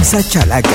Mesa Chalaca.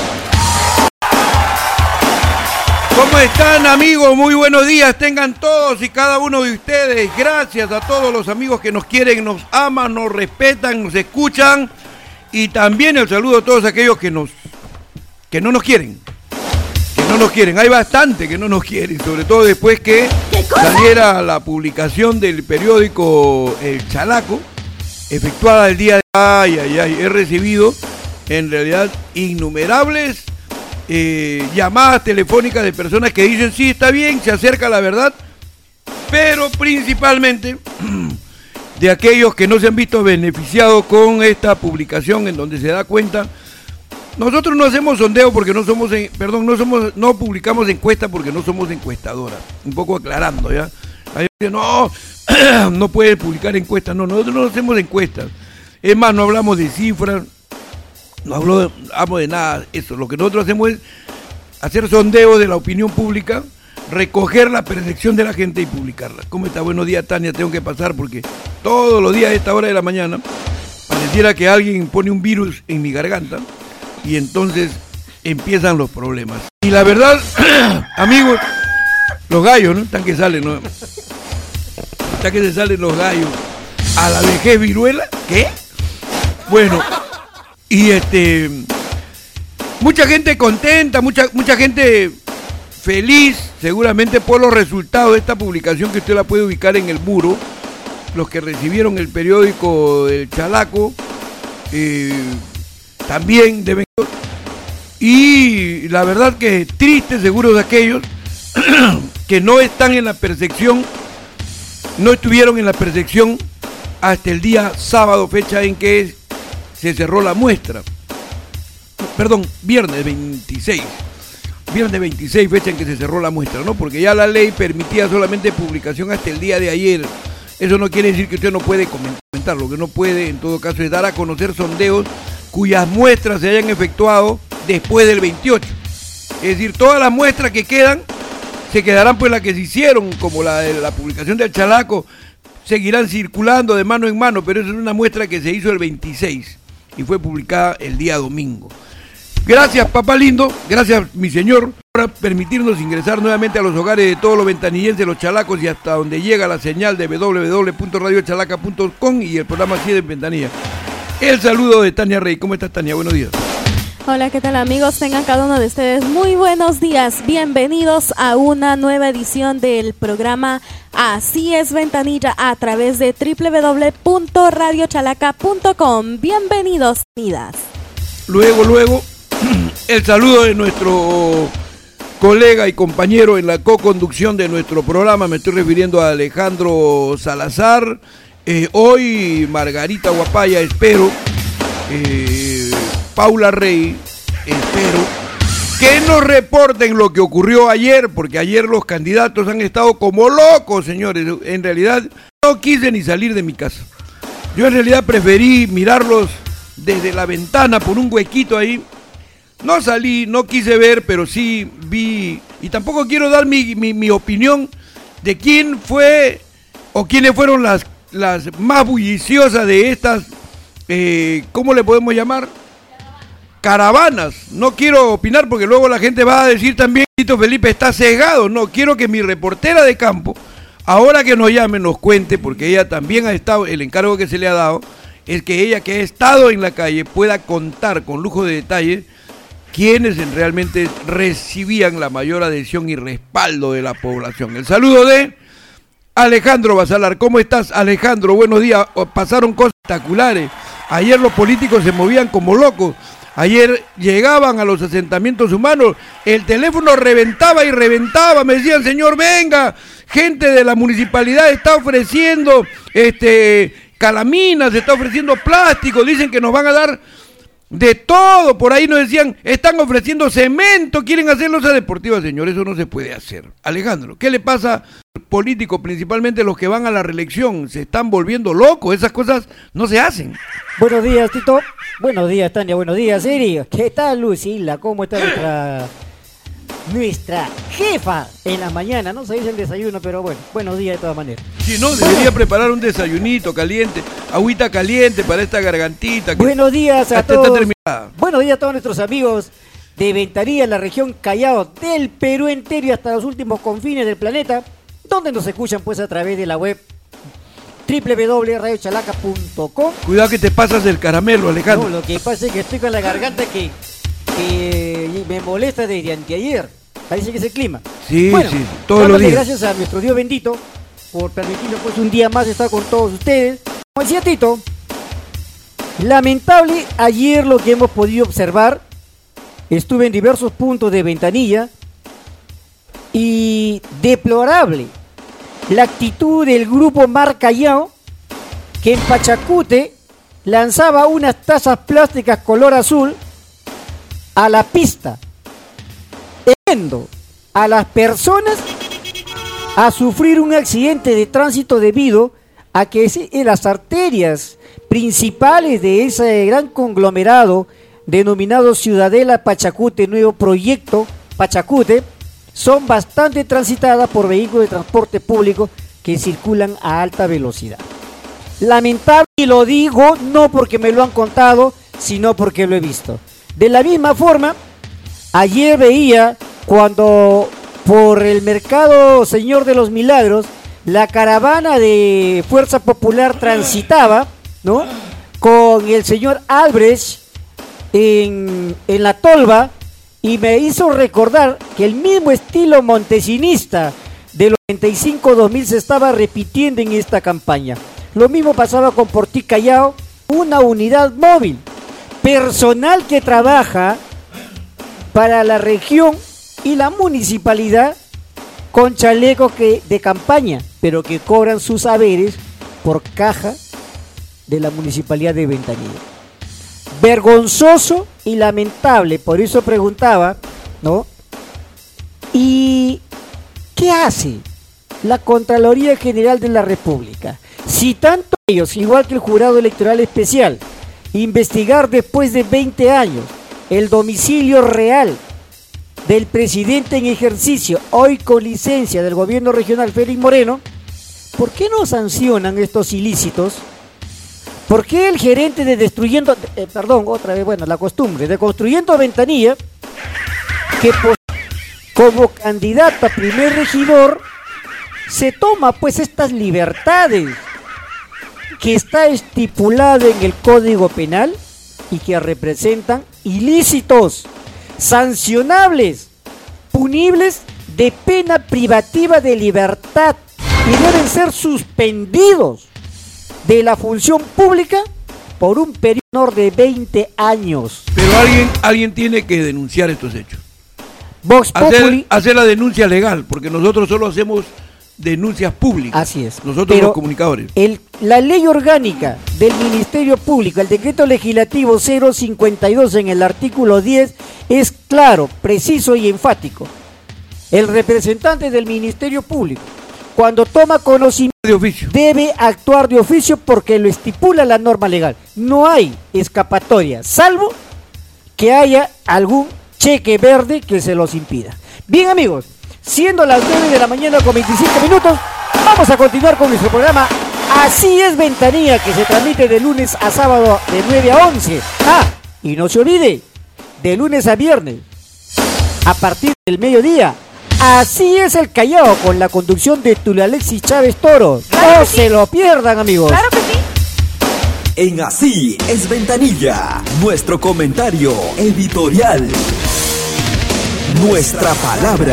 ¿Cómo están, amigos? Muy buenos días, tengan todos y cada uno de ustedes. Gracias a todos los amigos que nos quieren, nos aman, nos respetan, nos escuchan. Y también el saludo a todos aquellos que no nos quieren. Que no nos quieren. Hay bastante que no nos quieren, sobre todo después que saliera la publicación del periódico El Chalaco, efectuada el día de... He recibido en realidad innumerables llamadas telefónicas de personas que dicen sí, está bien, se acerca la verdad, pero principalmente de aquellos que no se han visto beneficiados con esta publicación, en donde se da cuenta. Nosotros no hacemos sondeo porque no publicamos encuestas porque no somos encuestadoras, un poco aclarando ya. Hay gente, no puede publicar encuestas, no, nosotros no hacemos encuestas, es más, no hablamos de cifras, no hablamos de nada, eso, lo que nosotros hacemos es hacer sondeos de la opinión pública, recoger la percepción de la gente y publicarla. ¿Cómo está? Buenos días, Tania, tengo que pasar porque todos los días a esta hora de la mañana pareciera que alguien pone un virus en mi garganta y entonces empiezan los problemas. Y la verdad, amigos, los gallos, ¿no? Están que salen, ¿no? Están que se salen los gallos. ¿A la vejez viruela? ¿Qué? Bueno, y mucha gente contenta, mucha gente feliz, seguramente por los resultados de esta publicación que usted la puede ubicar en el muro. Los que recibieron el periódico del Chalaco también deben... Y la verdad que triste seguro de aquellos que no están en la percepción, no estuvieron en la percepción hasta el día sábado, fecha en que se cerró la muestra. Perdón, viernes 26, fecha en que se cerró la muestra, ¿no? Porque ya la ley permitía solamente publicación hasta el día de ayer. Eso no quiere decir que usted no puede comentar, lo que no puede en todo caso es dar a conocer sondeos cuyas muestras se hayan efectuado después del 28. Es decir, todas las muestras que quedan, se quedarán pues las que se hicieron, como la de la publicación del Chalaco, seguirán circulando de mano en mano, pero esa es una muestra que se hizo el 26 y fue publicada el día domingo. Gracias, papá lindo, gracias, mi señor, por permitirnos ingresar nuevamente a los hogares de todos los ventanillenses, los chalacos, y hasta donde llega la señal de www.radiochalaca.com y el programa 7 en Ventanilla. El saludo de Tania Rey. ¿Cómo estás, Tania? Buenos días. Hola, ¿qué tal, amigos? Tengan cada uno de ustedes muy buenos días. Bienvenidos a una nueva edición del programa Así es Ventanilla a través de www.radiochalaca.com. Bienvenidos, unidas. Luego, el saludo de nuestro colega y compañero en la co-conducción de nuestro programa. Me estoy refiriendo a Alejandro Salazar. Hoy Margarita Guapaya, espero. Paula Rey, espero que nos reporten lo que ocurrió ayer, porque ayer los candidatos han estado como locos, señores. En realidad no quise ni salir de mi casa. Yo en realidad preferí mirarlos desde la ventana por un huequito ahí. No salí, no quise ver, pero sí vi, y tampoco quiero dar mi opinión de quién fue o quiénes fueron las más bulliciosas de estas, ¿cómo le podemos llamar? Caravanas. No quiero opinar porque luego la gente va a decir también Tito Felipe está cegado. No, quiero que mi reportera de campo, ahora que nos llame, nos cuente, porque ella también ha estado, el encargo que se le ha dado es que ella, que ha estado en la calle, pueda contar con lujo de detalle quienes realmente recibían la mayor adhesión y respaldo de la población. El saludo de Alejandro Basalar. ¿Cómo estás, Alejandro? Buenos días. Pasaron cosas espectaculares. Ayer los políticos se movían como locos. Ayer llegaban a los asentamientos humanos, el teléfono reventaba y reventaba, me decían, señor, venga, gente de la municipalidad está ofreciendo calaminas, está ofreciendo plástico, dicen que nos van a dar de todo. Por ahí nos decían, están ofreciendo cemento, quieren hacer losa deportiva. Señor, eso no se puede hacer. Alejandro, ¿qué le pasa al político, principalmente los que van a la reelección? Se están volviendo locos, esas cosas no se hacen. Buenos días, Tito. Buenos días, Tania. Buenos días, Eri. ¿Qué tal, Lucila? ¿Cómo está nuestra jefa en la mañana. No se dice el desayuno, pero bueno, buenos días de todas maneras. Sí, no, debería preparar un desayunito caliente, agüita caliente para esta gargantita. Que buenos días a todos. Está terminada. Buenos días a todos nuestros amigos de Ventanilla, la región Callao, del Perú entero y hasta los últimos confines del planeta, donde nos escuchan pues a través de la web www.radiochalaca.com. Cuidado que te pasas el caramelo, Alejandro. No, lo que pasa es que estoy con la garganta que me molesta desde anteayer. Parece que es el clima. Sí, bueno, sí, todos los días. Gracias a nuestro Dios bendito por permitirnos pues un día más estar con todos ustedes. Como decía Tito, lamentable ayer lo que hemos podido observar. Estuve en diversos puntos de Ventanilla y deplorable la actitud del grupo Mar Callao, que en Pachacute lanzaba unas tazas plásticas color azul a la pista, yendo a las personas a sufrir un accidente de tránsito debido a que las arterias principales de ese gran conglomerado denominado Ciudadela Pachacute, nuevo proyecto Pachacute, son bastante transitadas por vehículos de transporte público que circulan a alta velocidad. Lamentable, y lo digo no porque me lo han contado, sino porque lo he visto. De la misma forma, ayer veía cuando por el mercado Señor de los Milagros, la caravana de Fuerza Popular transitaba, ¿no?, con el señor Albrecht en la tolva, y me hizo recordar que el mismo estilo montesinista del 95-2000 se estaba repitiendo en esta campaña. Lo mismo pasaba con Portí Callao, una unidad móvil, personal que trabaja para la región y la municipalidad con chalecos de campaña, pero que cobran sus haberes por caja de la municipalidad de Ventanilla. Vergonzoso y lamentable, por eso preguntaba, ¿no? ¿Y qué hace la Contraloría General de la República? Si tanto ellos, igual que el Jurado Electoral Especial, investigar después de 20 años el domicilio real del presidente en ejercicio, hoy con licencia del gobierno regional, Félix Moreno, ¿por qué no sancionan estos ilícitos? ¿Por qué el gerente de la costumbre de Construyendo Ventanilla, que como candidato a primer regidor, se toma pues estas libertades que está estipulado en el Código Penal y que representan ilícitos, sancionables, punibles de pena privativa de libertad y deben ser suspendidos de la función pública por un periodo de 20 años. Pero alguien tiene que denunciar estos hechos. Vox Populi. Hacer la denuncia legal, porque nosotros solo hacemos denuncias públicas. Así es. Nosotros pero los comunicadores. La ley orgánica del Ministerio Público, el decreto legislativo 052 en el artículo 10, es claro, preciso y enfático. El representante del Ministerio Público, cuando toma conocimiento de oficio, debe actuar de oficio porque lo estipula la norma legal. No hay escapatoria, salvo que haya algún cheque verde que se los impida. Bien, amigos, siendo las 9 de la mañana con 25 minutos, vamos a continuar con nuestro programa Así es Ventanilla, que se transmite de lunes a sábado de 9 a 11. Y no se olvide, de lunes a viernes, a partir del mediodía, Así es el Callao, con la conducción de Tulio Alexis Chávez Toro. No se lo pierdan, amigos. Claro que sí. En Así es Ventanilla, nuestro comentario editorial, nuestra palabra.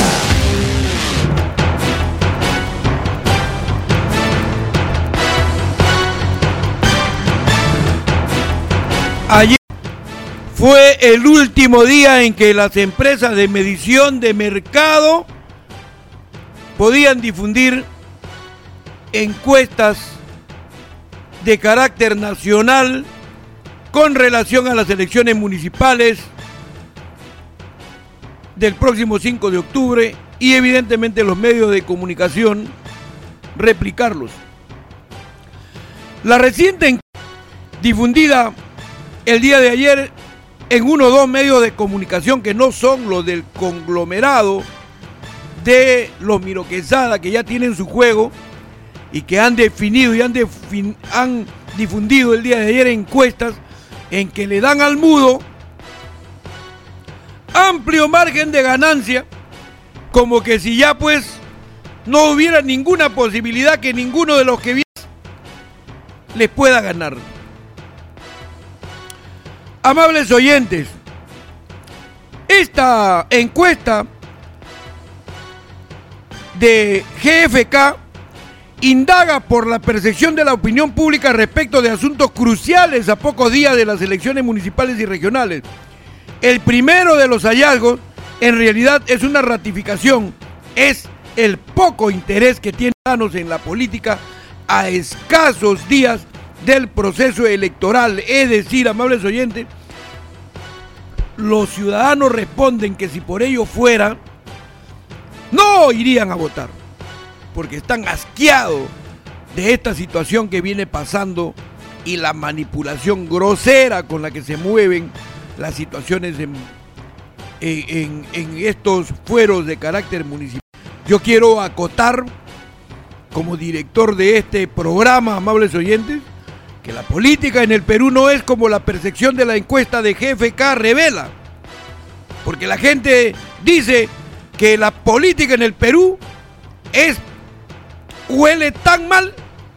Ayer fue el último día en que las empresas de medición de mercado podían difundir encuestas de carácter nacional con relación a las elecciones municipales del próximo 5 de octubre y evidentemente los medios de comunicación replicarlos. La reciente difundida el día de ayer en uno o dos medios de comunicación que no son los del conglomerado de los Miro Quesada, que ya tienen su juego y que han definido y han difundido el día de ayer encuestas en que le dan al mudo amplio margen de ganancia, como que si ya pues no hubiera ninguna posibilidad que ninguno de los que vienen les pueda ganar. Amables oyentes, esta encuesta de GFK indaga por la percepción de la opinión pública respecto de asuntos cruciales a pocos días de las elecciones municipales y regionales. El primero de los hallazgos en realidad es una ratificación, es el poco interés que tienen los ciudadanos en la política a escasos días del proceso electoral. Es decir, amables oyentes, los ciudadanos responden que si por ello fuera, no irían a votar, porque están asqueados de esta situación que viene pasando y la manipulación grosera con la que se mueven las situaciones en estos fueros de carácter municipal. Yo quiero acotar, como director de este programa, amables oyentes, que la política en el Perú no es como la percepción de la encuesta de GFK revela, porque la gente dice que la política en el Perú huele tan mal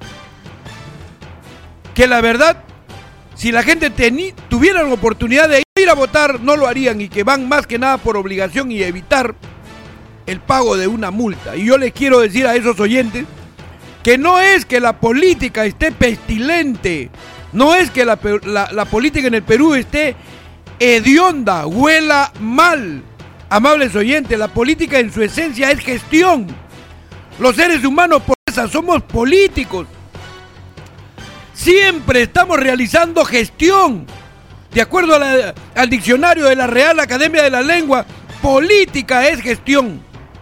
que la verdad, si la gente tuviera la oportunidad de ir a votar, no lo harían, y que van más que nada por obligación y evitar el pago de una multa. Y yo les quiero decir a esos oyentes que no es que la política esté pestilente, no es que la política en el Perú esté hedionda, huela mal. Amables oyentes, la política en su esencia es gestión. Los seres humanos por eso somos políticos. Siempre estamos realizando gestión. De acuerdo al diccionario de la Real Academia de la Lengua, política es gestión.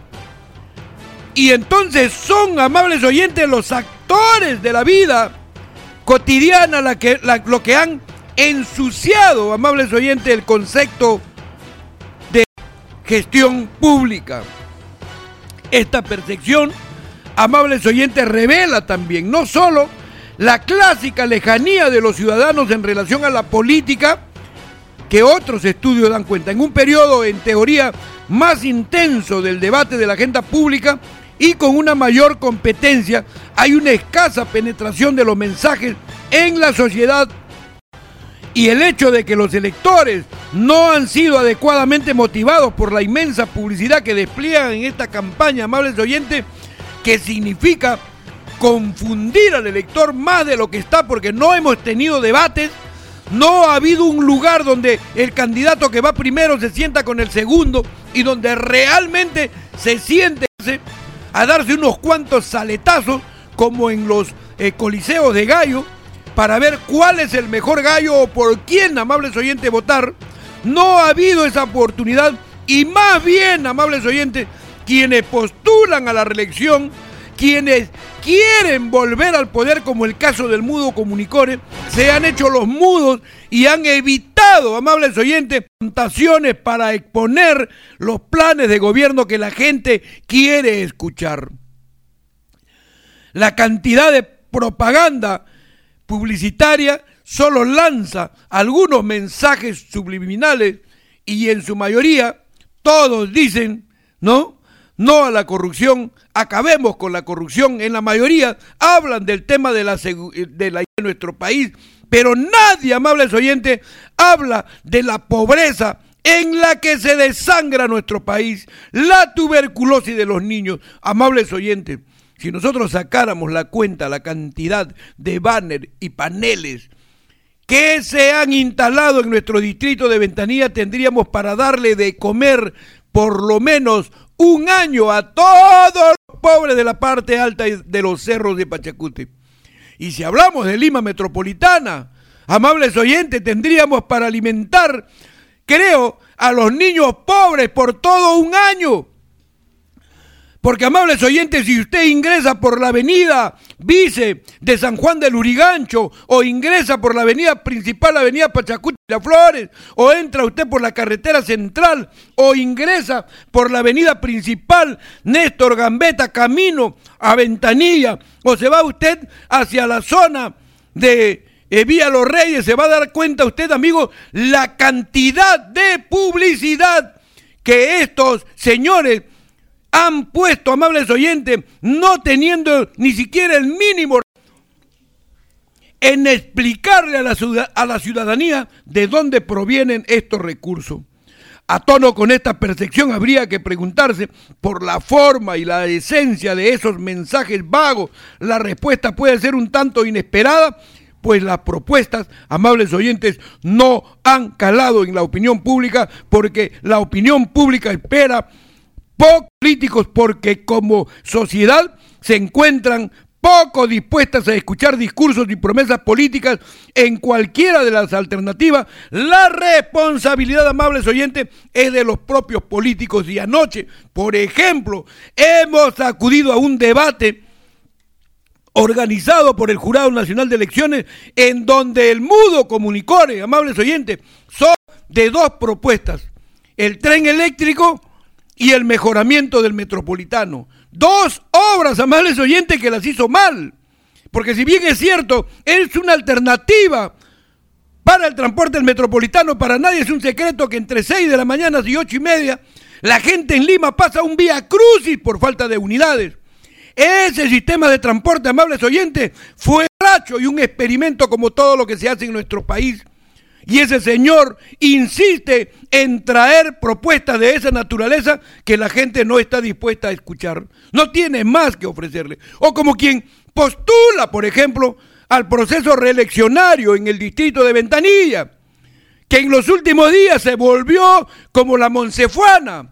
Y entonces son, amables oyentes, los actores de la vida cotidiana lo que han ensuciado, amables oyentes, el concepto de gestión pública. Esta percepción, amables oyentes, revela también no solo la clásica lejanía de los ciudadanos en relación a la política, que otros estudios dan cuenta. En un periodo, en teoría, más intenso del debate de la agenda pública y con una mayor competencia, hay una escasa penetración de los mensajes en la sociedad, y el hecho de que los electores no han sido adecuadamente motivados por la inmensa publicidad que despliegan en esta campaña, amables oyentes, que significa confundir al elector más de lo que está, porque no hemos tenido debates, no ha habido un lugar donde el candidato que va primero se sienta con el segundo y donde realmente se siente a darse unos cuantos saletazos como en los coliseos de gallo para ver cuál es el mejor gallo o por quién, amables oyentes, votar. No ha habido esa oportunidad, y más bien, amables oyentes, quienes postulan a la reelección, quienes quieren volver al poder, como el caso del mudo Comunicore, se han hecho los mudos y han evitado, amables oyentes, tentaciones para exponer los planes de gobierno que la gente quiere escuchar. La cantidad de propaganda publicitaria solo lanza algunos mensajes subliminales, y en su mayoría todos dicen no a la corrupción, acabemos con la corrupción. En la mayoría hablan del tema de nuestro país, pero nadie, amables oyentes, habla de la pobreza en la que se desangra nuestro país, la tuberculosis de los niños. Amables oyentes, si nosotros sacáramos la cuenta, la cantidad de banners y paneles que se han instalado en nuestro distrito de Ventanilla, tendríamos para darle de comer por lo menos un año a todos los pobres de la parte alta de los cerros de Pachacute. Y si hablamos de Lima metropolitana, amables oyentes, tendríamos para alimentar, creo, a los niños pobres por todo un año. Porque, amables oyentes, si usted ingresa por la avenida Vice de San Juan del Lurigancho, o ingresa por la avenida principal, la avenida Pachacuti y Las Flores, o entra usted por la carretera central, o ingresa por la avenida principal Néstor Gambetta, camino a Ventanilla, o se va usted hacia la zona de Vía Los Reyes, se va a dar cuenta usted, amigo, la cantidad de publicidad que estos señores han puesto, amables oyentes, no teniendo ni siquiera el mínimo en explicarle a la ciudadanía de dónde provienen estos recursos. A tono con esta percepción habría que preguntarse por la forma y la esencia de esos mensajes vagos. La respuesta puede ser un tanto inesperada, pues las propuestas, amables oyentes, no han calado en la opinión pública, porque la opinión pública espera pocos políticos, porque como sociedad se encuentran poco dispuestas a escuchar discursos y promesas políticas en cualquiera de las alternativas. La responsabilidad, amables oyentes, es de los propios políticos. Y anoche, por ejemplo, hemos acudido a un debate organizado por el Jurado Nacional de Elecciones, en donde el mudo comunicore, amables oyentes, son de dos propuestas: el tren eléctrico y el mejoramiento del metropolitano. Dos obras, amables oyentes, que las hizo mal, porque si bien es cierto, es una alternativa para el transporte del metropolitano, para nadie es un secreto que entre 6 de la mañana y 8:30 la gente en Lima pasa un vía crucis por falta de unidades. Ese sistema de transporte, amables oyentes, fue racho y un experimento como todo lo que se hace en nuestro país. Y ese señor insiste en traer propuestas de esa naturaleza que la gente no está dispuesta a escuchar. No tiene más que ofrecerle. O como quien postula, por ejemplo, al proceso reeleccionario en el distrito de Ventanilla, que en los últimos días se volvió como la Monsefuana.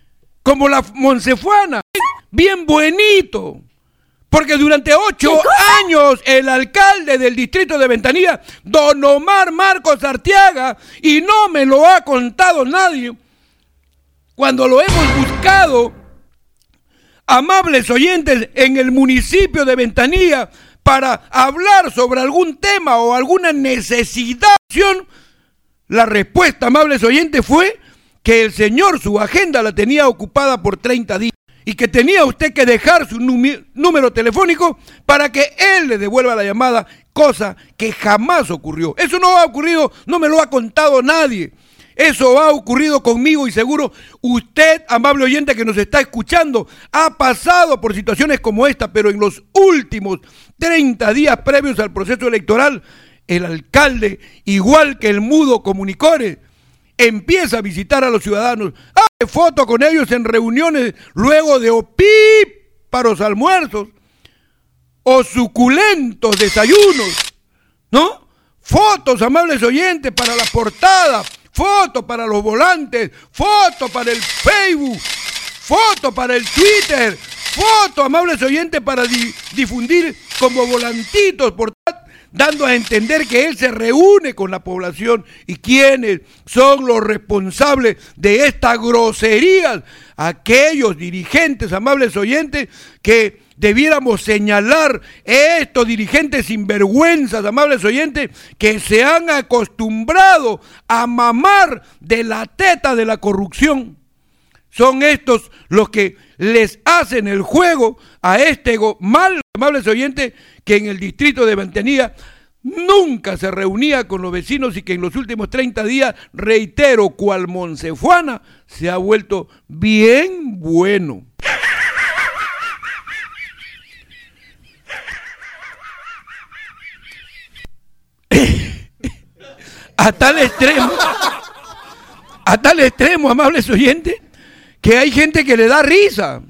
Bien buenito. Porque durante 8 años el alcalde del distrito de Ventanilla, don Omar Marcos Arteaga, y no me lo ha contado nadie, cuando lo hemos buscado, amables oyentes, en el municipio de Ventanilla, para hablar sobre algún tema o alguna necesidad, la respuesta, amables oyentes, fue que el señor su agenda la tenía ocupada por 30 días. Y que tenía usted que dejar su número telefónico para que él le devuelva la llamada, cosa que jamás ocurrió. Eso no ha ocurrido, no me lo ha contado nadie. Eso ha ocurrido conmigo y seguro usted, amable oyente que nos está escuchando, ha pasado por situaciones como esta, pero en los últimos 30 días previos al proceso electoral, el alcalde, igual que el mudo comunicore, empieza a visitar a los ciudadanos, hace fotos con ellos en reuniones luego de opíparos almuerzos o suculentos desayunos, ¿no? Fotos, amables oyentes, para la portada, fotos para los volantes, fotos para el Facebook, fotos para el Twitter, fotos, amables oyentes, para difundir como volantitos por dando a entender que él se reúne con la población. ¿Y quiénes son los responsables de esta grosería? Aquellos dirigentes, amables oyentes, que debiéramos señalar, estos dirigentes sinvergüenzas, amables oyentes, que se han acostumbrado a mamar de la teta de la corrupción. Son estos los que les hacen el juego a este mal, amables oyentes, que en el distrito de Ventanilla nunca se reunía con los vecinos y que en los últimos 30 días, reitero, cual Monsefuana, se ha vuelto bien bueno. A tal extremo, amables oyentes, que hay gente que le da risa,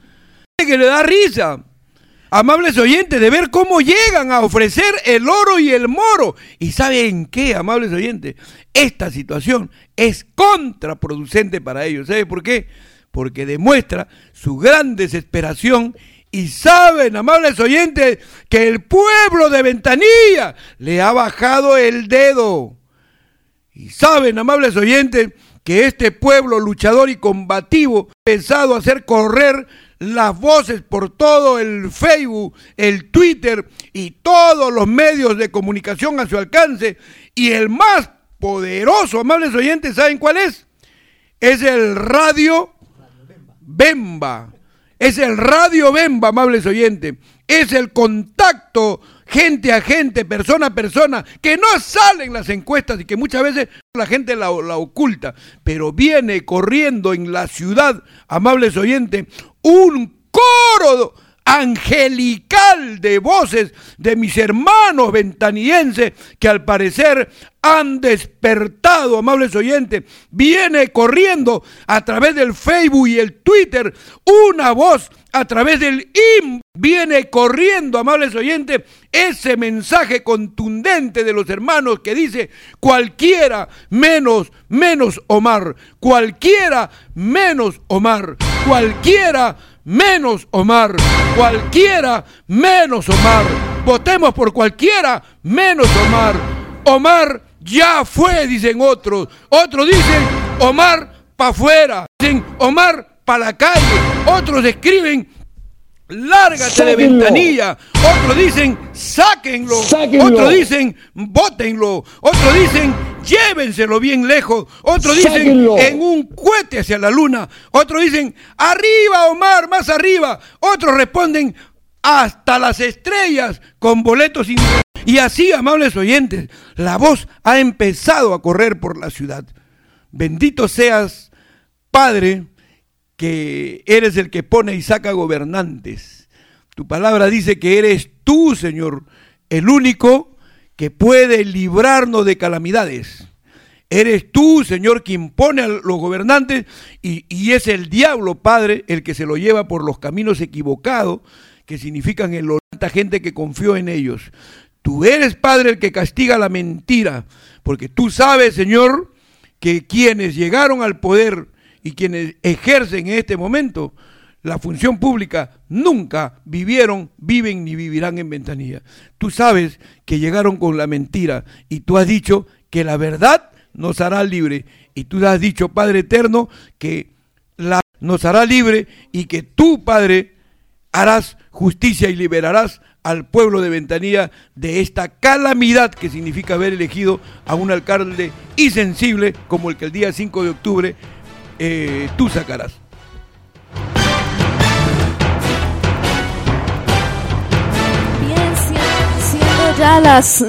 amables oyentes, de ver cómo llegan a ofrecer el oro y el moro. ¿Y saben qué, amables oyentes? Esta situación es contraproducente para ellos. ¿Sabe por qué? Porque demuestra su gran desesperación. Y saben, amables oyentes, que el pueblo de Ventanilla le ha bajado el dedo. Y saben, amables oyentes, que este pueblo luchador y combativo ha empezado a hacer correr las voces por todo el Facebook, el Twitter y todos los medios de comunicación a su alcance. Y el más poderoso, amables oyentes, ¿saben cuál es? Es el Radio Bemba. Es el Radio Bemba, amables oyentes. Es el contacto gente a gente, persona a persona, que no sale en las encuestas y que muchas veces la gente la oculta, pero viene corriendo en la ciudad, amables oyentes, un coro angelical de voces de mis hermanos ventanillenses que al parecer han despertado, amables oyentes. Viene corriendo a través del Facebook y el Twitter una voz a través del IM. Viene corriendo, amables oyentes, ese mensaje contundente de los hermanos que dice: cualquiera menos Omar, cualquiera menos Omar, cualquiera menos Omar, cualquiera menos Omar. Votemos por cualquiera menos Omar. Omar ya fue, dicen otros. Otros dicen Omar pa' afuera, dicen Omar pa' la calle. Otros escriben lárgate de Ventanilla. Otros dicen sáquenlo. Otros dicen bótenlo. Otros dicen llévenselo bien lejos. Otros dicen en un cohete hacia la luna. Otros dicen arriba Omar, más arriba. Otros responden hasta las estrellas con boletos y así, amables oyentes, la voz ha empezado a correr por la ciudad. Bendito seas, Padre, que eres el que pone y saca gobernantes. Tu palabra dice que eres tú, Señor, el único que puede librarnos de calamidades. Eres tú, Señor, quien pone a los gobernantes y es el diablo, Padre, el que se lo lleva por los caminos equivocados, que significan el tanta gente que confió en ellos. Tú eres, Padre, el que castiga la mentira, porque tú sabes, Señor, que quienes llegaron al poder y quienes ejercen en este momento la función pública nunca vivieron, viven ni vivirán en Ventanilla. Tú sabes que llegaron con la mentira y tú has dicho que la verdad nos hará libre. Y tú has dicho, Padre eterno, que nos hará libre y que tú, Padre, harás justicia y liberarás al pueblo de Ventanilla de esta calamidad que significa haber elegido a un alcalde insensible como el que el día 5 de octubre tú sacarás. Bien, siendo ya las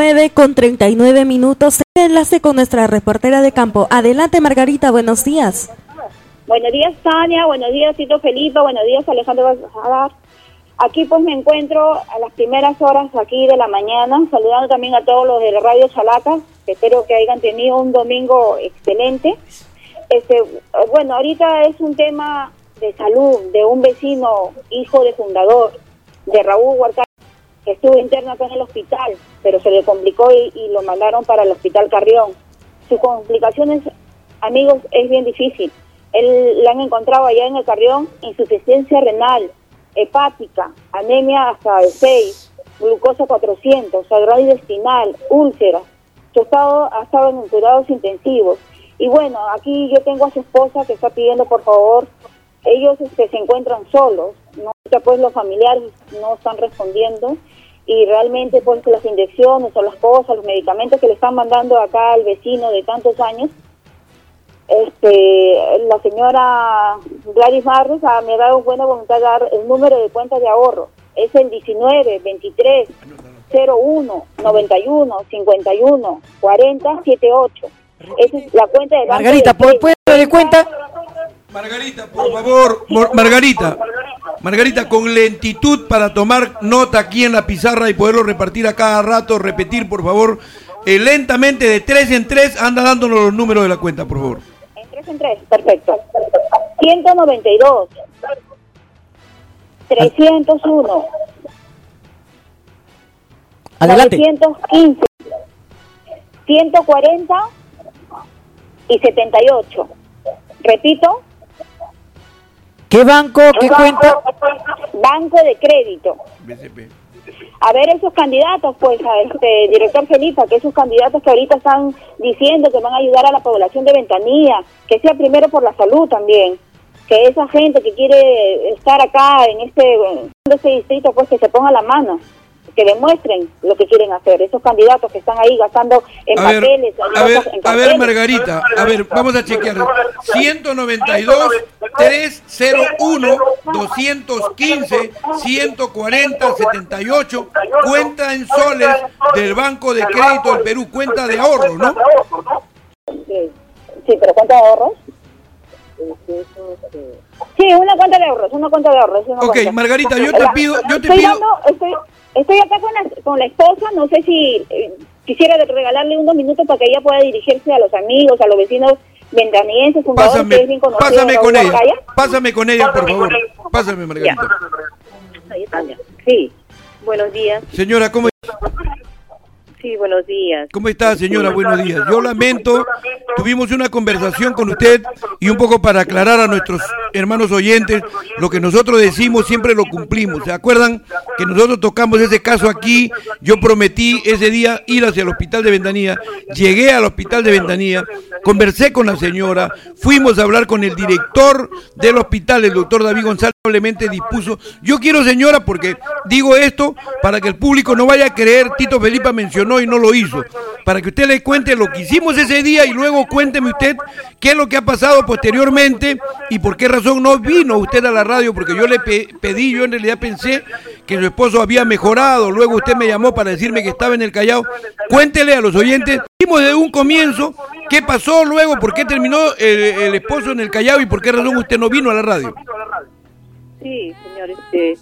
9:39, enlace con nuestra reportera de campo. Adelante, Margarita, buenos días. Buenos días, Tania, buenos días, Tito Felipe, buenos días, Alejandro Basadar. Aquí pues me encuentro a las primeras horas aquí de la mañana, saludando también a todos los de la Radio Chalaca, que espero que hayan tenido un domingo excelente. Bueno, ahorita es un tema de salud de un vecino, hijo de fundador, de Raúl Huarcal, que estuvo interno acá en el hospital, pero se le complicó y lo mandaron para el hospital Carrión. Sus complicaciones, amigos, es bien difícil. Él la han encontrado allá en el Carrión, insuficiencia renal, hepática, anemia hasta el 6, glucosa 400, sangrado intestinal, úlceras. Su estado ha estado en cuidados intensivos. Y bueno, aquí yo tengo a su esposa que está pidiendo, por favor, ellos se encuentran solos, ¿no? Pues los familiares no están respondiendo y realmente pues las inyecciones o las cosas, los medicamentos que le están mandando acá al vecino de tantos años, la señora Gladys Marres me ha dado buena voluntad de dar el número de cuenta de ahorro. Es el 19 23 01 91 51 40 78. Esa es la cuenta de Margarita, ¿puede darle cuenta? Margarita, por favor, Margarita, con lentitud para tomar nota aquí en la pizarra y poderlo repartir a cada rato, repetir, por favor, lentamente, de 3 en 3, anda dándonos los números de la cuenta, por favor. En 3 en 3, perfecto. 192, 301, adelante. 915, 140 y 78. Repito. ¿Qué banco? ¿Qué cuenta? Banco de crédito. BCP. A ver esos candidatos, pues, director Felipe, que esos candidatos que ahorita están diciendo que van a ayudar a la población de Ventanilla, que sea primero por la salud también, que esa gente que quiere estar acá en este distrito, pues que se ponga la mano, que demuestren lo que quieren hacer, esos candidatos que están ahí gastando en papeles. A ver, Margarita, vamos a chequear. 192-301-215-140-78, cuenta en soles del Banco de Crédito del Perú, cuenta de ahorro, ¿no? Sí, pero ¿cuenta de ahorros? Sí, una cuenta de ahorros, Ok, cuenta. Margarita, yo te pido... Estoy acá con la esposa, no sé si quisiera regalarle unos minutos para que ella pueda dirigirse a los amigos, a los vecinos ventanienses, fundadores, que es bien conocido. Pásame con ella, por favor. Pásame, Margarita. Sí, buenos días. Señora, ¿cómo está? Sí, buenos días. ¿Cómo está, señora? Buenos días. Yo lamento, tuvimos una conversación con usted y un poco para aclarar a nuestros hermanos oyentes, lo que nosotros decimos siempre lo cumplimos. ¿Se acuerdan que nosotros tocamos ese caso aquí? Yo prometí ese día ir hacia el hospital de Ventanilla, llegué al hospital de Ventanilla, conversé con la señora, fuimos a hablar con el director del hospital, el doctor David González, probablemente dispuso. Yo quiero, señora, porque digo esto para que el público no vaya a creer, Tito Felipa mencionó y no lo hizo, para que usted le cuente lo que hicimos ese día y luego cuénteme usted qué es lo que ha pasado posteriormente y por qué razón no vino usted a la radio, porque yo le pedí, yo en realidad pensé que su esposo había mejorado, luego usted me llamó para decirme que estaba en el Callao. Cuéntele a los oyentes, vimos desde un comienzo, qué pasó luego, por qué terminó el esposo en el Callao y por qué razón usted no vino a la radio. Sí, señor,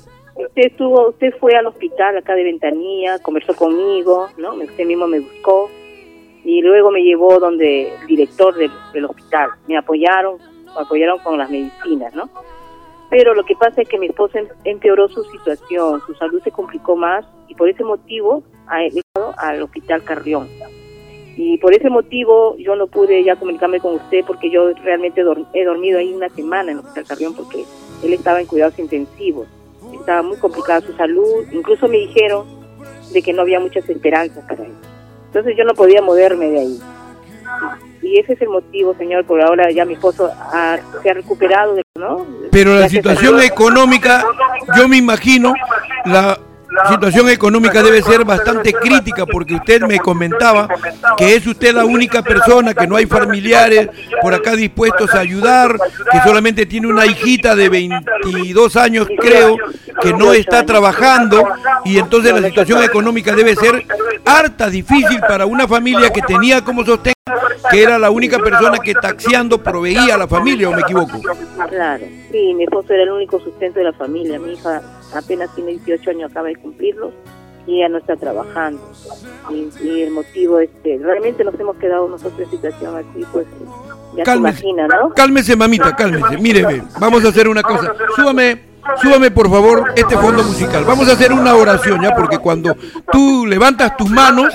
usted fue al hospital acá de Ventanilla, conversó conmigo, ¿no? Usted mismo me buscó y luego me llevó donde el director del hospital. Me apoyaron con las medicinas, ¿no? Pero lo que pasa es que mi esposa empeoró su situación, su salud se complicó más y por ese motivo ha llegado al hospital Carrión. Y por ese motivo yo no pude ya comunicarme con usted porque yo realmente he dormido ahí una semana en el hospital Carrión porque él estaba en cuidados intensivos. Estaba muy complicada su salud, incluso me dijeron de que no había muchas esperanzas para él. Entonces yo no podía moverme de ahí. Y ese es el motivo, señor, por ahora ya mi esposo se ha recuperado, ¿no? Pero la situación económica, yo me imagino, la situación económica debe ser bastante crítica porque usted me comentaba que es usted la única persona, que no hay familiares por acá dispuestos a ayudar, que solamente tiene una hijita de 22 años, creo, que no está trabajando y entonces la situación económica debe ser harta, difícil para una familia que tenía como sostén, que era la única persona que taxiando proveía a la familia, ¿o me equivoco? Claro, sí, mi esposo era el único sustento de la familia, mi hija apenas tiene 18 años, acaba de cumplirlos y ella no está trabajando y el motivo realmente nos hemos quedado nosotros en situación así, pues ya Cálmese, se imagina, ¿no? Cálmese, mamita, cálmese, mire, vamos a hacer una cosa, súbame por favor este fondo musical, vamos a hacer una oración ya, porque cuando tú levantas tus manos,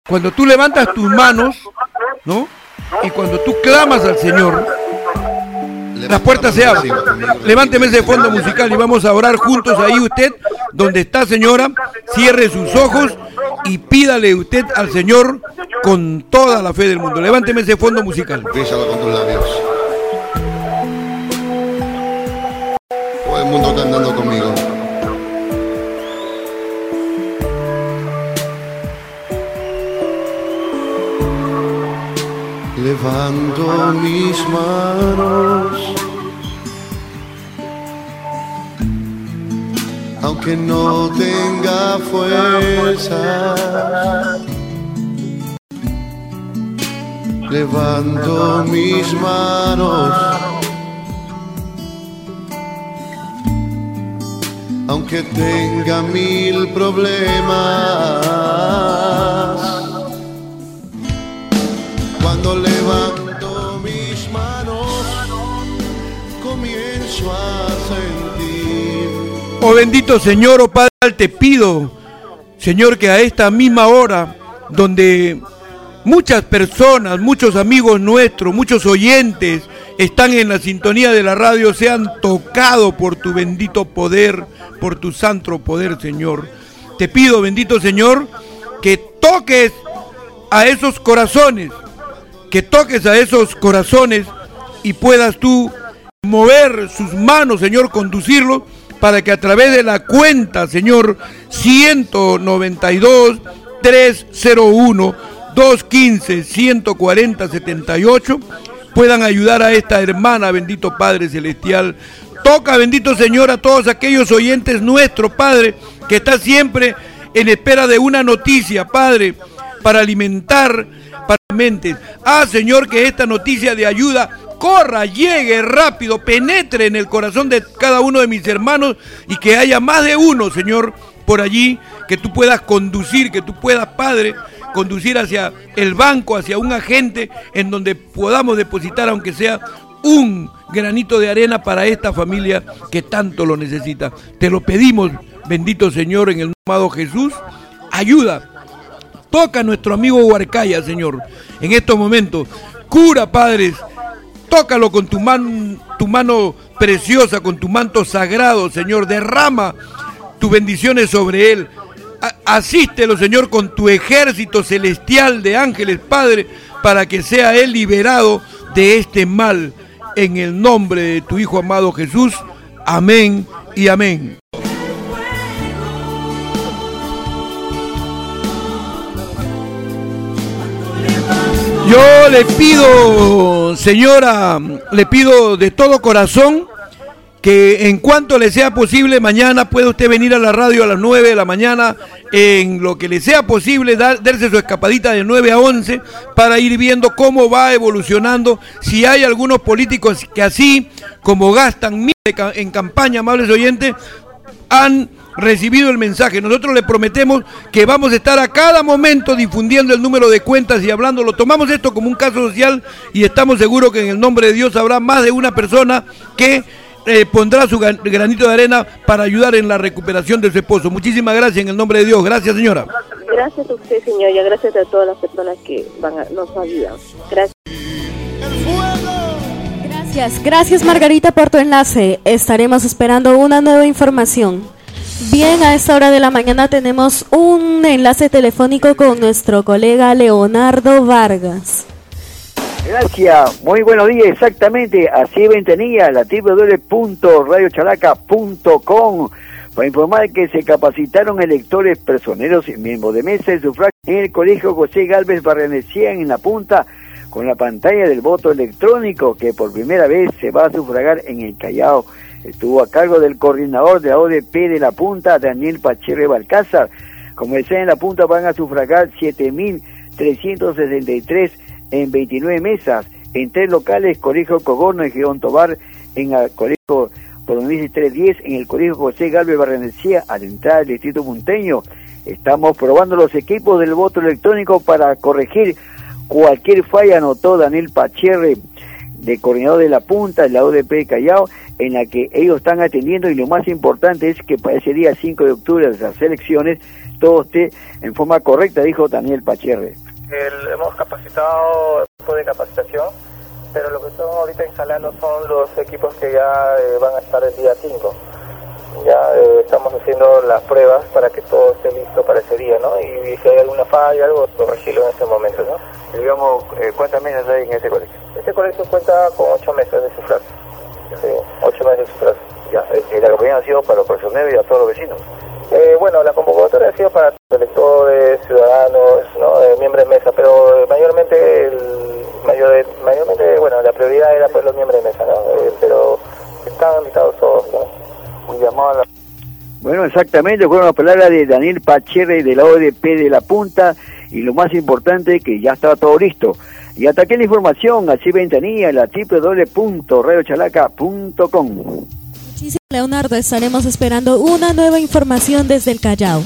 ¿no? Y cuando tú clamas al Señor, las puertas se abren. Levánteme ese fondo musical y vamos a orar juntos ahí usted, donde está, señora, cierre sus ojos y pídale usted al Señor con toda la fe del mundo. Levánteme ese fondo musical. Bésalo con tus labios. Todo el mundo cantando conmigo. Levanto mis manos, aunque no tenga fuerza. Levanto mis manos, aunque tenga 1000 problemas. Cuando levanto mis manos, comienzo a sentir. Oh bendito Señor, oh Padre, te pido, Señor, que a esta misma hora, donde muchas personas, muchos amigos nuestros, muchos oyentes están en la sintonía de la radio, sean tocados por tu bendito poder, por tu santo poder, Señor. Te pido, bendito Señor, que toques a esos corazones, y puedas tú mover sus manos, Señor, conducirlos, para que a través de la cuenta, Señor, 192-301-215-140-78, puedan ayudar a esta hermana, bendito Padre Celestial. Toca, bendito Señor, a todos aquellos oyentes nuestros, Padre, que está siempre en espera de una noticia, Padre, para alimentar para mentes. Señor, que esta noticia de ayuda corra, llegue rápido, penetre en el corazón de cada uno de mis hermanos y que haya más de uno, Señor, por allí, que tú puedas conducir, que tú puedas, Padre, conducir hacia el banco, hacia un agente en donde podamos depositar, aunque sea un granito de arena para esta familia que tanto lo necesita. Te lo pedimos, bendito Señor, en el amado Jesús. Ayuda, toca a nuestro amigo Huarcaya, Señor, en estos momentos. Cura, Padres, tócalo con tu mano preciosa, con tu manto sagrado, Señor. Derrama tus bendiciones sobre él. Asístelo, Señor, con tu ejército celestial de ángeles, Padre, para que sea él liberado de este mal. En el nombre de tu Hijo amado Jesús. Amén y amén. Yo le pido, señora, le pido de todo corazón que en cuanto le sea posible, mañana puede usted venir a la radio a las 9 de la mañana, en lo que le sea posible, darse su escapadita de 9 a 11 para ir viendo cómo va evolucionando. Si hay algunos políticos que así como gastan miles en campaña, amables oyentes, han recibido el mensaje. Nosotros le prometemos que vamos a estar a cada momento difundiendo el número de cuentas y hablándolo. Tomamos esto como un caso social y estamos seguros que en el nombre de Dios habrá más de una persona que pondrá su granito de arena para ayudar en la recuperación de su esposo. Muchísimas gracias en el nombre de Dios. Gracias, señora. Gracias a usted, señor, y gracias a todas las personas que nos ayudan. Gracias. Gracias Margarita por tu enlace. Estaremos esperando una nueva información. Bien, a esta hora de la mañana tenemos un enlace telefónico con nuestro colega Leonardo Vargas. Gracias, muy buenos días, exactamente, así ventanilla, la www.radiochalaca.com, para informar que se capacitaron electores, personeros y miembros de mesa de sufragio en el Colegio José Gálvez Barrenechea en La Punta, con la pantalla del voto electrónico que por primera vez se va a sufragar en el Callao. Estuvo a cargo del coordinador de la ODP de La Punta, Daniel Pachirre Balcázar. Como decía, en La Punta van a sufragar 7.363 en 29 mesas, en 3 locales, Colegio Cogorno y Girón Tobar, en el Colegio Poloneses 310, en el Colegio José Gálvez Barrenechea, a la entrada del distrito punteño. Estamos probando los equipos del voto electrónico para corregir cualquier falla, anotó Daniel Pachirre, de coordinador de La Punta, de la ODP de Callao, en la que ellos están atendiendo, y lo más importante es que para ese día 5 de octubre de las elecciones todo esté en forma correcta, dijo Daniel Pachirre. Hemos capacitado, equipo de capacitación, pero lo que estamos ahorita instalando son los equipos que ya van a estar el día 5. Ya estamos haciendo las pruebas para que todo esté listo para ese día, ¿no? Y si hay alguna falla, algo, corregirlo en ese momento, ¿no? Y digamos, ¿cuántas mesas hay en ese colegio? Este colegio cuenta con 8 mesas de sufragio. Sí, 8 mesas de sufragio. Ya, la campaña ha sido para los personeros y a todos los vecinos. Bueno, la convocatoria ha sido para electores, ciudadanos, ¿no? Miembros de mesa, pero mayormente bueno, la prioridad era pues los miembros de mesa, ¿no? Pero están invitados todos, ¿no? Un llamado a la... Bueno, exactamente, fueron las palabras de Daniel Pachirre de la ODP de La Punta, y lo más importante que ya estaba todo listo. Y hasta aquí la información, así ventanilla, la www.radiochalaca.com. Muchísimas Leonardo, estaremos esperando una nueva información desde el Callao.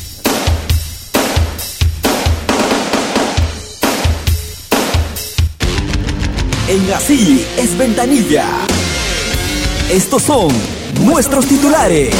En Así es Ventanilla. Estos son nuestros titulares.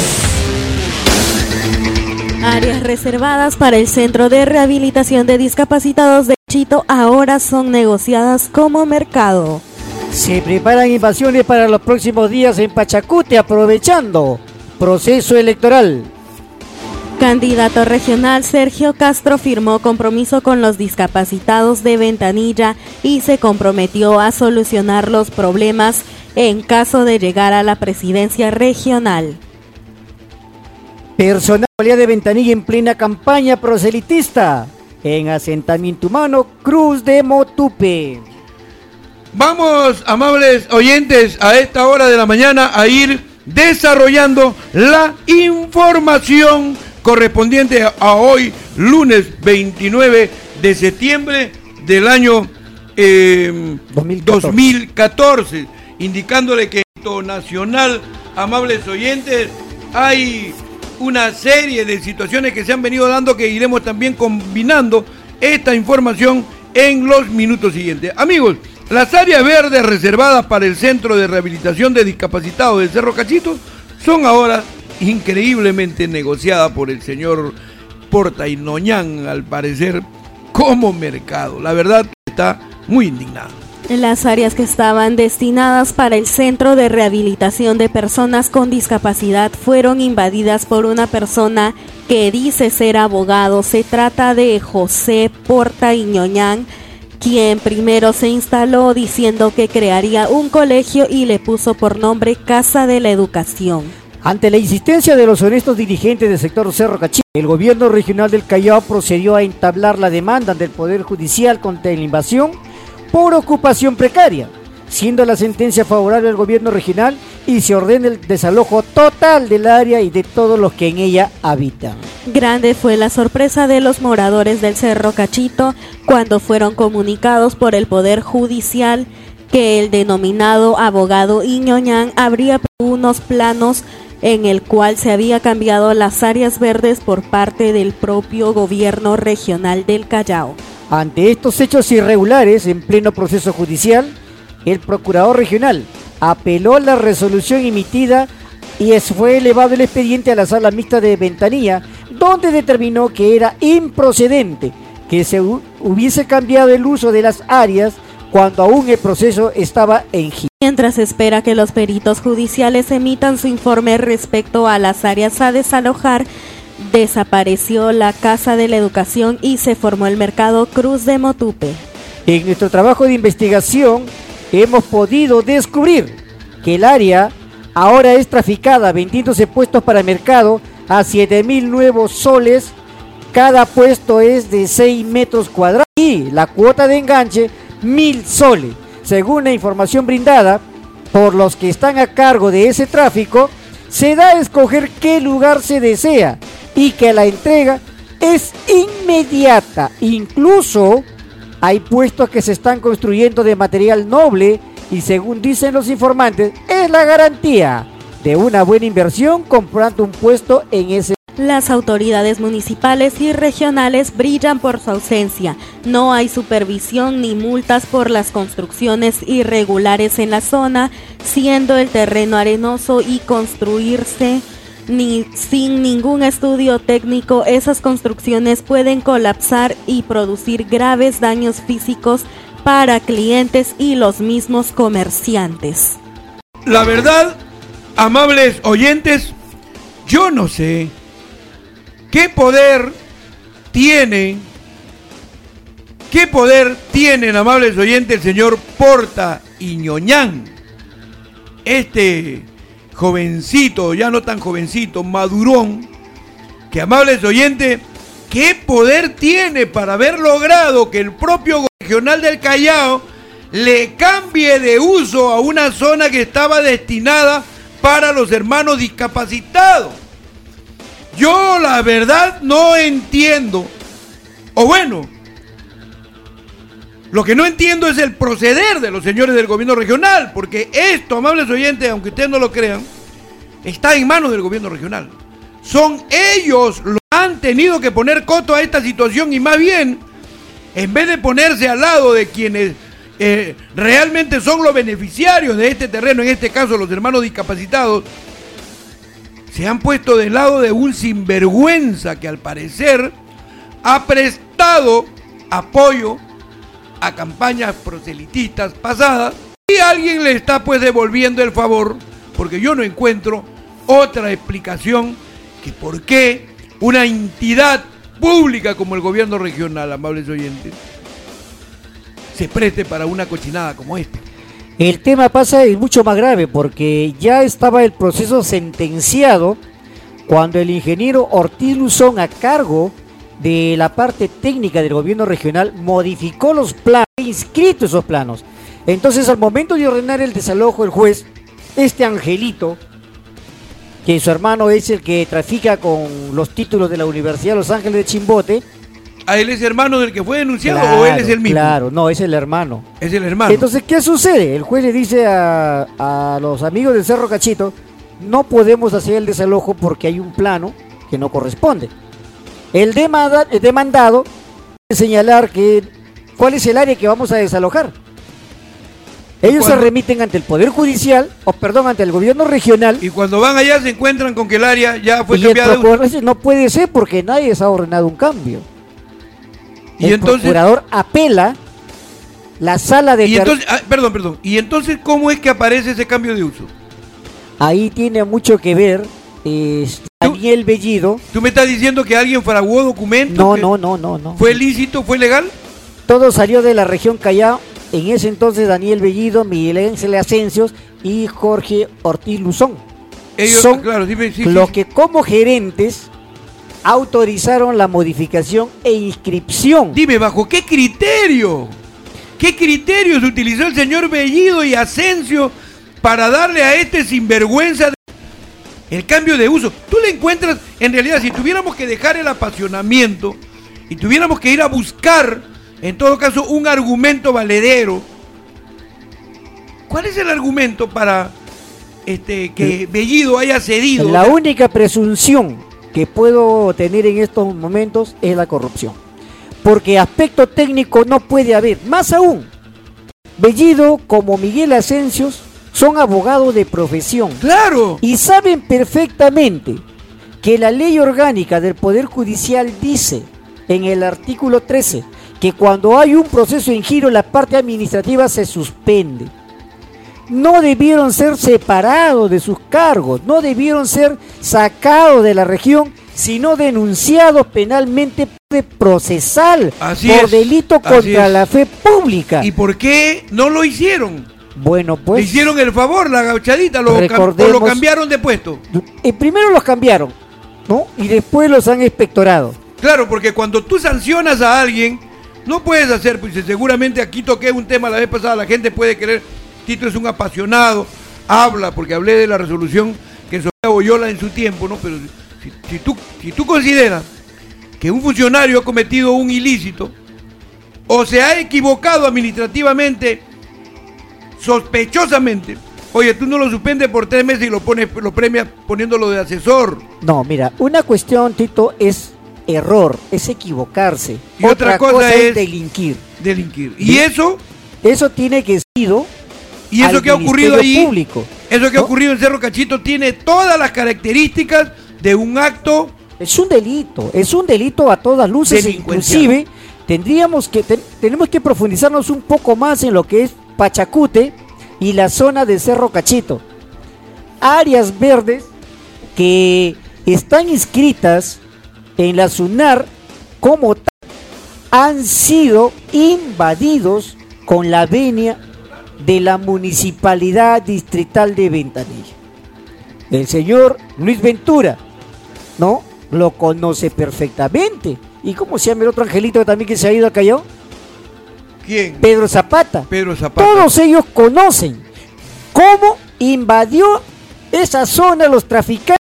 Áreas reservadas para el Centro de Rehabilitación de Discapacitados de Chito ahora son negociadas como mercado. Se preparan invasiones para los próximos días en Pachacute, aprovechando proceso electoral. Candidato regional Sergio Castro firmó compromiso con los discapacitados de Ventanilla y se comprometió a solucionar los problemas en caso de llegar a la presidencia regional. Personal de Ventanilla en plena campaña proselitista en asentamiento humano Cruz de Motupe. Vamos, amables oyentes, a esta hora de la mañana a ir desarrollando la información correspondiente a hoy, lunes 29 de septiembre del año 2014, indicándole que en el nacional, amables oyentes, hay una serie de situaciones que se han venido dando que iremos también combinando esta información en los minutos siguientes. Amigos, las áreas verdes reservadas para el Centro de Rehabilitación de Discapacitados del Cerro Cachito son ahora increíblemente negociadas por el señor Porta y Noñán, al parecer, como mercado. La verdad está muy indignado. Las áreas que estaban destinadas para el Centro de Rehabilitación de Personas con Discapacidad fueron invadidas por una persona que dice ser abogado. Se trata de José Porta y Noñán, quien primero se instaló diciendo que crearía un colegio y le puso por nombre Casa de la Educación. Ante la insistencia de los honestos dirigentes del sector Cerro Cachito, el gobierno regional del Callao procedió a entablar la demanda del Poder Judicial contra la invasión por ocupación precaria, siendo la sentencia favorable al gobierno regional y se ordena el desalojo total del área y de todos los que en ella habitan. Grande fue la sorpresa de los moradores del Cerro Cachito cuando fueron comunicados por el Poder Judicial que el denominado abogado Iñoñán habría unos planos en el cual se había cambiado las áreas verdes por parte del propio gobierno regional del Callao. Ante estos hechos irregulares en pleno proceso judicial, el procurador regional apeló la resolución emitida y fue elevado el expediente a la sala mixta de Ventanilla, donde determinó que era improcedente que se hubiese cambiado el uso de las áreas cuando aún el proceso estaba en giro. Mientras espera que los peritos judiciales emitan su informe respecto a las áreas a desalojar, desapareció la Casa de la Educación y se formó el mercado Cruz de Motupe. En nuestro trabajo de investigación hemos podido descubrir que el área ahora es traficada vendiéndose puestos para mercado a 7.000 nuevos soles. Cada puesto es de 6 metros cuadrados y la cuota de enganche 1.000 soles. Según la información brindada por los que están a cargo de ese tráfico, se da a escoger qué lugar se desea y que la entrega es inmediata. Incluso hay puestos que se están construyendo de material noble y, según dicen los informantes, es la garantía de una buena inversión comprando un puesto en ese. Las autoridades municipales y regionales brillan por su ausencia. No hay supervisión ni multas por las construcciones irregulares en la zona, siendo el terreno arenoso y construirse sin ningún estudio técnico. Esas construcciones pueden colapsar y producir graves daños físicos para clientes y los mismos comerciantes. La verdad, amables oyentes, yo no sé ¿qué poder tienen, amables oyentes, el señor Porta y Noñán? Este jovencito, ya no tan jovencito, madurón, que, amables oyentes, ¿qué poder tiene para haber logrado que el propio regional del Callao le cambie de uso a una zona que estaba destinada para los hermanos discapacitados? Yo la verdad no entiendo, o bueno, lo que no entiendo es el proceder de los señores del gobierno regional, porque esto, amables oyentes, aunque ustedes no lo crean, está en manos del gobierno regional. Son ellos los que han tenido que poner coto a esta situación y más bien, en vez de ponerse al lado de quienes realmente son los beneficiarios de este terreno, en este caso los hermanos discapacitados, se han puesto del lado de un sinvergüenza que al parecer ha prestado apoyo a campañas proselitistas pasadas y alguien le está pues devolviendo el favor, porque yo no encuentro otra explicación que por qué una entidad pública como el gobierno regional, amables oyentes, se preste para una cochinada como esta. El tema pasa es mucho más grave porque ya estaba el proceso sentenciado cuando el ingeniero Ortiz Luzón, a cargo de la parte técnica del gobierno regional, modificó los planos, inscrito esos planos. Entonces, al momento de ordenar el desalojo, el juez, este angelito, que su hermano es el que trafica con los títulos de la Universidad de Los Ángeles de Chimbote. ¿A él es hermano del que fue denunciado o él es el mismo? Claro, no, es el hermano. Es el hermano. Entonces, ¿qué sucede? El juez le dice a los amigos del Cerro Cachito, no podemos hacer el desalojo porque hay un plano que no corresponde. El demandado debe señalar cuál es el área que vamos a desalojar. Ellos se remiten ante el Poder Judicial, ante el gobierno regional. Y cuando van allá se encuentran con que el área ya fue cambiada. No puede ser porque nadie se ha ordenado un cambio. Y el procurador apela, la sala de... Y entonces, perdón. ¿Y entonces cómo es que aparece ese cambio de uso? Ahí tiene mucho que ver Daniel Bellido. ¿Tú me estás diciendo que alguien fraguó documentos? No. ¿Fue lícito? ¿Fue legal? Todo salió de la región Callao. En ese entonces Daniel Bellido, Miguel Ángel Asensios y Jorge Ortiz Luzón. Ellos son los que como gerentes autorizaron la modificación e inscripción. Dime, ¿bajo qué criterio? ¿Qué criterio se utilizó el señor Bellido y Asensio para darle a este sinvergüenza el cambio de uso? Tú le encuentras, en realidad, si tuviéramos que dejar el apasionamiento y tuviéramos que ir a buscar, en todo caso, un argumento valedero, ¿cuál es el argumento para que Bellido haya cedido? La única presunción que puedo tener en estos momentos es la corrupción, porque aspecto técnico no puede haber. Más aún, Bellido como Miguel Asensios son abogados de profesión. ¡Claro! Y saben perfectamente que la ley orgánica del Poder Judicial dice en el artículo 13 que cuando hay un proceso en giro la parte administrativa se suspende. No debieron ser separados de sus cargos, no debieron ser sacados de la región, sino denunciados penalmente procesal por delito contra la fe pública. ¿Y por qué no lo hicieron? Bueno, pues... Le hicieron el favor, la gauchadita, o lo cambiaron de puesto. Primero los cambiaron, ¿no? Y después los han inspectorado. Claro, porque cuando tú sancionas a alguien, no puedes hacer, pues seguramente aquí toqué un tema la vez pasada, la gente puede creer, Tito es un apasionado, habla, porque hablé de la resolución que Sofía Boyola en su tiempo, ¿no? Pero si tú consideras que un funcionario ha cometido un ilícito, o se ha equivocado administrativamente, sospechosamente, oye, tú no lo suspendes por 3 meses y lo premias poniéndolo de asesor. No, mira, una cuestión, Tito, es error, es equivocarse. Y otra cosa es delinquir. ¿Y eso? Eso tiene que ser... Y eso que ha ocurrido ahí, público, eso que ha ocurrido en Cerro Cachito tiene todas las características de un acto... Es un delito a todas luces, inclusive tenemos que profundizarnos un poco más en lo que es Pachacute y la zona de Cerro Cachito. Áreas verdes que están inscritas en la SUNAR como tal, han sido invadidos con la venia de la Municipalidad Distrital de Ventanilla. El señor Luis Ventura, ¿no? Lo conoce perfectamente. ¿Y cómo se llama el otro angelito también que se ha ido a Callao? ¿Quién? Pedro Zapata. Pedro Zapata. Todos ellos conocen cómo invadió esa zona los traficantes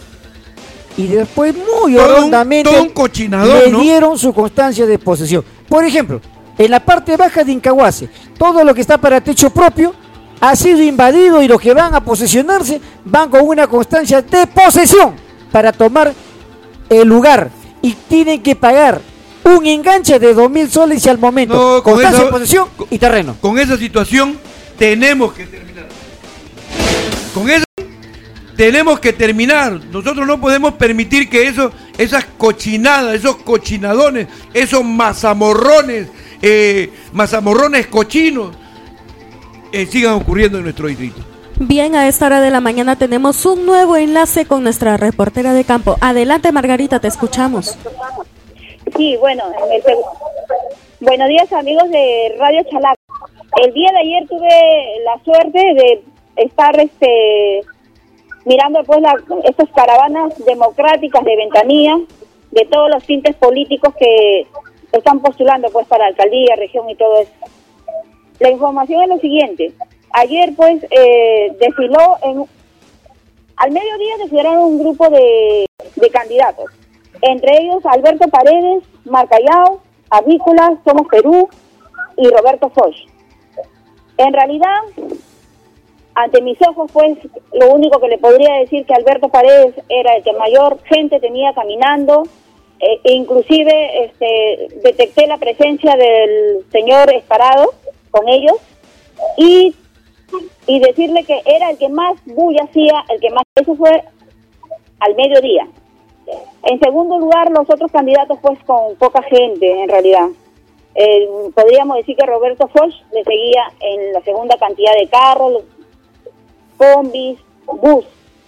y después muy hondamente le dieron su constancia de posesión. Por ejemplo, en la parte baja de Incahuasi, todo lo que está para techo propio ha sido invadido y los que van a posesionarse van con una constancia de posesión para tomar el lugar y tienen que pagar un enganche de 2.000 soles y al momento constancia de posesión y terreno. Con esa situación tenemos que terminar. Tenemos que terminar. Nosotros no podemos permitir que esas cochinadas, esos cochinadones, esos mazamorrones cochinos sigan ocurriendo en nuestro distrito. Bien, a esta hora de la mañana tenemos un nuevo enlace con nuestra reportera de campo. Adelante, Margarita, te escuchamos. Sí, bueno, Buenos días, amigos de Radio Chalaca. El día de ayer tuve la suerte de estar mirando pues estas caravanas democráticas de Ventanilla, de todos los tintes políticos que están postulando pues para alcaldía, región y todo eso. La información es lo siguiente. Ayer pues desfiló al mediodía desfilaron un grupo de candidatos, entre ellos Alberto Paredes, Marcayao, Avícola, Somos Perú y Roberto Foch. En realidad, ante mis ojos, pues, lo único que le podría decir que Alberto Paredes era el que mayor gente tenía caminando, e inclusive detecté la presencia del señor Esparado con ellos, y decirle que era el que más bulla hacía, eso fue al mediodía. En segundo lugar, los otros candidatos, pues, con poca gente, en realidad. Podríamos decir que Roberto Foch le seguía en la segunda cantidad de carros, combis, bus.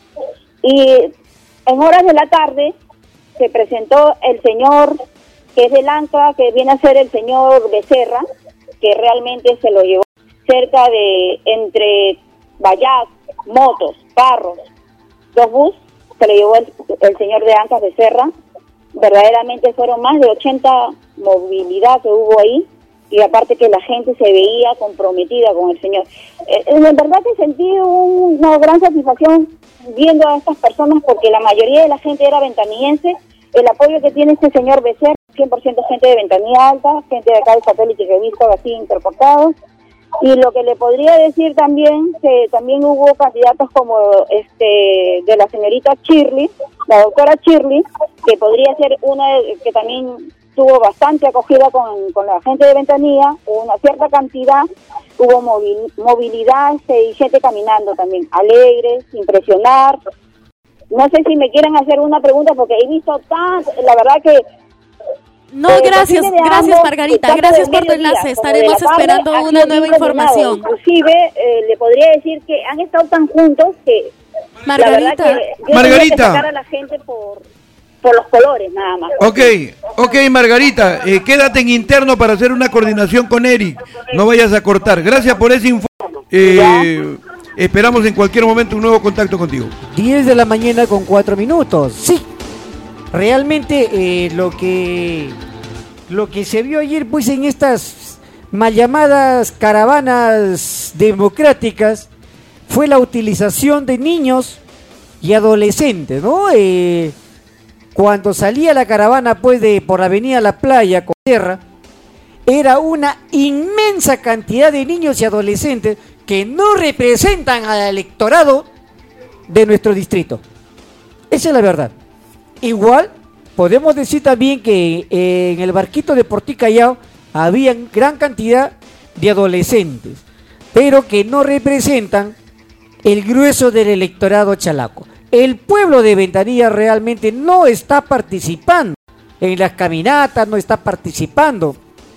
Y en horas de la tarde se presentó el señor que es del ANCA, que viene a ser el señor Becerra, que realmente se lo llevó cerca de entre Bayac, motos, carros, 2 bus, se lo llevó el señor de ANCA Becerra. Verdaderamente fueron más de 80 movilidad que hubo ahí, y aparte que la gente se veía comprometida con el señor. En verdad que sentí una gran satisfacción viendo a estas personas, porque la mayoría de la gente era ventanillense. El apoyo que tiene este señor Becerra, 100% gente de Ventanilla Alta, gente de acá del satélite que he visto así interportados. Y lo que le podría decir también, que también hubo candidatos como de la señorita Shirley, la doctora Shirley, que podría ser una que también tuvo bastante acogida con la gente de Ventanilla, una cierta cantidad, hubo movilidad y gente caminando también, alegres, impresionar. No sé si me quieren hacer una pregunta, porque he visto la verdad que... No, gracias Margarita, gracias por tu enlace, estaremos esperando una nueva información. Inclusive le podría decir que han estado tan juntos que... Margarita, Margarita, sacar a la gente por los colores nada más. Ok, Margarita, quédate en interno para hacer una coordinación con Eric, no vayas a cortar. Gracias por ese informe. Esperamos en cualquier momento un nuevo contacto contigo. 10 de la mañana con 4 minutos. Sí, realmente lo que se vio ayer pues en estas mal llamadas caravanas democráticas fue la utilización de niños y adolescentes, ¿no? Cuando salía la caravana pues por la avenida La Playa con tierra, era una inmensa cantidad de niños y adolescentes que no representan al electorado de nuestro distrito. Esa es la verdad. Igual podemos decir también que en el barquito de Portí Callao había gran cantidad de adolescentes, pero que no representan el grueso del electorado chalaco. El pueblo de Ventanilla realmente no está participando en las caminatas, no está participando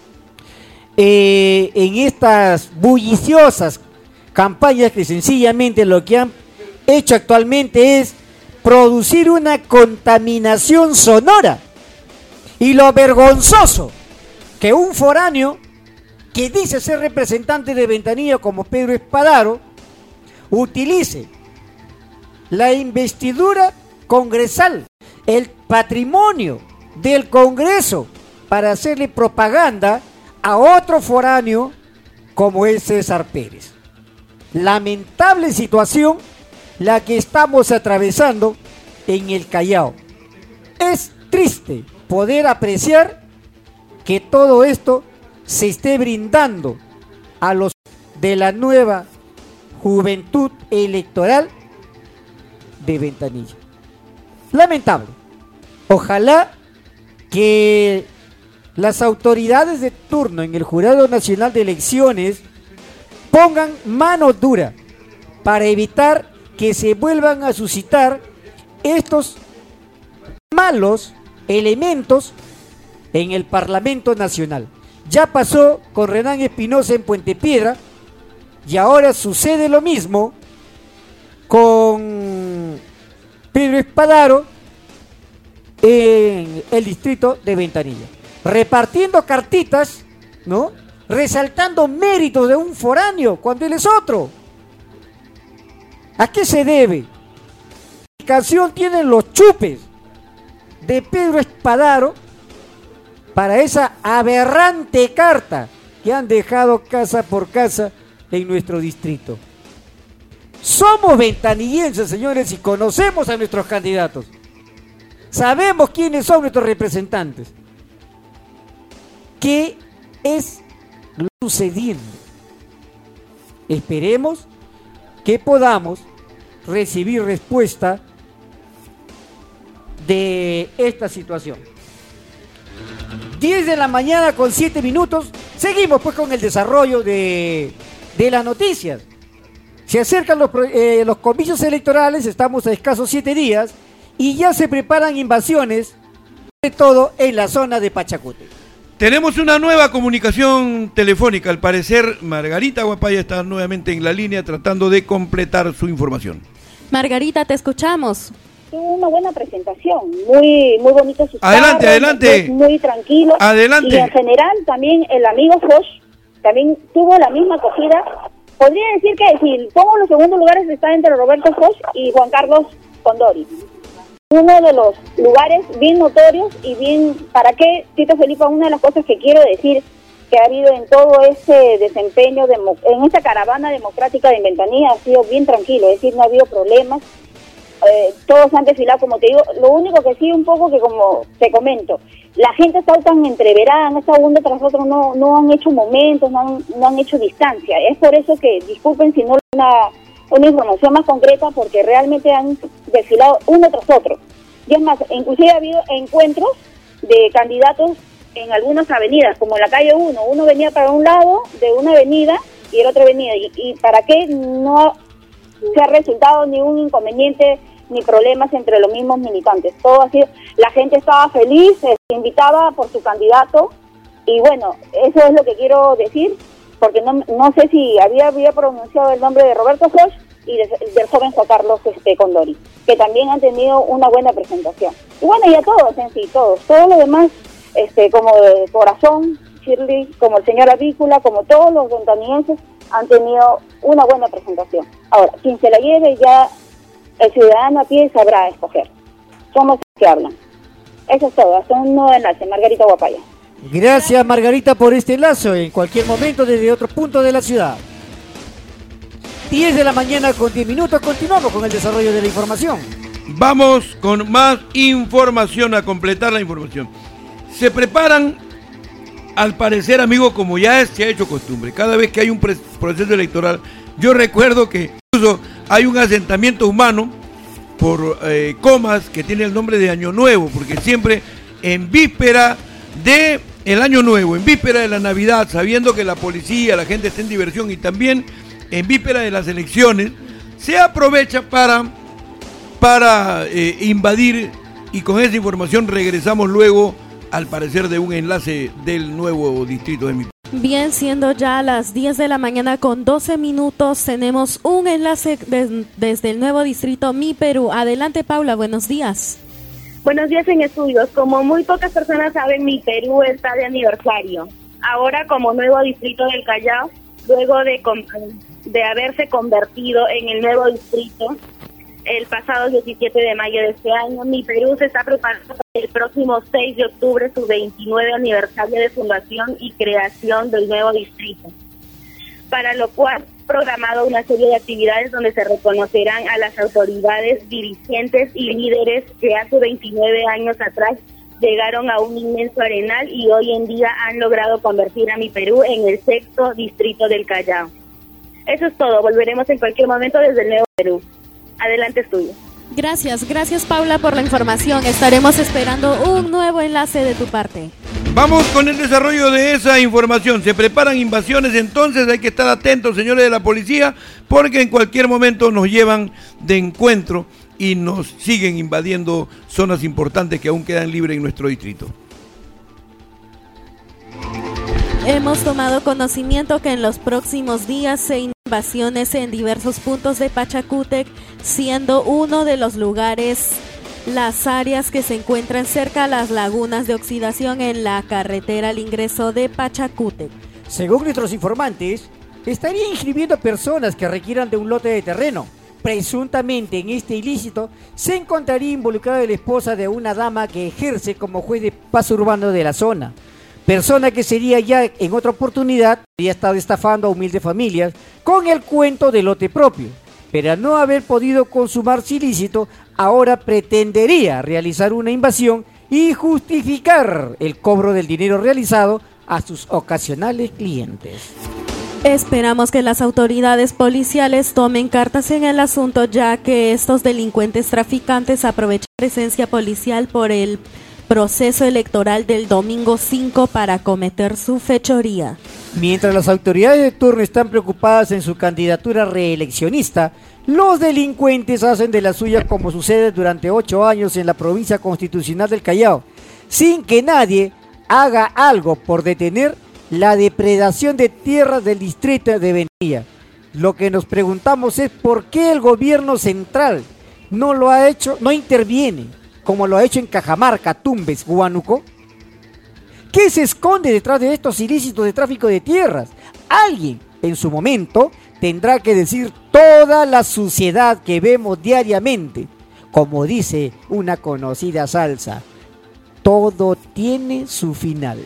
en estas bulliciosas campañas que sencillamente lo que han hecho actualmente es producir una contaminación sonora. Y lo vergonzoso que un foráneo que dice ser representante de Ventanilla como Pedro Espadaro utilice la investidura congresal, el patrimonio del Congreso, para hacerle propaganda a otro foráneo como es César Pérez. Lamentable situación la que estamos atravesando en el Callao. Es triste poder apreciar que todo esto se esté brindando a los de la nueva juventud electoral de Ventanilla. Lamentable. Ojalá que las autoridades de turno en el Jurado Nacional de Elecciones pongan mano dura para evitar que se vuelvan a suscitar estos malos elementos en el Parlamento Nacional. Ya pasó con Renán Espinosa en Puente Piedra y ahora sucede lo mismo con Pedro Espadaro en el distrito de Ventanilla, repartiendo cartitas ¿no? Resaltando méritos de un foráneo cuando él es otro. ¿A qué se debe? ¿Qué explicación tienen los chupes de Pedro Espadaro para esa aberrante carta que han dejado casa por casa en nuestro distrito? Somos ventanillenses, señores, y conocemos a nuestros candidatos. Sabemos quiénes son nuestros representantes. ¿Qué es lo sucediendo? Esperemos que podamos recibir respuesta de esta situación. 10 de la mañana con 7 minutos. Seguimos pues con el desarrollo de las noticias. Se acercan los comicios electorales, estamos a escasos 7 días y ya se preparan invasiones, sobre todo en la zona de Pachacute. Tenemos una nueva comunicación telefónica, al parecer Margarita Guapaya está nuevamente en la línea tratando de completar su información. Margarita, te escuchamos. Tuvo una buena presentación, muy bonito sus Adelante, carros, adelante. muy tranquilo. Adelante. Y en general también el amigo Foch también tuvo la misma acogida. Podría decir que si pongo los segundos lugares está entre Roberto Foch y Juan Carlos Condori. Uno de los lugares bien notorios y bien, ¿para qué, Tito Felipe? Una de las cosas que quiero decir que ha habido en todo ese desempeño, en esta caravana democrática de Ventanilla ha sido bien tranquilo, es decir, no ha habido problemas, todos han desfilado, como te digo, lo único que sí un poco que como te comento, la gente está tan entreverada, no está uno tras otro, no han hecho momentos, no han hecho distancia, es por eso que, disculpen si no una información más concreta, porque realmente han desfilado uno tras otro. Y es más, inclusive ha habido encuentros de candidatos en algunas avenidas, como en la calle 1. Uno venía para un lado de una avenida y el otro avenida. Y para qué no se ha resultado ni un inconveniente ni problemas entre los mismos militantes. Todo ha sido, la gente estaba feliz, se invitaba por su candidato. Y bueno, eso es lo que quiero decir, porque no sé si había pronunciado el nombre de Roberto Foch y del joven Juan Carlos Condori, que también han tenido una buena presentación. Y bueno, y a todos en sí, todos los demás, como de Corazón, Shirley, como el señor Avícola, como todos los ventanillenses, han tenido una buena presentación. Ahora, quien se la lleve ya, el ciudadano a pie sabrá escoger. Somos los que hablan. Eso es todo, hasta un nuevo enlace, Margarita Guapaya. Gracias, Margarita, por este enlace, en cualquier momento desde otro punto de la ciudad. 10 de la mañana con 10 minutos, continuamos con el desarrollo de la información. Vamos con más información, a completar la información. Se preparan, al parecer, amigos, como ya se ha hecho costumbre, cada vez que hay un proceso electoral, yo recuerdo que incluso hay un asentamiento humano por comas que tiene el nombre de Año Nuevo, porque siempre en víspera de el Año Nuevo, en víspera de la Navidad, sabiendo que la policía, la gente está en diversión y también en víspera de las elecciones, se aprovecha para invadir, y con esa información regresamos luego, al parecer, de un enlace del nuevo distrito de mi. Bien, siendo ya las 10 de la mañana con 12 minutos, tenemos un enlace desde el nuevo distrito Mi Perú. Adelante, Paula, buenos días. Buenos días en estudios. Como muy pocas personas saben, Mi Perú está de aniversario. Ahora, como nuevo distrito del Callao, luego de haberse convertido en el nuevo distrito el pasado 17 de mayo de este año, Mi Perú se está preparando para el próximo 6 de octubre su 29 aniversario de fundación y creación del nuevo distrito, para lo cual programado una serie de actividades donde se reconocerán a las autoridades, dirigentes y líderes que hace 29 años atrás llegaron a un inmenso arenal y hoy en día han logrado convertir a Mi Perú en el 6º distrito del Callao. Eso es todo, volveremos en cualquier momento desde el nuevo Perú. Adelante, estudio. Gracias Paula por la información. Estaremos esperando un nuevo enlace de tu parte. Vamos con el desarrollo de esa información. Se preparan invasiones, entonces hay que estar atentos, señores de la policía, porque en cualquier momento nos llevan de encuentro y nos siguen invadiendo zonas importantes que aún quedan libres en nuestro distrito. Hemos tomado conocimiento que en los próximos días se invasiones en diversos puntos de Pachacútec, siendo uno de los lugares las áreas que se encuentran cerca a las lagunas de oxidación en la carretera al ingreso de Pachacútec. Según nuestros informantes, estaría inscribiendo personas que requieran de un lote de terreno. Presuntamente en este ilícito se encontraría involucrada la esposa de una dama que ejerce como juez de paz urbano de la zona. Persona que sería ya en otra oportunidad, habría estado estafando a humildes familias con el cuento de lote propio. Pero al no haber podido consumarse ilícito, ahora pretendería realizar una invasión y justificar el cobro del dinero realizado a sus ocasionales clientes. Esperamos que las autoridades policiales tomen cartas en el asunto, ya que estos delincuentes traficantes aprovechan la presencia policial por el proceso electoral del domingo 5 para cometer su fechoría. Mientras las autoridades de turno están preocupadas en su candidatura reeleccionista, los delincuentes hacen de la suya como sucede durante 8 años en la provincia constitucional del Callao, sin que nadie haga algo por detener la depredación de tierras del distrito de Ventanilla. Lo que nos preguntamos es por qué el gobierno central no lo ha hecho, no interviene, como lo ha hecho en Cajamarca, Tumbes, Huánuco. ¿Qué se esconde detrás de estos ilícitos de tráfico de tierras? Alguien, en su momento, tendrá que decir toda la suciedad que vemos diariamente. Como dice una conocida salsa, todo tiene su final.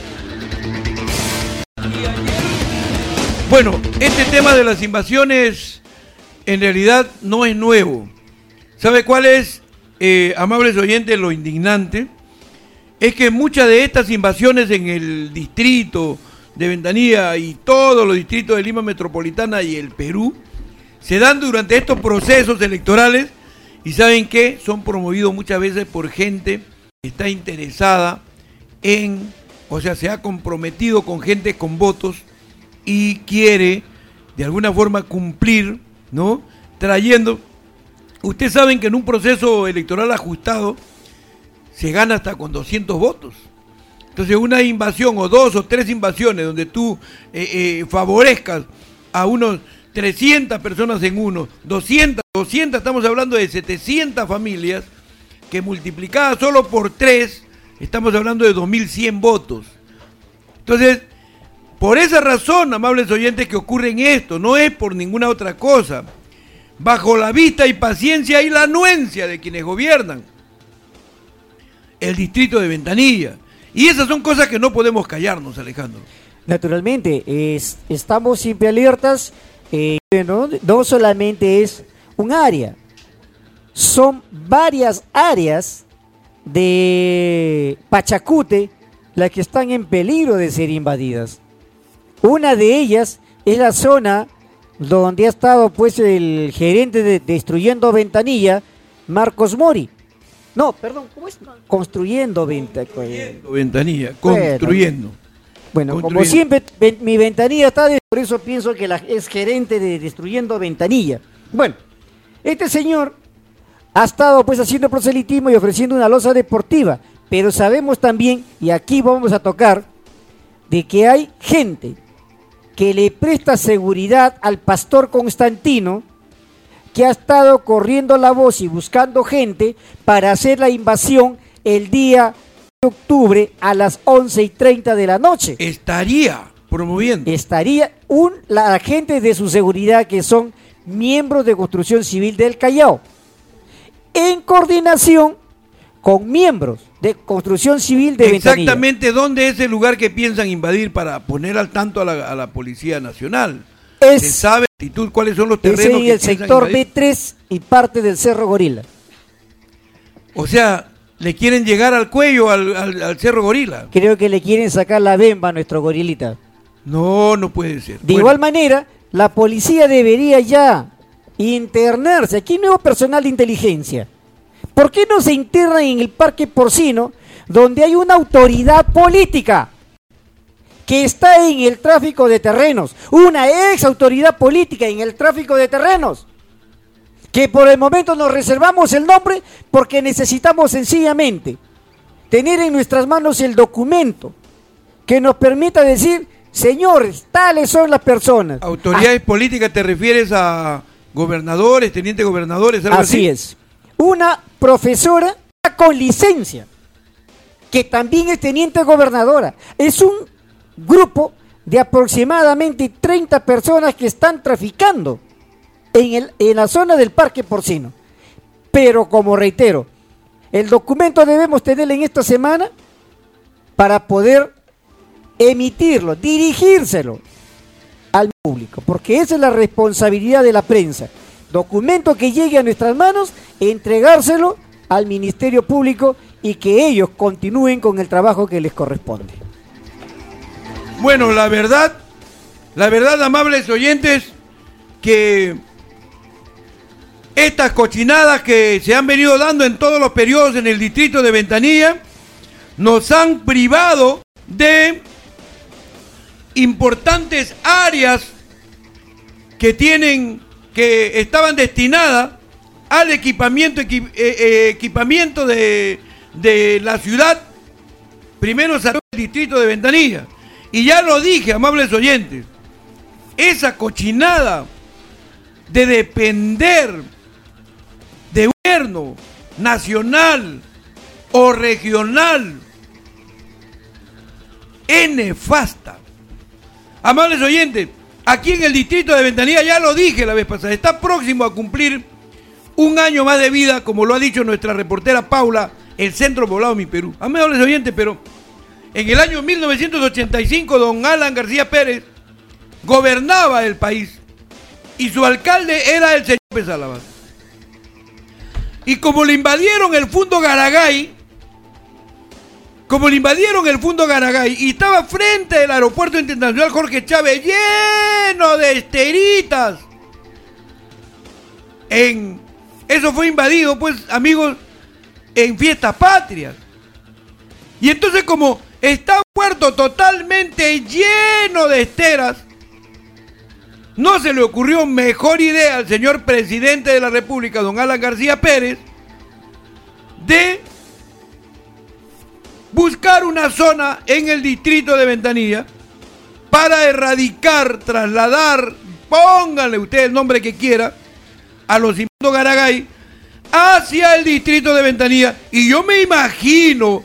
Bueno, este tema de las invasiones en realidad no es nuevo. ¿Sabe cuál es, amables oyentes, lo indignante? Es que muchas de estas invasiones en el distrito de Ventanilla y todos los distritos de Lima Metropolitana y el Perú se dan durante estos procesos electorales y ¿saben qué? Son promovidos muchas veces por gente que está interesada en, o sea, se ha comprometido con gente con votos y quiere de alguna forma cumplir, ¿no? Trayendo, ustedes saben que en un proceso electoral ajustado se gana hasta con 200 votos. Entonces una invasión o 2 o 3 invasiones donde tú favorezcas a unos 300 personas en uno, 200, estamos hablando de 700 familias que multiplicadas solo por 3, estamos hablando de 2.100 votos. Entonces, por esa razón, amables oyentes, que ocurre en esto, no es por ninguna otra cosa, bajo la vista y paciencia y la anuencia de quienes gobiernan el distrito de Ventanilla. Y esas son cosas que no podemos callarnos, Alejandro. Naturalmente, estamos siempre alertas, no solamente es un área, son varias áreas de Pachacútec las que están en peligro de ser invadidas. Una de ellas es la zona donde ha estado pues el gerente de Destruyendo Ventanilla, Marcos Mori. No, perdón, ¿cómo es? Construyendo Ventanilla, construyendo. Bueno, como siempre, mi Ventanilla está, por eso pienso que es gerente de Destruyendo Ventanilla. Bueno, este señor ha estado pues haciendo proselitismo y ofreciendo una losa deportiva, pero sabemos también, y aquí vamos a tocar, de que hay gente que le presta seguridad al pastor Constantino, que ha estado corriendo la voz y buscando gente para hacer la invasión el día de octubre a las 11:30 de la noche. Estaría promoviendo. La gente de su seguridad, que son miembros de Construcción Civil del Callao, en coordinación con miembros de Construcción Civil de Ventanilla. Exactamente, ¿dónde es el lugar que piensan invadir para poner al tanto a la Policía Nacional? ¿Se sabe actitud cuáles son los terrenos? Es en el sector B3 y parte del Cerro Gorila. O sea, ¿le quieren llegar al cuello al Cerro Gorila? Creo que le quieren sacar la bemba a nuestro gorilita. No, no puede ser. De igual manera, la policía debería ya internarse. Aquí hay nuevo personal de inteligencia. ¿Por qué no se internan en el Parque Porcino, donde hay una autoridad política que está en el tráfico de terrenos? Una ex autoridad política en el tráfico de terrenos, que por el momento nos reservamos el nombre porque necesitamos sencillamente tener en nuestras manos el documento que nos permita decir, señores, tales son las personas. ¿Autoridades políticas te refieres a gobernadores, tenientes gobernadores, algo así? Así es. una profesora con licencia, que también es teniente gobernadora. Es un grupo de aproximadamente 30 personas que están traficando en la zona del Parque Porcino. Pero como reitero, el documento debemos tenerlo en esta semana para poder emitirlo, dirigírselo al público, porque esa es la responsabilidad de la prensa. Documento que llegue a nuestras manos, entregárselo al Ministerio Público y que ellos continúen con el trabajo que les corresponde. Bueno, la verdad, amables oyentes, que estas cochinadas que se han venido dando en todos los periodos en el distrito de Ventanilla nos han privado de importantes áreas que estaban destinadas al equipamiento de la ciudad, primero salió el distrito de Ventanilla. Y ya lo dije, amables oyentes, esa cochinada de depender de un gobierno nacional o regional es nefasta. Amables oyentes, aquí en el distrito de Ventanilla, ya lo dije la vez pasada, está próximo a cumplir un año más de vida, como lo ha dicho nuestra reportera Paula, el centro poblado de mi Perú. Amables oyentes, pero en el año 1985, don Alan García Pérez gobernaba el país y su alcalde era el señor López Alabaz. Y como le invadieron el Fundo Garagay, y estaba frente al aeropuerto internacional Jorge Chávez lleno de esteritas, eso fue invadido, pues, amigos, en fiestas patrias. Y entonces, como está un puerto totalmente lleno de esteras, no se le ocurrió mejor idea al señor presidente de la República, don Alan García Pérez, de buscar una zona en el distrito de Ventanilla para erradicar, trasladar, pónganle usted el nombre que quiera, a los Inmundo Garagay hacia el distrito de Ventanilla. Y yo me imagino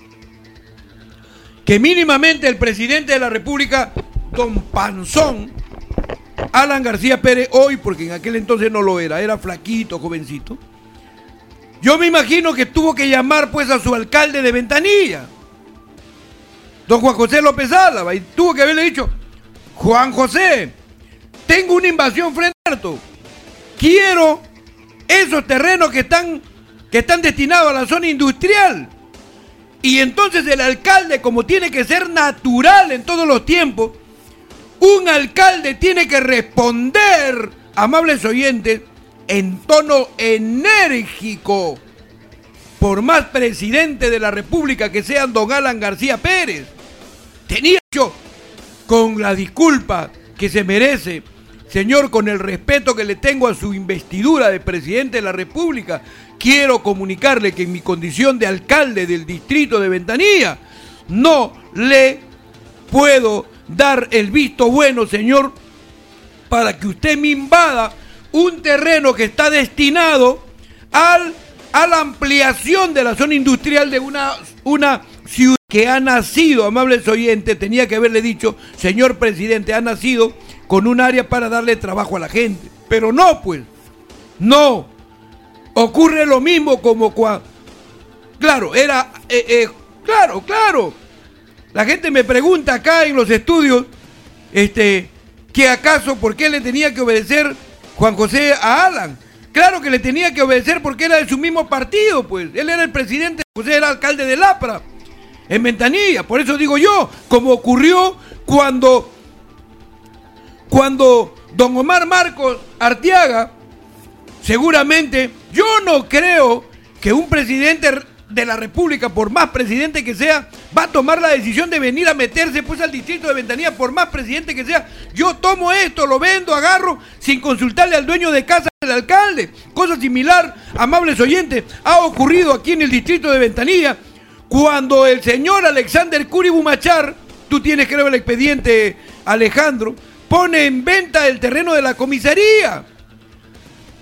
que mínimamente el presidente de la República, don Panzón, Alan García Pérez, hoy, porque en aquel entonces no lo era flaquito, jovencito, yo me imagino que tuvo que llamar pues a su alcalde de Ventanilla, don Juan José López Álava, y tuvo que haberle dicho: Juan José, tengo una invasión frente a Alto, quiero esos terrenos que están destinados a la zona industrial. Y entonces el alcalde, como tiene que ser natural en todos los tiempos, un alcalde tiene que responder, amables oyentes, en tono enérgico, por más presidente de la República que sea don Alan García Pérez. Tenía yo, con la disculpa que se merece, señor, con el respeto que le tengo a su investidura de presidente de la República, quiero comunicarle que en mi condición de alcalde del distrito de Ventanilla no le puedo dar el visto bueno, señor, para que usted me invada un terreno que está destinado a la ampliación de la zona industrial de una ciudad que ha nacido, amables oyentes, tenía que haberle dicho: señor presidente, ha nacido con un área para darle trabajo a la gente. Pero no, pues, no. Ocurre lo mismo como cuando... Claro, claro. La gente me pregunta acá en los estudios, que acaso, ¿por qué le tenía que obedecer Juan José a Alan? Claro que le tenía que obedecer porque era de su mismo partido, pues. Él era el presidente, José era alcalde de Lapra, en Ventanilla. Por eso digo yo, como ocurrió cuando don Omar Marcos Arteaga, seguramente, yo no creo que un presidente de la República, por más presidente que sea, va a tomar la decisión de venir a meterse pues al distrito de Ventanilla, por más presidente que sea. Yo tomo esto, lo vendo, agarro, sin consultarle al dueño de casa del alcalde. Cosa similar, amables oyentes, ha ocurrido aquí en el distrito de Ventanilla, cuando el señor Alexander Curibumachar, tú tienes creo el expediente, Alejandro, pone en venta el terreno de la comisaría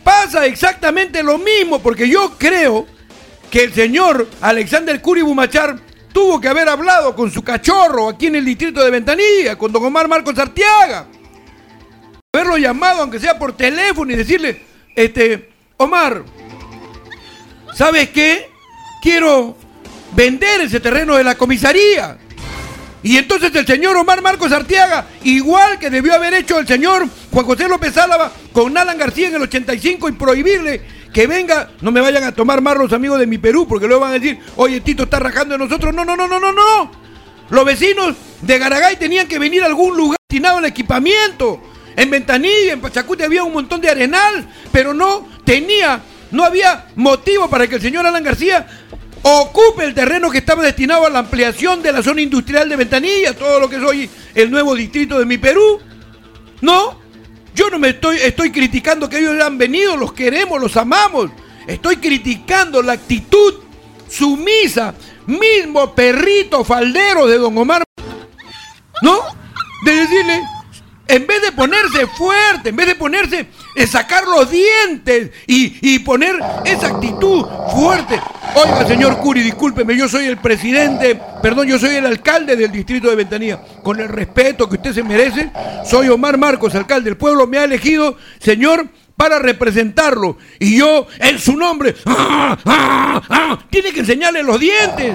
pasa exactamente lo mismo, porque yo creo que el señor Alexander Curi Bumachar tuvo que haber hablado con su cachorro aquí en el distrito de Ventanilla, con don Omar Marcos Arteaga. Haberlo llamado, aunque sea por teléfono, y decirle, Omar, ¿sabes qué? Quiero vender ese terreno de la comisaría. Y entonces el señor Omar Marcos Arteaga, igual que debió haber hecho el señor Juan José López Álava con Alan García en el 85 y prohibirle que venga, no me vayan a tomar más los amigos de Mi Perú, porque luego van a decir, oye, Tito está rajando de nosotros. No. Los vecinos de Garagay tenían que venir a algún lugar destinado al equipamiento. En Ventanilla, en Pachacute había un montón de arenal, pero no había motivo para que el señor Alan García ocupe el terreno que estaba destinado a la ampliación de la zona industrial de Ventanilla, todo lo que es hoy el nuevo distrito de Mi Perú. No, yo no me estoy criticando que ellos han venido, los queremos, los amamos. Estoy criticando la actitud sumisa, mismo perrito faldero de don Omar, ¿no? De decirle, en vez de ponerse fuerte, en vez de ponerse, sacar los dientes y poner esa actitud fuerte. Oiga, señor Curi, discúlpeme, yo soy el alcalde del distrito de Ventanilla. Con el respeto que usted se merece, soy Omar Marcos, alcalde. El pueblo me ha elegido, señor, para representarlo. Y yo, en su nombre, tiene que enseñarle los dientes.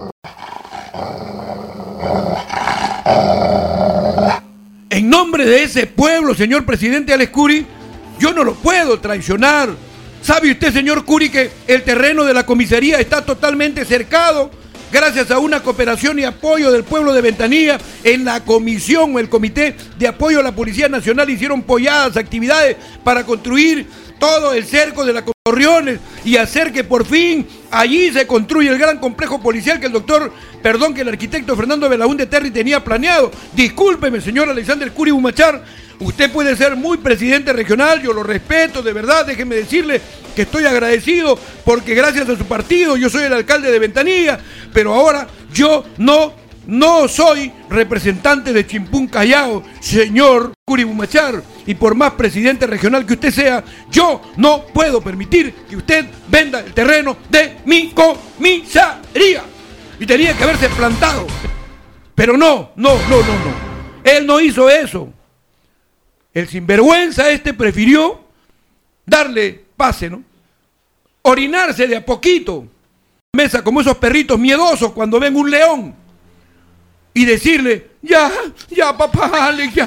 En nombre de ese pueblo, señor presidente Alex Curi, yo no lo puedo traicionar. ¿Sabe usted, señor Curi, que el terreno de la comisaría está totalmente cercado gracias a una cooperación y apoyo del pueblo de Ventanilla? En la comisión o el comité de apoyo a la Policía Nacional hicieron polladas actividades para construir todo el cerco de la Torreones y hacer que por fin allí se construya el gran complejo policial que que el arquitecto Fernando Belaúnde Terry tenía planeado. Discúlpeme, señor Alexander Curi Bumachar, usted puede ser muy presidente regional, yo lo respeto, de verdad, déjeme decirle que estoy agradecido porque gracias a su partido yo soy el alcalde de Ventanilla, pero ahora yo no soy representante de Chimpún Callao, señor Curi Bumachar, y por más presidente regional que usted sea, yo no puedo permitir que usted venda el terreno de mi comisaría. Y tenía que haberse plantado. Pero no. Él no hizo eso. El sinvergüenza prefirió darle pase, ¿no? Orinarse de a poquito. Mesa como esos perritos miedosos cuando ven un león. Y decirle, ya, papá Alex, ya,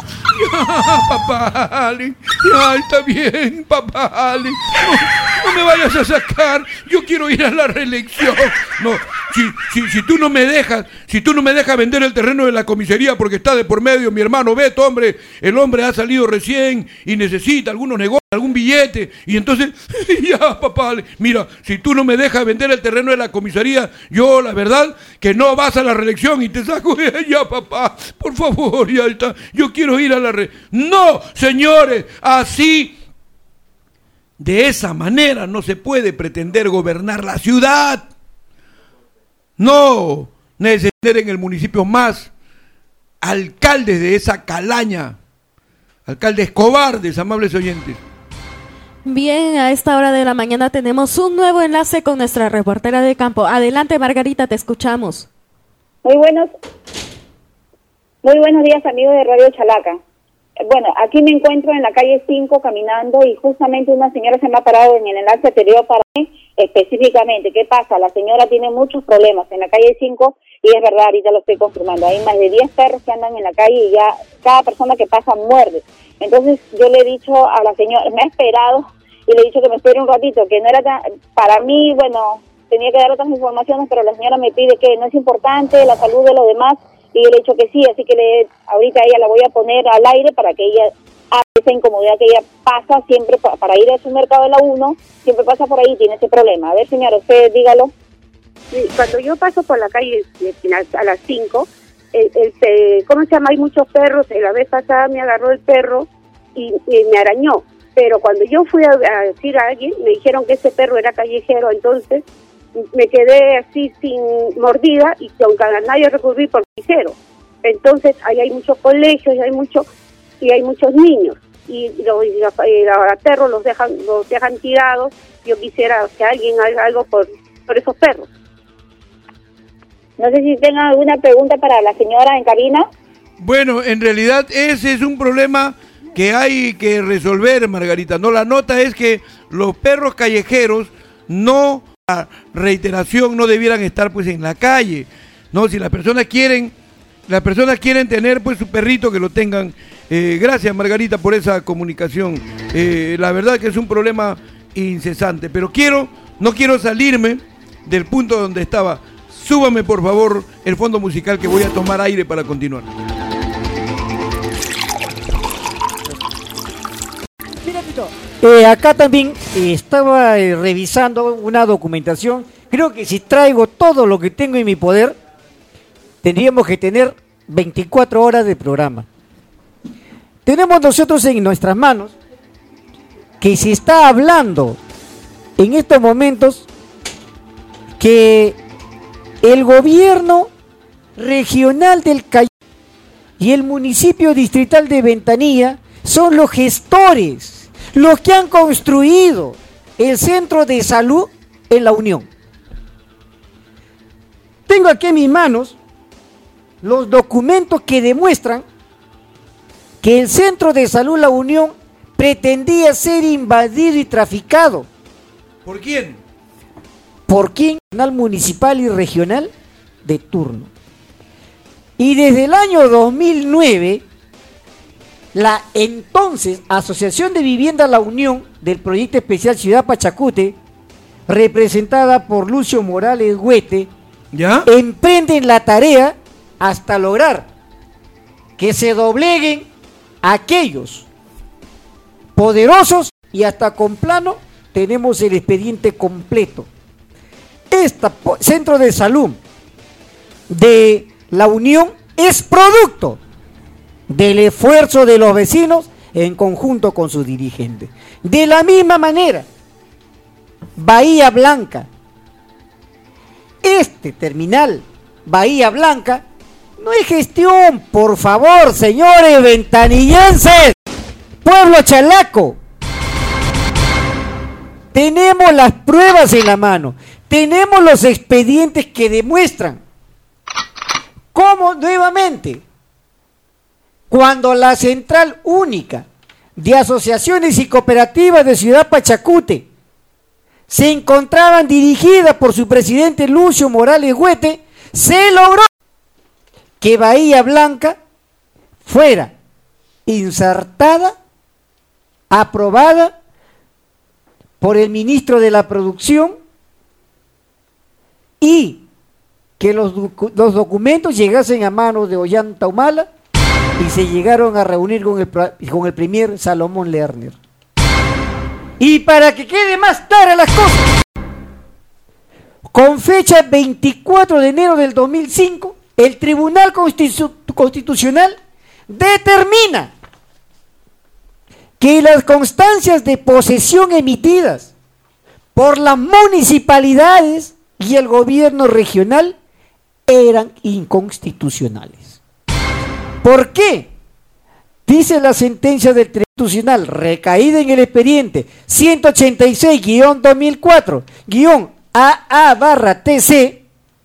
papá Alex, ya está bien, papá Alex, no me vayas a sacar, yo quiero ir a la reelección. No, si tú no me dejas vender el terreno de la comisaría porque está de por medio mi hermano Beto, hombre, el hombre ha salido recién y necesita algunos negocios, algún billete, y entonces, ya, papá Alex, mira, si tú no me dejas vender el terreno de la comisaría, yo la verdad que no vas a la reelección y te saco, ya, papá, por favor, ya está, yo quiero ir a la No, señores, así, de esa manera no se puede pretender gobernar la ciudad. No, necesitar en el municipio más alcaldes de esa calaña, alcaldes cobardes, amables oyentes. Bien, a esta hora de la mañana tenemos un nuevo enlace con nuestra reportera de campo. Adelante, Margarita, te escuchamos. Muy buenos días, amigos de Radio Chalaca. Bueno, aquí me encuentro en la calle 5 caminando y justamente una señora se me ha parado en el enlace anterior para mí específicamente. ¿Qué pasa? La señora tiene muchos problemas en la calle 5 y es verdad, ahorita lo estoy confirmando. Hay más de 10 perros que andan en la calle y ya cada persona que pasa muerde. Entonces yo le he dicho a la señora, me ha esperado y le he dicho que me espere un ratito, que no era tan, para mí, bueno, tenía que dar otras informaciones, pero la señora me pide que no es importante la salud de los demás. Y yo le he dicho que sí, así que ahorita ella la voy a poner al aire para que ella haga esa incomodidad que ella pasa siempre para ir a su mercado de la 1, siempre pasa por ahí y tiene ese problema. A ver, señora, usted dígalo. Sí, cuando yo paso por la calle a las 5, ¿cómo se llama? Hay muchos perros, la vez pasada me agarró el perro y me arañó. Pero cuando yo fui a decir a alguien, me dijeron que ese perro era callejero, entonces me quedé así sin mordida y aunque a nadie recurrí por callejero. Entonces ahí hay muchos colegios y hay muchos niños. y los perros los dejan tirados. Yo quisiera que alguien haga algo por esos perros. No sé si tengan alguna pregunta para la señora en cabina. Bueno, en realidad ese es un problema que hay que resolver, Margarita. No, la nota es que los perros callejeros no, a reiteración, no debieran estar pues en la calle. No, si las personas quieren tener pues su perrito, que lo tengan. Gracias, Margarita, por esa comunicación. La verdad que es un problema incesante, pero no quiero salirme del punto donde estaba. Súbame, por favor, el fondo musical, que voy a tomar aire para continuar. Acá también estaba revisando una documentación. Creo que si traigo todo lo que tengo en mi poder, tendríamos que tener 24 horas de programa. Tenemos nosotros en nuestras manos que se está hablando en estos momentos que el gobierno regional del Callao y el municipio distrital de Ventanilla son los gestores, los que han construido el centro de salud en La Unión. Tengo aquí en mis manos los documentos que demuestran que el centro de salud La Unión pretendía ser invadido y traficado. ¿Por quién? ¿Por quién? Municipal y regional de turno. Y desde el año 2009, la entonces Asociación de Vivienda La Unión del Proyecto Especial Ciudad Pachacute, representada por Lucio Morales Huete, ¿ya?, emprenden la tarea hasta lograr que se dobleguen aquellos poderosos, y hasta con plano tenemos el expediente completo. Este centro de salud de La Unión es producto del esfuerzo de los vecinos en conjunto con sus dirigentes. De la misma manera, Bahía Blanca, este terminal Bahía Blanca no es gestión, por favor, señores ventanillenses, pueblo chalaco. Tenemos las pruebas en la mano, tenemos los expedientes que demuestran cómo nuevamente, cuando la Central Única de Asociaciones y Cooperativas de Ciudad Pachacute se encontraban dirigidas por su presidente Lucio Morales Huete, se logró que Bahía Blanca fuera insertada, aprobada por el ministro de la Producción, y que los documentos llegasen a manos de Ollanta Humala y se llegaron a reunir con el premier Salomón Lerner. Y para que quede más clara las cosas, con fecha 24 de enero del 2005, el Tribunal Constitucional determina que las constancias de posesión emitidas por las municipalidades y el gobierno regional eran inconstitucionales. ¿Por qué? Dice la sentencia del Tribunal Constitucional, recaída en el expediente 186-2004-AA/TC,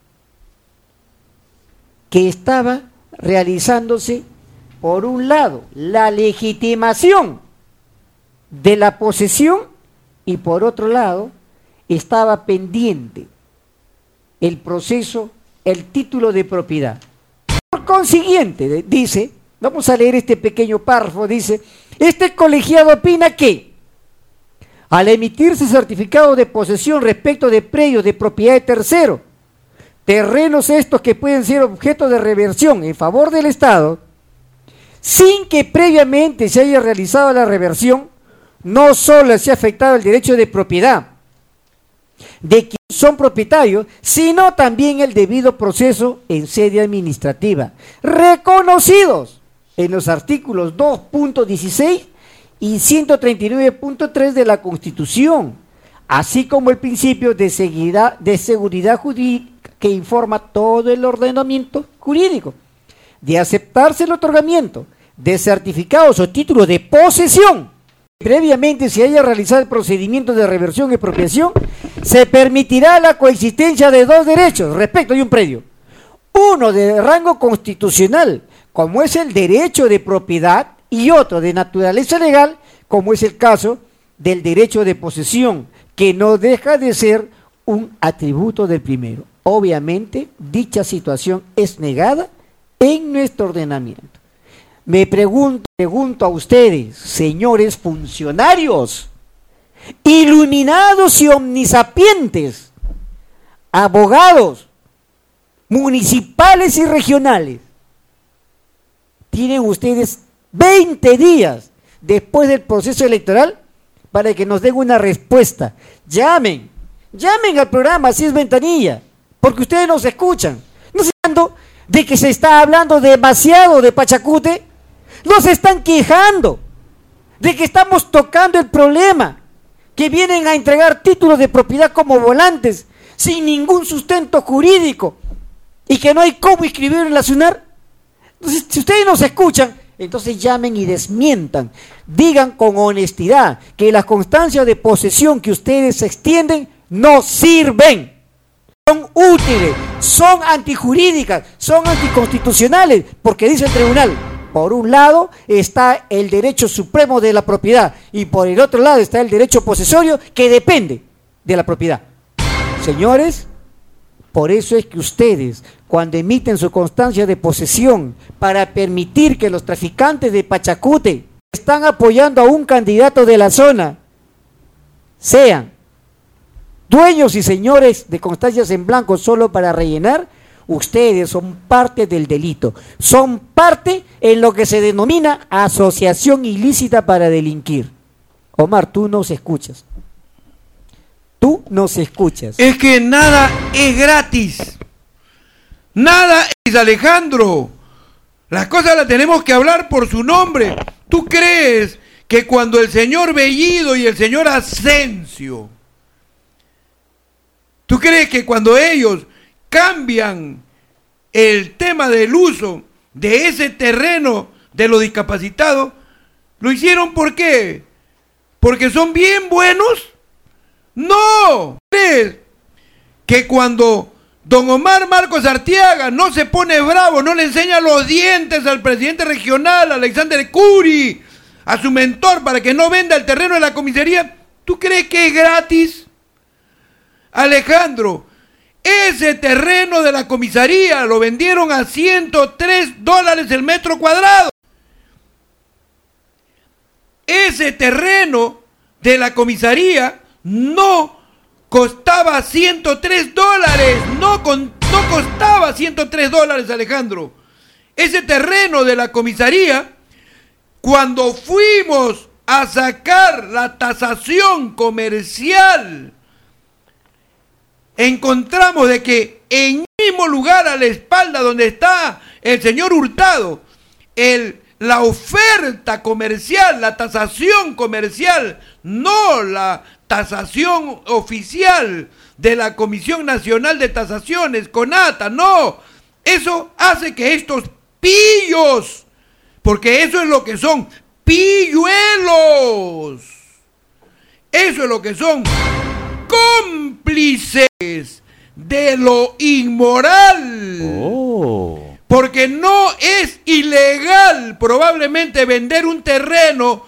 que estaba realizándose, por un lado, la legitimación de la posesión, y por otro lado, estaba pendiente el proceso, el título de propiedad. Por consiguiente, dice, vamos a leer este pequeño párrafo, dice: este colegiado opina que, al emitirse certificado de posesión respecto de predios de propiedad de tercero, terrenos estos que pueden ser objeto de reversión en favor del Estado, sin que previamente se haya realizado la reversión, no solo se ha afectado el derecho de propiedad de quienes son propietarios, sino también el debido proceso en sede administrativa, reconocidos en los artículos 2.16 y 139.3 de la Constitución, así como el principio de seguridad jurídica que informa todo el ordenamiento jurídico. De aceptarse el otorgamiento de certificados o títulos de posesión. Previamente se haya realizado el procedimiento de reversión y expropiación, se permitirá la coexistencia de dos derechos respecto de un predio. Uno de rango constitucional, como es el derecho de propiedad, y otro de naturaleza legal, como es el caso del derecho de posesión, que no deja de ser un atributo del primero. Obviamente, dicha situación es negada en nuestro ordenamiento. Me pregunto a ustedes, señores funcionarios, iluminados y omnisapientes, abogados, municipales y regionales, tienen ustedes 20 días después del proceso electoral para que nos den una respuesta. Llamen al programa, así es Ventanilla, porque ustedes nos escuchan. No se están hablando de que se está hablando demasiado de Pachacute, no se están quejando de que estamos tocando el problema, que vienen a entregar títulos de propiedad como volantes, sin ningún sustento jurídico, y que no hay cómo inscribirlo en la SUNAR. Entonces, si ustedes nos escuchan, entonces llamen y desmientan. Digan con honestidad que las constancias de posesión que ustedes extienden no sirven. Son útiles, son antijurídicas, son anticonstitucionales, porque dice el tribunal, por un lado está el derecho supremo de la propiedad y por el otro lado está el derecho posesorio que depende de la propiedad. Señores, por eso es que ustedes, cuando emiten su constancia de posesión para permitir que los traficantes de Pachacute están apoyando a un candidato de la zona, sean dueños y señores de constancias en blanco solo para rellenar, ustedes son parte del delito, son parte en lo que se denomina asociación ilícita para delinquir. Omar, tú nos escuchas. Tú nos escuchas. Es que nada es gratis. Nada es, Alejandro. Las cosas las tenemos que hablar por su nombre. ¿Tú crees que cuando el señor Bellido y el señor Asensio, tú crees que cuando ellos cambian el tema del uso de ese terreno de los discapacitados, lo hicieron por qué? ¿Porque son bien buenos? No. ¿Crees que cuando don Omar Marcos Arteaga no se pone bravo, no le enseña los dientes al presidente regional, Alexander Curi, a su mentor para que no venda el terreno de la comisaría, tú crees que es gratis? Alejandro, ese terreno de la comisaría lo vendieron a $103 el metro cuadrado. Ese terreno de la comisaría no costaba $103, no costaba $103, Alejandro. Ese terreno de la comisaría, cuando fuimos a sacar la tasación comercial, encontramos de que en el mismo lugar, a la espalda donde está el señor Hurtado, la oferta comercial, la tasación comercial, no la tasación oficial de la Comisión Nacional de Tasaciones, CONATA, no. Eso hace que estos pillos, porque eso es lo que son, pilluelos, eso es lo que son, cómplices de lo inmoral. Porque no es ilegal probablemente vender un terreno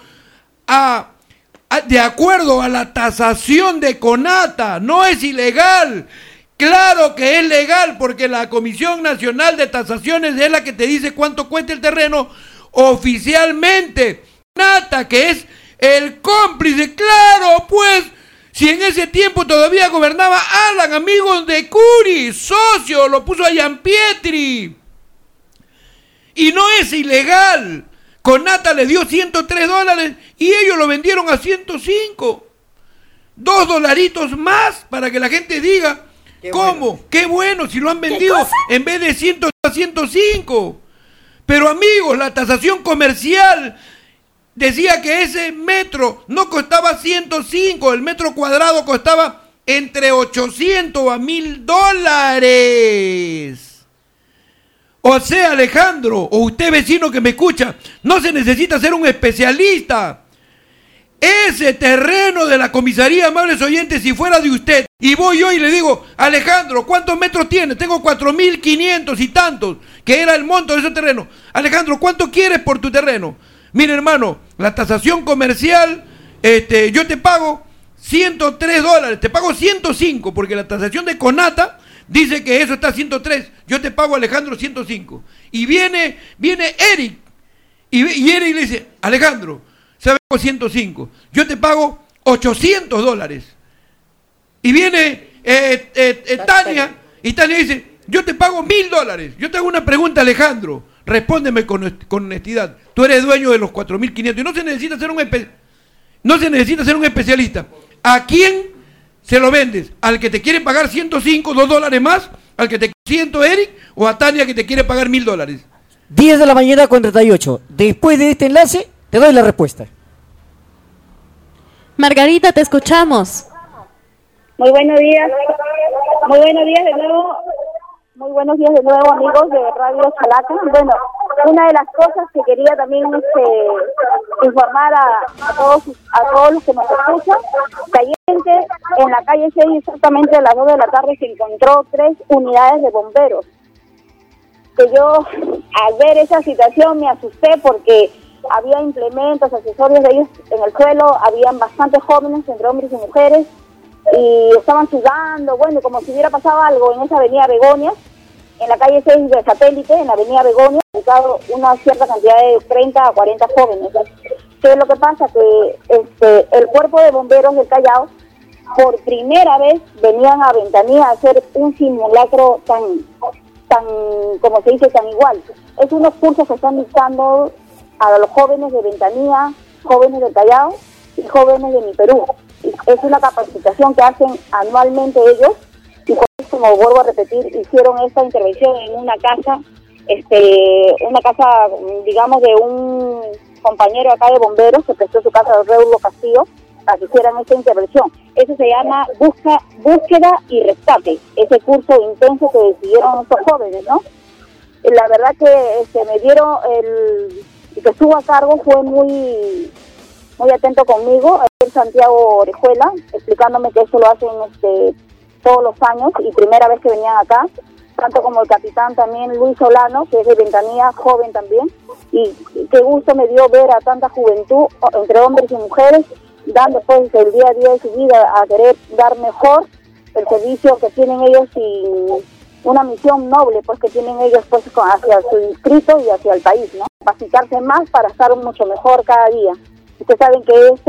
de acuerdo a la tasación de CONATA. No es ilegal. Claro que es legal, porque la Comisión Nacional de Tasaciones es la que te dice cuánto cuesta el terreno oficialmente. CONATA, que es el cómplice, claro, pues, si en ese tiempo todavía gobernaba Alan, amigo de Curi, socio, lo puso a Gianpietri. Y no es ilegal. CONATA le dio $103 y ellos lo vendieron a 105. $2 más para que la gente diga, ¿cómo? Bueno. Qué bueno si lo han vendido en vez de 100 a 105. Pero amigos, la tasación comercial decía que ese metro no costaba 105, el metro cuadrado costaba entre $800 a $1,000. O sea, Alejandro, o usted vecino que me escucha, no se necesita ser un especialista. Ese terreno de la comisaría, amables oyentes, si fuera de usted, y voy yo y le digo, Alejandro, ¿cuántos metros tiene? Tengo 4.500 y tantos, que era el monto de ese terreno. Alejandro, ¿cuánto quieres por tu terreno? Mire, hermano, la tasación comercial, yo te pago $103, te pago 105, porque la tasación de Conata dice que eso está a 103, yo te pago, Alejandro, 105. Y viene Eric, y Eric le dice, Alejandro, ¿sabes? 105, yo te pago $800. Y viene Tania, y Tania dice, yo te pago $1.000. Yo te hago una pregunta, Alejandro, respóndeme con honestidad. Tú eres dueño de los 4.500 y no se necesita ser un especialista. ¿A quién se lo vendes? ¿Al que te quiere pagar 105, $2 más? ¿Al que te 100, Eric? ¿O a Tania que te quiere pagar $1.000? 10 de la mañana con 38. Después de este enlace, te doy la respuesta. Margarita, te escuchamos. Muy buenos días. Muy buenos días de nuevo. Muy buenos días de nuevo, amigos de Radio Chalaca. Bueno, una de las cosas que quería también informar a todos los que nos escuchan, que ayer en la calle 6, exactamente a las 2 de la tarde, se encontró 3 unidades de bomberos. Que yo, al ver esa situación, me asusté porque había implementos, accesorios de ellos en el suelo, habían bastantes jóvenes, entre hombres y mujeres, y estaban sudando, bueno, como si hubiera pasado algo en esa avenida Begonia, en la calle 6 de Satélite, en la avenida Begonia, ubicado una cierta cantidad de 30 a 40 jóvenes. ¿Qué es lo que pasa? Que el cuerpo de bomberos del Callao, por primera vez, venían a Ventanilla a hacer un simulacro tan, como se dice, tan igual. Es unos cursos que están dictando a los jóvenes de Ventanilla, jóvenes del Callao y jóvenes de Mi Perú. Es una capacitación que hacen anualmente ellos, y como vuelvo a repetir, hicieron esta intervención en una casa, digamos, de un compañero acá de bomberos que prestó su casa de Reulo Castillo para que hicieran esta intervención. Eso se llama búsqueda y rescate, ese curso intenso que decidieron estos jóvenes, ¿no? La verdad que me dieron, el que estuvo a cargo fue muy atento conmigo, el Santiago Orejuela, explicándome que eso lo hacen todos los años y primera vez que venían acá, tanto como el capitán también Luis Solano, que es de Ventanilla, joven también, y qué gusto me dio ver a tanta juventud, entre hombres y mujeres, dando pues el día a día de su vida a querer dar mejor el servicio que tienen ellos y una misión noble pues que tienen ellos pues hacia su distrito y hacia el país, ¿no? Capacitarse más para estar mucho mejor cada día. Ustedes saben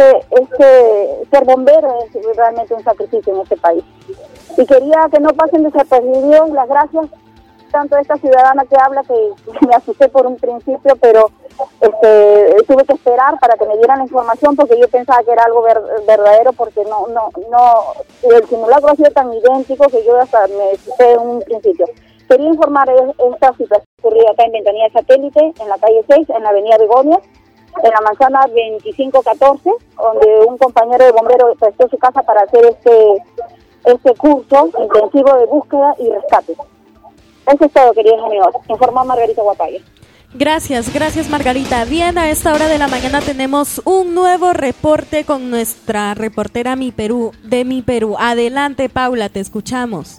que ser bombero es realmente un sacrificio en este país. Y quería que no pasen desapercibidos las gracias tanto a esta ciudadana que habla, que me asusté por un principio, pero tuve que esperar para que me dieran la información porque yo pensaba que era algo verdadero, porque no el simulacro ha sido tan idéntico que yo hasta me asusté en un principio. Quería informar esta situación ocurrida acá en Ventanilla Satélite, en la calle 6, en la avenida Begonia, en la manzana 2514, donde un compañero de bomberos prestó su casa para hacer este curso intensivo de búsqueda y rescate. Eso es todo, queridos amigos. Informó Margarita Guapaya. Gracias Margarita. Bien, a esta hora de la mañana tenemos un nuevo reporte con nuestra reportera de Mi Perú. Adelante, Paula, te escuchamos.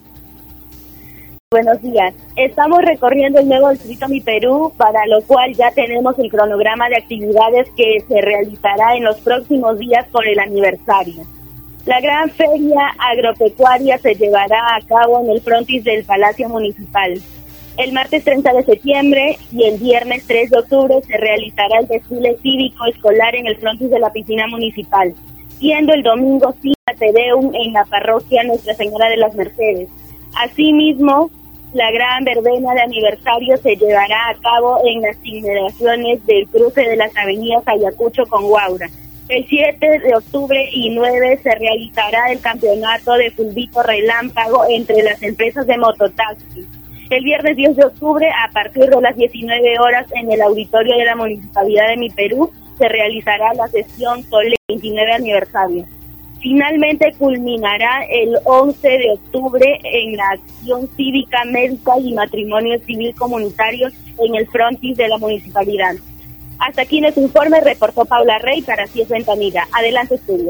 Buenos días. Estamos recorriendo el nuevo distrito Mi Perú, para lo cual ya tenemos el cronograma de actividades que se realizará en los próximos días por el aniversario. La gran feria agropecuaria se llevará a cabo en el frontis del Palacio Municipal. El martes 30 de septiembre y el viernes 3 de octubre se realizará el desfile cívico escolar en el frontis de la piscina municipal, siendo el domingo Cita Te Deum en la parroquia Nuestra Señora de las Mercedes. Asimismo, la gran verbena de aniversario se llevará a cabo en las inmediaciones del cruce de las avenidas Ayacucho con Guaura. El 7 de octubre y 9 se realizará el campeonato de fulbito relámpago entre las empresas de mototaxis. El viernes 10 de octubre, a partir de las 19 horas, en el auditorio de la Municipalidad de Mi Perú, se realizará la sesión Sole 29 aniversario. finalmente culminará el 11 de octubre en la acción cívica, médica y matrimonio civil comunitarios en el frontis de la municipalidad. Hasta aquí nuestro informe, reportó Paula Rey para Así es Ventanilla. Adelante, estudios.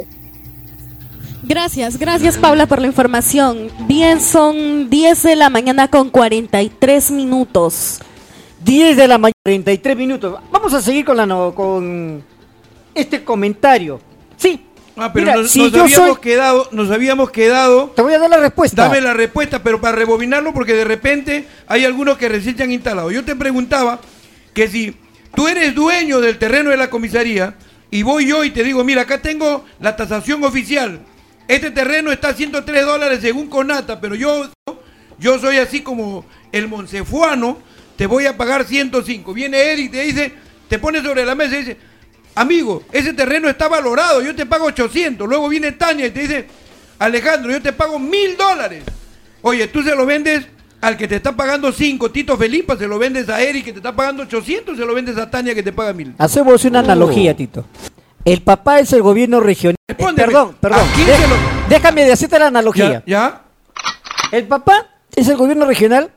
Gracias Paula por la información. Bien, son 10 de la mañana con 43 minutos. 10 de la mañana, 33 minutos. Vamos a seguir con este comentario. Sí. Pero mira, nos habíamos quedado. Te voy a dar la respuesta. Dame la respuesta, pero para rebobinarlo, porque de repente hay algunos que recién se han instalado. Yo te preguntaba que si tú eres dueño del terreno de la comisaría y voy yo y te digo, mira, acá tengo la tasación oficial. Este terreno está a $103 según Conata, pero yo soy así como el monsefuano, te voy a pagar 105. Viene Eric y te dice, te pone sobre la mesa y dice, amigo, ese terreno está valorado, yo te pago 800. Luego viene Tania y te dice, Alejandro, yo te pago $1,000. Oye, tú se lo vendes al que te está pagando 5, Tito Felipa, se lo vendes a Eric que te está pagando 800, se lo vendes a Tania que te paga 1,000. Hacemos una analogía, Tito. El papá es el gobierno regional. Perdón. Déjame de hacerte la analogía. ¿Ya? El papá es el gobierno regional,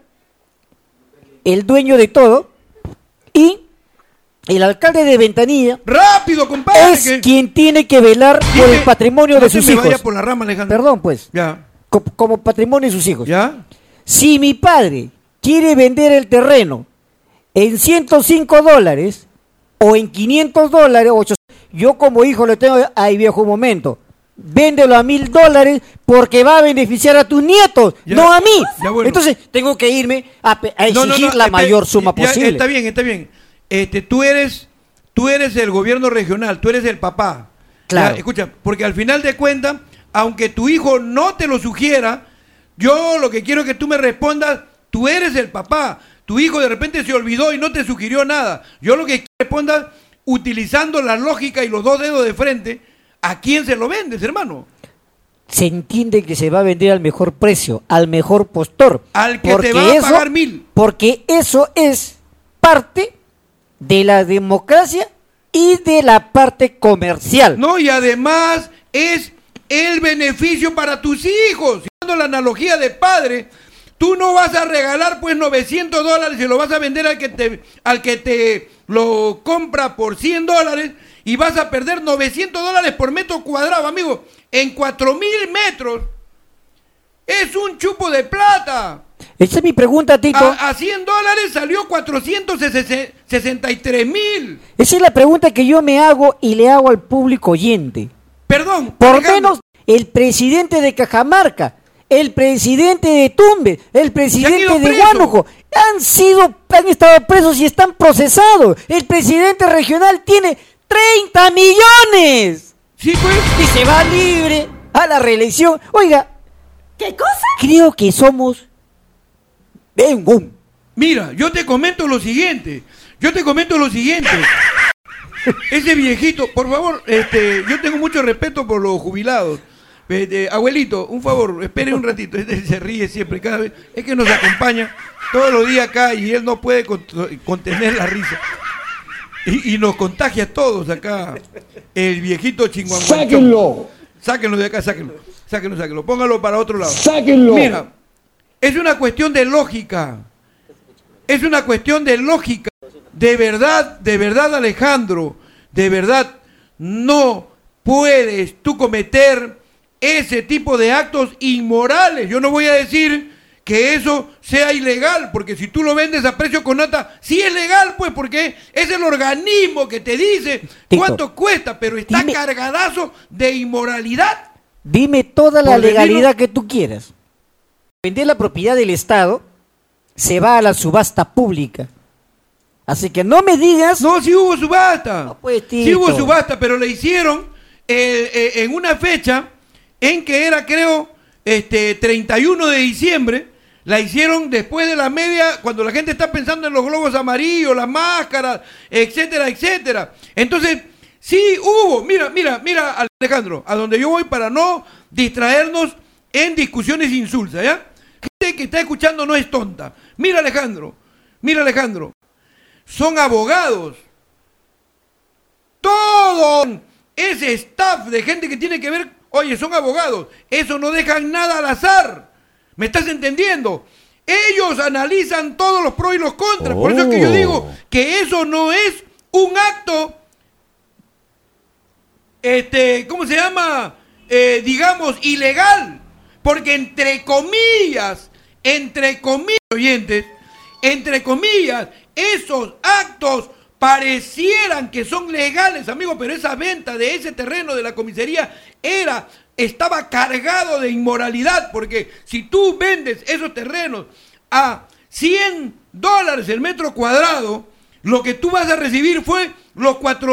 el dueño de todo, y el alcalde de Ventanilla. ¡Rápido, compadre! Es quien tiene que velar por el patrimonio de sus hijos. Vaya por la rama, Alejandro. Perdón, pues. Ya. Como patrimonio de sus hijos. Ya. Si mi padre quiere vender el terreno en $105 o en $500 o $800, yo como hijo le tengo ahí viejo un momento. Véndelo a $1,000 porque va a beneficiar a tus nietos, no a mí. Bueno. Entonces tengo que irme a exigir la mayor suma posible. Está bien. Tú eres el gobierno regional, tú eres el papá. Claro. Escucha, porque al final de cuentas, aunque tu hijo no te lo sugiera, yo lo que quiero es que tú me respondas, tú eres el papá. Tu hijo de repente se olvidó y no te sugirió nada. Yo lo que quiero que respondas, utilizando la lógica y los dos dedos de frente, ¿a quién se lo vendes, hermano? Se entiende que se va a vender al mejor precio, al mejor postor. Al que te va a pagar 1,000. Porque eso es parte de la democracia y de la parte comercial. No, y además es el beneficio para tus hijos. Dando la analogía de padre, tú no vas a regalar pues $900 y lo vas a vender al que te lo compra por $100 y vas a perder $900 por metro cuadrado, amigo. En 4,000 metros es un chupo de plata. Esa es mi pregunta, Tito. A $100 salió 463,000. Esa es la pregunta que yo me hago y le hago al público oyente. Perdón. Por menos el presidente de Cajamarca, el presidente de Tumbes, el presidente de Huánuco han estado presos y están procesados. El presidente regional tiene 30 millones. Sí, pues. Y se va libre a la reelección. Oiga, ¿qué cosa? Creo que somos boom. Mira, yo te comento lo siguiente. Ese viejito, por favor, yo tengo mucho respeto por los jubilados. Abuelito, un favor, espere un ratito. Se ríe siempre, cada vez. Es que nos acompaña todos los días acá y él no puede contener la risa. Y nos contagia a todos acá. El viejito chinguanguanchón. Sáquenlo de acá, sáquenlo. Póngalo para otro lado. Sáquenlo. Mira, es una cuestión de lógica. De verdad, Alejandro, de verdad, no puedes tú cometer ese tipo de actos inmorales. Yo no voy a decir que eso sea ilegal, porque si tú lo vendes a precio Conata, sí es legal, pues, porque es el organismo que te dice cuánto cuesta, pero está cargadazo de inmoralidad. Dime toda la legalidad que tú quieras. Vender la propiedad del Estado se va a la subasta pública. Así que no me digas... No, sí hubo subasta. No, pues, sí hubo subasta, pero le hicieron en una fecha en que era, creo, 31 de diciembre. La hicieron después de la media, cuando la gente está pensando en los globos amarillos, las máscaras, etcétera, etcétera. Entonces, sí hubo. Mira, Alejandro, a donde yo voy para no distraernos en discusiones insulsas, ¿ya? Gente que está escuchando no es tonta. Mira, Alejandro. Son abogados. Todo ese staff de gente que tiene que ver Oye, son abogados. Eso no dejan nada al azar. ¿Me estás entendiendo? Ellos analizan todos los pros y los contras. Por eso es que yo digo que eso no es un acto, ¿cómo se llama? Digamos, ilegal. Porque entre comillas, oyentes, entre comillas, esos actos parecieran que son legales, amigo, pero esa venta de ese terreno de la comisaría estaba cargado de inmoralidad, porque si tú vendes esos terrenos a $100 el metro cuadrado, lo que tú vas a recibir fue los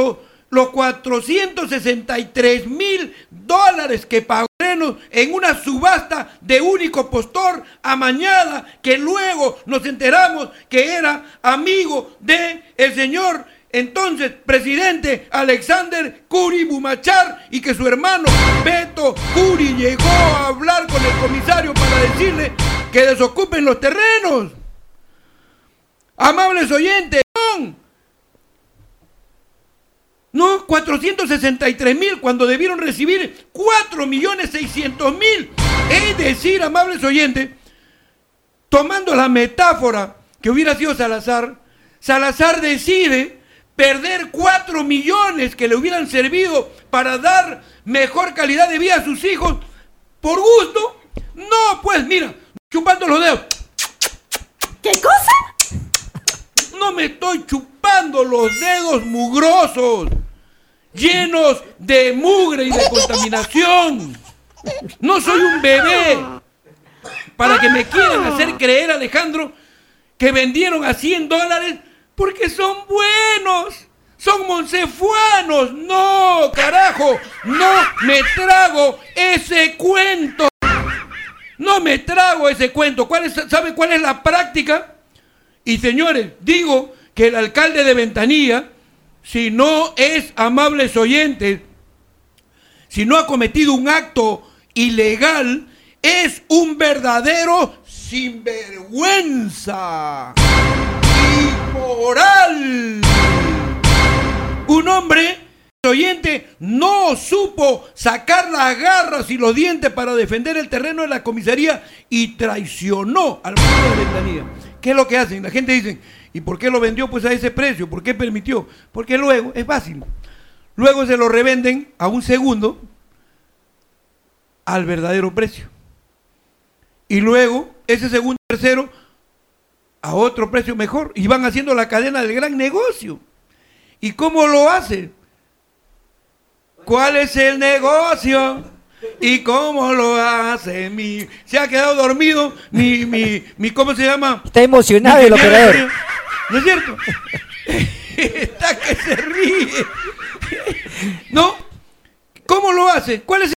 $463,000 que pagó en una subasta de único postor amañada, que luego nos enteramos que era amigo de el señor entonces presidente Alexander Curi Bumachar, y que su hermano Beto Curi llegó a hablar con el comisario para decirle que desocupen los terrenos. Amables oyentes, no, 463,000 cuando debieron recibir 4,600,000. Es decir, amables oyentes, tomando la metáfora que hubiera sido Salazar decide perder 4 millones que le hubieran servido para dar mejor calidad de vida a sus hijos por gusto. No, pues mira, chupando los dedos. ¿Qué cosa? No me estoy chupando los dedos mugrosos, llenos de mugre y de contaminación. No soy un bebé para que me quieran hacer creer, Alejandro, que vendieron a $100 porque son buenos, son monsefuanos. No, carajo, no me trago ese cuento. No me trago ese cuento. ¿Sabe cuál es la práctica? Y señores, digo que el alcalde de Ventanilla, si no es, amables oyentes, si no ha cometido un acto ilegal, es un verdadero sinvergüenza, inmoral. Un hombre, oyente, no supo sacar las garras y los dientes para defender el terreno de la comisaría y traicionó al pueblo de Ventanilla. ¿Qué es lo que hacen? La gente dice, ¿y por qué lo vendió pues a ese precio? ¿Por qué permitió? Porque luego, es fácil, luego se lo revenden a un segundo al verdadero precio. Y luego, ese segundo tercero a otro precio mejor. Y van haciendo la cadena del gran negocio. ¿Y cómo lo hacen? ¿Cuál es el negocio? ¿Y cómo lo hace? Se ha quedado dormido mi ¿cómo se llama? Está emocionado el operador. ¿No es cierto? Está que se ríe. ¿No? ¿Cómo lo hace? ¿Cuál es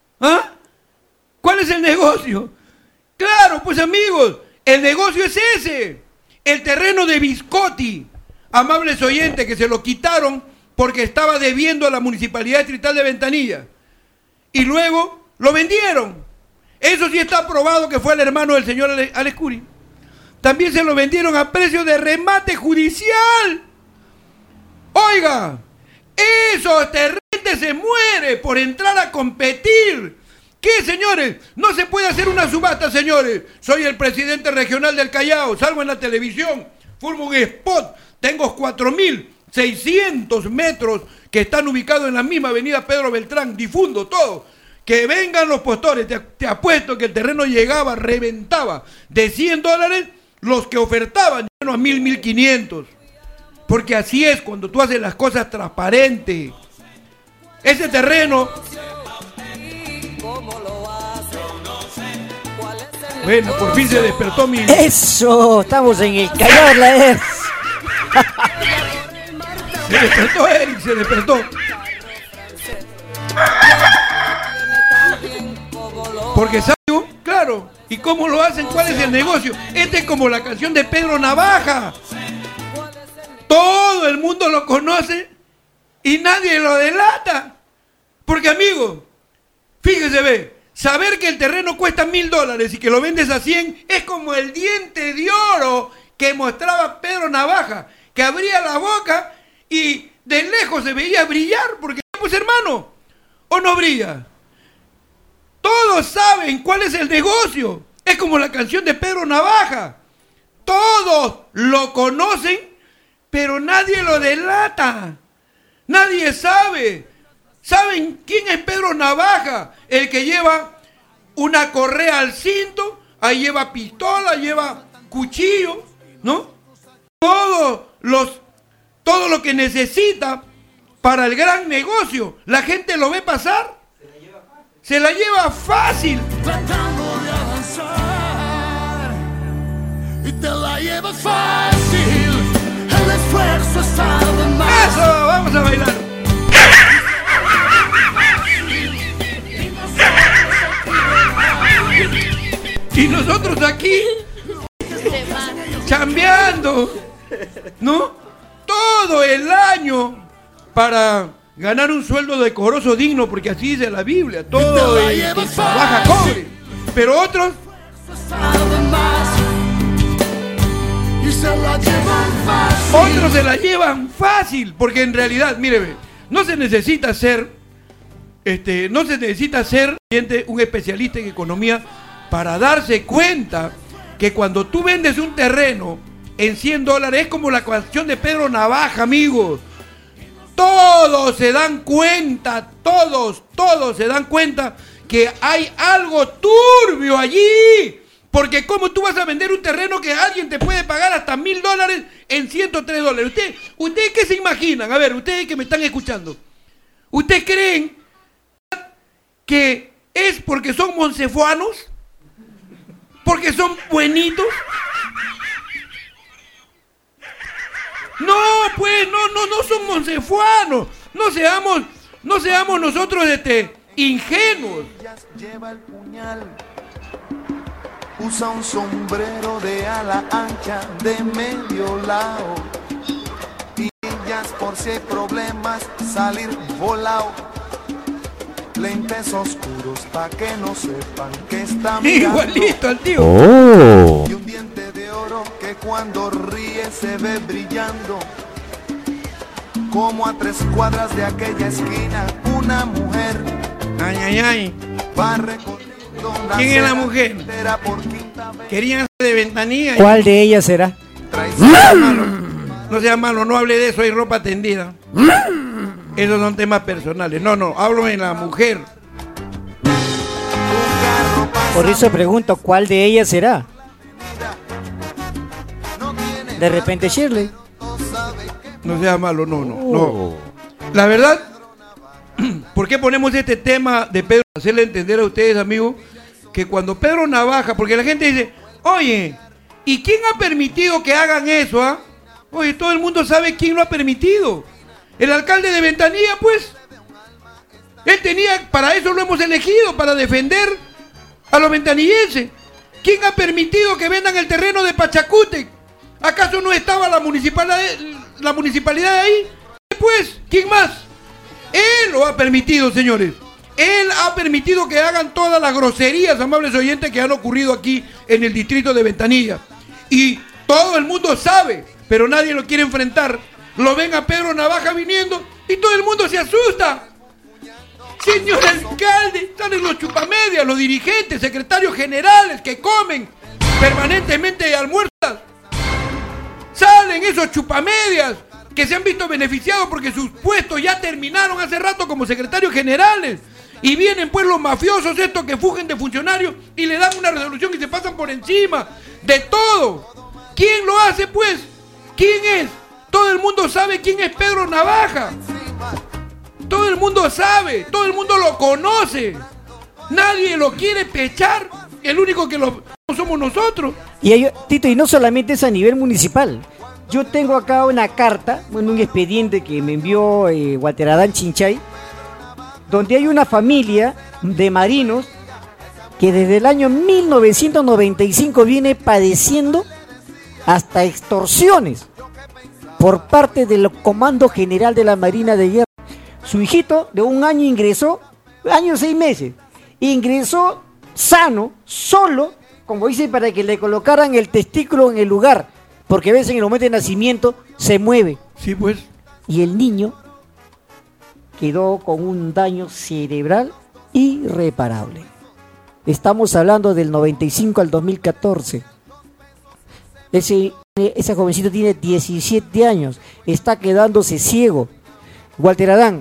el negocio? Claro, pues amigos, el negocio es ese. El terreno de Viscotti, amables oyentes, que se lo quitaron porque estaba debiendo a la Municipalidad Distrital de Ventanilla. Y luego lo vendieron. Eso sí está probado que fue el hermano del señor Alex Curi. También se lo vendieron a precio de remate judicial. Oiga, esos terrenos se muere por entrar a competir. ¿Qué, señores? No se puede hacer una subasta, señores. Soy el presidente regional del Callao, salgo en la televisión, formo un spot, tengo 4,600 metros que están ubicados en la misma avenida Pedro Beltrán, difundo todo. Que vengan los postores, te apuesto que el terreno llegaba, reventaba de $100 los que ofertaban a 1,000, 1,500. Porque así es cuando tú haces las cosas transparentes. Ese terreno... Bueno, por fin se despertó mi... ¡Eso! Estamos en el Callao, la es. Se despertó Eric, se despertó. Porque ¿sabe? Claro. ¿Y cómo lo hacen? ¿Cuál es el negocio? Este es como la canción de Pedro Navaja. Todo el mundo lo conoce y nadie lo delata. Porque, amigo, fíjese, ve, saber que el terreno cuesta $1,000 y que lo vendes a 100 es como el diente de oro que mostraba Pedro Navaja, que abría la boca y de lejos se veía brillar, porque, pues hermano, ¿o no brilla? Todos saben cuál es el negocio. Es como la canción de Pedro Navaja. Todos lo conocen, pero nadie lo delata. Nadie sabe. ¿Saben quién es Pedro Navaja? El que lleva una correa al cinto, ahí lleva pistola, lleva cuchillo, ¿no? Todo lo que necesita para el gran negocio. La gente lo ve pasar. Se la lleva fácil. Tratando de avanzar y te la llevas fácil. El esfuerzo está de más. ¡Eso! ¡Vamos a bailar! Y nosotros aquí chambeando, ¿no? Todo el año para ganar un sueldo decoroso digno, porque así dice la Biblia. Todo el que trabaja cobre. Pero otros otros se la llevan fácil, porque en realidad, míreme, no se necesita ser un especialista en economía para darse cuenta que cuando tú vendes un terreno en $100 es como la canción de Pedro Navaja, amigos. Todos se dan cuenta, todos se dan cuenta que hay algo turbio allí. Porque ¿cómo tú vas a vender un terreno que alguien te puede pagar hasta $1,000 en $103? ¿Ustedes qué se imaginan? A ver, ustedes que me están escuchando. ¿Ustedes creen que es porque son monsefuanos? ¿Porque son buenitos? No, pues, no son monsefuanos. No seamos nosotros ingenuos. Lleva el puñal, usa un sombrero de ala ancha de medio lado. Y ya por si hay problemas salir volado. Lentes oscuros pa' que no sepan que está mirando. Igualito al tío. Oh. Y un diente de oro que cuando ríe se ve brillando. Como a 3 cuadras de aquella esquina, una mujer. Ay. Va recorriendo una. ¿Quién es la mujer? Querían de ventanilla. ¿Cuál de ellas será? No sea malo, no hable de eso, hay ropa tendida. Esos son temas personales. No, hablo de la mujer. Por eso pregunto, ¿cuál de ellas será? De repente Shirley. No sea malo, no. La verdad, ¿por qué ponemos este tema de Pedro? Hacerle entender a ustedes, amigos, que cuando Pedro Navaja, porque la gente dice, oye, ¿y quién ha permitido que hagan eso? Ah? Oye, todo el mundo sabe quién lo ha permitido. El alcalde de Ventanilla, pues. Él tenía, para eso lo hemos elegido, para defender a los ventanillenses. ¿Quién ha permitido que vendan el terreno de Pachacútec? ¿Acaso no estaba la municipalidad de ahí? Pues, ¿quién más? Él lo ha permitido, señores. Él ha permitido que hagan todas las groserías, amables oyentes, que han ocurrido aquí en el distrito de Ventanilla. Y todo el mundo sabe, pero nadie lo quiere enfrentar. Lo ven a Pedro Navaja viniendo y todo el mundo se asusta. Señor alcalde, salen los chupamedias, los dirigentes, secretarios generales que comen permanentemente almuerzas. Salen esos chupamedias que se han visto beneficiados porque sus puestos ya terminaron hace rato como secretarios generales. Y vienen pues los mafiosos estos que fugen de funcionarios y le dan una resolución y se pasan por encima de todo. ¿Quién lo hace pues? ¿Quién es? Todo el mundo sabe quién es Pedro Navaja. Todo el mundo sabe, todo el mundo lo conoce. Nadie lo quiere pechar. El único que lo somos nosotros. Tito, y no solamente es a nivel municipal. Yo tengo acá una carta, un expediente que me envió Walter Adán Chinchay, donde hay una familia de marinos que desde el año 1995 viene padeciendo hasta extorsiones por parte del Comando General de la Marina de Guerra. Su hijito de 1 año ingresó, 1 año y 6 meses, ingresó sano, solo, como dice, para que le colocaran el testículo en el lugar, porque a veces en el momento de nacimiento se mueve. Sí, pues. Y el niño quedó con un daño cerebral irreparable. Estamos hablando del 95 al 2014. Ese jovencito tiene 17 años, está quedándose ciego. Walter Adán,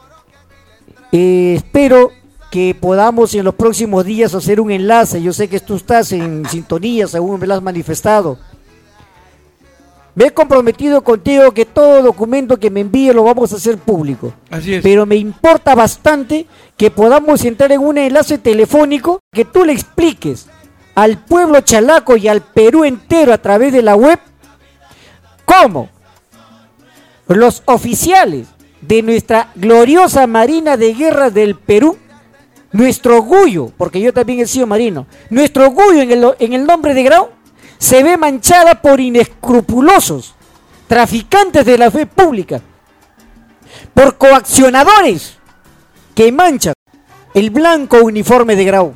espero que podamos en los próximos días hacer un enlace. Yo sé que tú estás en sintonía, según me lo has manifestado. Me he comprometido contigo que todo documento que me envíe lo vamos a hacer público. Así es. Pero me importa bastante que podamos entrar en un enlace telefónico, que tú le expliques al pueblo chalaco y al Perú entero a través de la web cómo los oficiales de nuestra gloriosa Marina de Guerra del Perú, nuestro orgullo, porque yo también he sido marino, nuestro orgullo en el nombre de Grau, se ve manchada por inescrupulosos traficantes de la fe pública, por coaccionadores que manchan el blanco uniforme de Grau.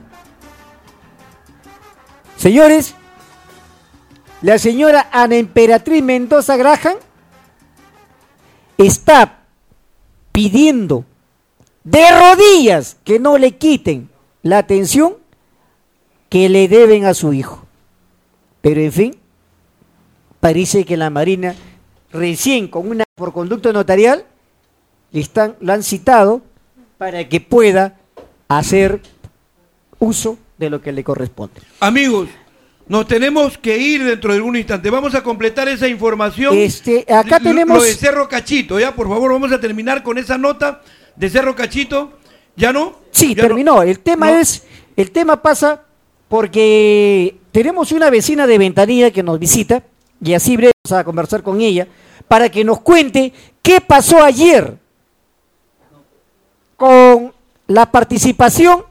Señores, la señora Ana Emperatriz Mendoza Graham está pidiendo de rodillas que no le quiten la atención que le deben a su hijo. Pero en fin, parece que la Marina recién por conducto notarial la han citado para que pueda hacer uso de lo que le corresponde. Amigos, nos tenemos que ir dentro de un instante. Vamos a completar esa información. Acá tenemos lo de Cerro Cachito, ya, por favor, vamos a terminar con esa nota de Cerro Cachito. ¿Ya no? Sí, ¿Ya terminó. no? El tema pasa porque tenemos una vecina de Ventanilla que nos visita y así breve vamos a conversar con ella para que nos cuente qué pasó ayer con la participación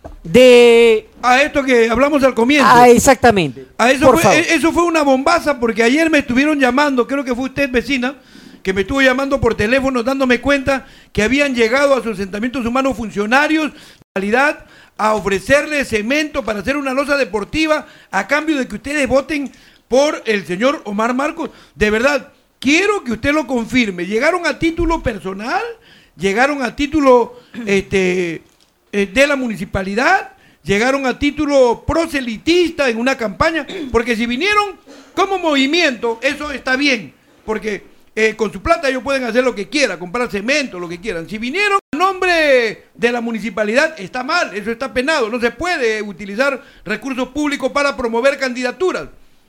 de... esto que hablamos al comienzo. Exactamente. Eso fue una bombaza porque ayer me estuvieron llamando, creo que fue usted, vecina, que me estuvo llamando por teléfono dándome cuenta que habían llegado a sus asentamientos humanos funcionarios de calidad a ofrecerle cemento para hacer una losa deportiva a cambio de que ustedes voten por el señor Omar Marcos. De verdad, quiero que usted lo confirme. ¿Llegaron a título personal? ¿Llegaron a título de la municipalidad? ¿Llegaron a título proselitista en una campaña? Porque si vinieron como movimiento, eso está bien, porque con su plata ellos pueden hacer lo que quieran, comprar cemento, lo que quieran. Si vinieron a nombre de la municipalidad, está mal, eso está penado. No se puede utilizar recursos públicos para promover candidaturas.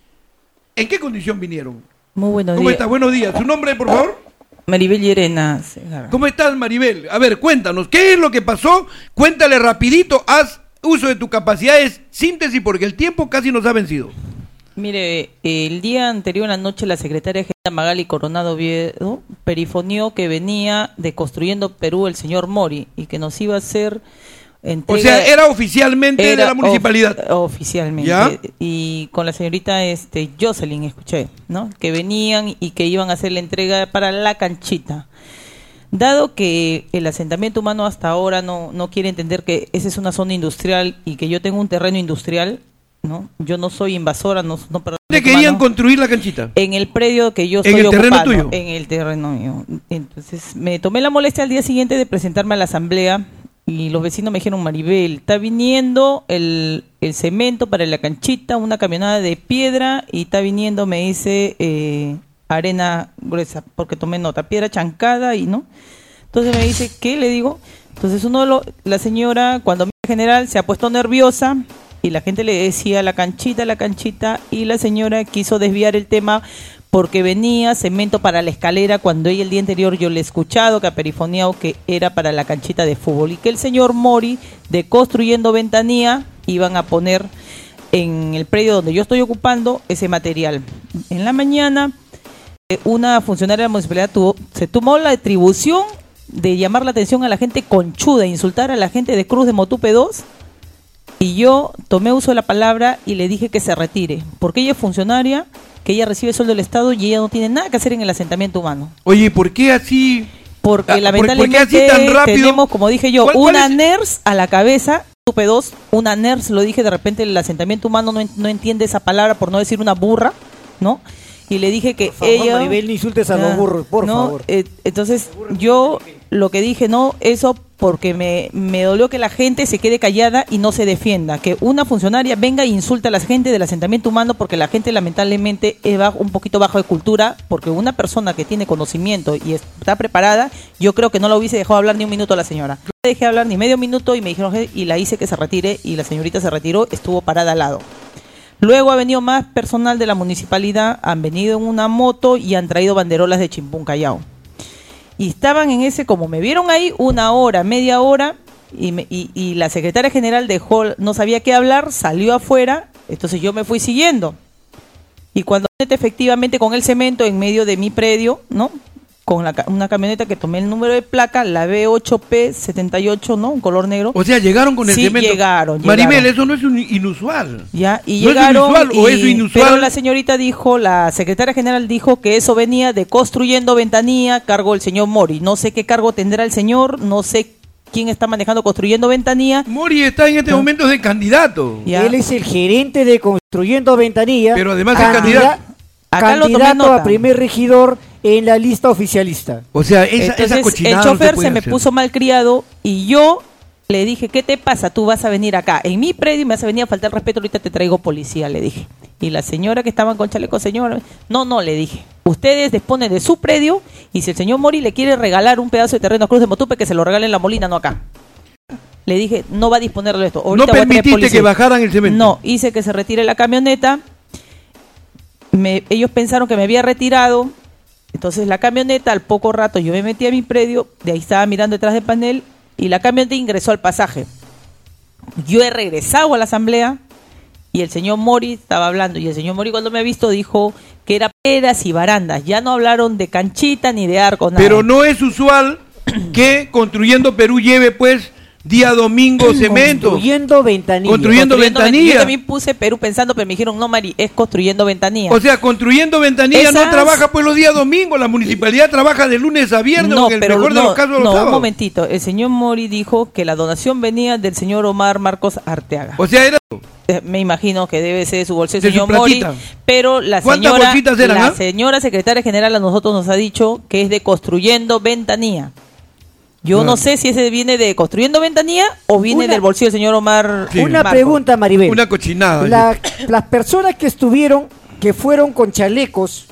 ¿En qué condición vinieron? Muy buenos días. ¿Cómo está? Buenos días. ¿Su nombre, por favor? Maribel Llerena. ¿Cómo estás, Maribel? A ver, cuéntanos, ¿qué es lo que pasó? Cuéntale rapidito, haz uso de tu capacidad de síntesis porque el tiempo casi nos ha vencido. Mire, el día anterior, en la noche, la secretaria general Magali Coronado Oviedo perifonió que venía de Construyendo Perú el señor Mori y que nos iba a hacer entrega. O sea, era oficialmente de la municipalidad. Oficialmente. ¿Ya? Y con la señorita Jocelyn, escuché, ¿no? Que venían y que iban a hacer la entrega para la canchita. Dado que el asentamiento humano hasta ahora no quiere entender que esa es una zona industrial y que yo tengo un terreno industrial, ¿no? Yo no soy invasora, no ¿Dónde querían construir la canchita? En el predio que yo estoy ocupando. ¿En el terreno tuyo? En el terreno mío. Entonces me tomé la molestia al día siguiente de presentarme a la asamblea y los vecinos me dijeron: Maribel, está viniendo el cemento para la canchita, una camionada de piedra, y está viniendo, me dice, arena gruesa, porque tomé nota, piedra chancada y no. Entonces me dice, ¿qué? Le digo. Entonces la señora, cuando me general, se ha puesto nerviosa y la gente le decía la canchita, y la señora quiso desviar el tema porque venía cemento para la escalera, cuando ella el día anterior yo le he escuchado que ha perifoneado que era para la canchita de fútbol y que el señor Mori de Construyendo Ventanilla iban a poner en el predio donde yo estoy ocupando ese material. En la mañana una funcionaria de la municipalidad se tomó la atribución de llamar la atención a la gente conchuda, insultar a la gente de Cruz de Motupe 2, y yo tomé uso de la palabra y le dije que se retire, porque ella es funcionaria, que ella recibe sueldo del Estado y ella no tiene nada que hacer en el asentamiento humano. Oye, ¿por qué así? Porque lamentablemente ¿por qué así tan rápido? Tenemos, como dije yo, ¿Cuál una es? NERS a la cabeza, Motupe 2, una NERS, lo dije, de repente el asentamiento humano no entiende esa palabra, por no decir una burra, ¿no? Y le dije que por favor, ella... Maribel, no insultes a los burros, por favor. Entonces yo lo que dije, no, eso porque me dolió que la gente se quede callada y no se defienda, que una funcionaria venga e insulte a la gente del asentamiento humano, porque la gente lamentablemente es un poquito bajo de cultura, porque una persona que tiene conocimiento y está preparada, yo creo que no la hubiese dejado hablar ni un minuto a la señora. No la dejé hablar ni medio minuto y me dijeron, y la hice que se retire, y la señorita se retiró, estuvo parada al lado. Luego ha venido más personal de la municipalidad, han venido en una moto y han traído banderolas de Chimpún Callao. Y estaban en ese, como me vieron ahí, una hora, media hora, y la secretaria general dejó, no sabía qué hablar, salió afuera, entonces yo me fui siguiendo. Y cuando efectivamente con el cemento en medio de mi predio, ¿no? Con una camioneta que tomé el número de placa, la B8P78, ¿no? Un color negro. O sea, llegaron con el cemento. Sí, llegaron. Maribel, eso no es inusual. Ya, y ¿No llegaron. es inusual o es inusual? Pero la señorita dijo, la secretaria general dijo que eso venía de Construyendo Ventanilla, cargo del señor Mori. No sé qué cargo tendrá el señor, no sé quién está manejando Construyendo Ventanilla. Mori está en este momento de candidato. Ya. Él es el gerente de Construyendo Ventanilla. Pero además es candidato. Acá lo tomé Candidato nota. a primer regidor en la lista oficialista. O sea, esa cochinada el chofer no se me puso malcriado y yo le dije, ¿qué te pasa? Tú vas a venir acá en mi predio y me vas a venir a faltar respeto, ahorita te traigo policía, le dije. Y la señora que estaban con chaleco, señora, no, le dije, ustedes disponen de su predio y si el señor Mori le quiere regalar un pedazo de terreno a Cruz de Motupe, que se lo regale en La Molina, no acá. Le dije, no va a disponer de esto. Ahorita no permitiste que bajaran el cemento. No, hice que se retire la camioneta. Ellos pensaron que me había retirado, entonces la camioneta, al poco rato yo me metí a mi predio, de ahí estaba mirando detrás del panel y la camioneta ingresó al pasaje. Yo he regresado a la asamblea y el señor Mori estaba hablando, y el señor Mori cuando me ha visto dijo que era peras y barandas, ya no hablaron de canchita ni de arco, nada. Pero no es usual que Construyendo Perú lleve pues día domingo cemento. Construyendo Ventanilla. Construyendo Ventanilla. Yo también puse Perú pensando, pero me dijeron, no, Mari, es Construyendo Ventanilla. O sea, Construyendo Ventanilla no trabaja pues los días domingos, la municipalidad trabaja de lunes a viernes, no, en el pero mejor de los casos los sábados. Un momentito, el señor Mori dijo que la donación venía del señor Omar Marcos Arteaga. O sea, era... Me imagino que debe ser de su bolsillo, de señor su Mori, platita. pero la ¿Cuántas señora, bolsitas eran, la señora secretaria general a nosotros nos ha dicho que es de Construyendo Ventanilla. Yo no sé si ese viene de Construyendo Ventanilla o viene del bolsillo del señor Omar. Sí. Una pregunta, Maribel. Una cochinada. Las personas que fueron con chalecos,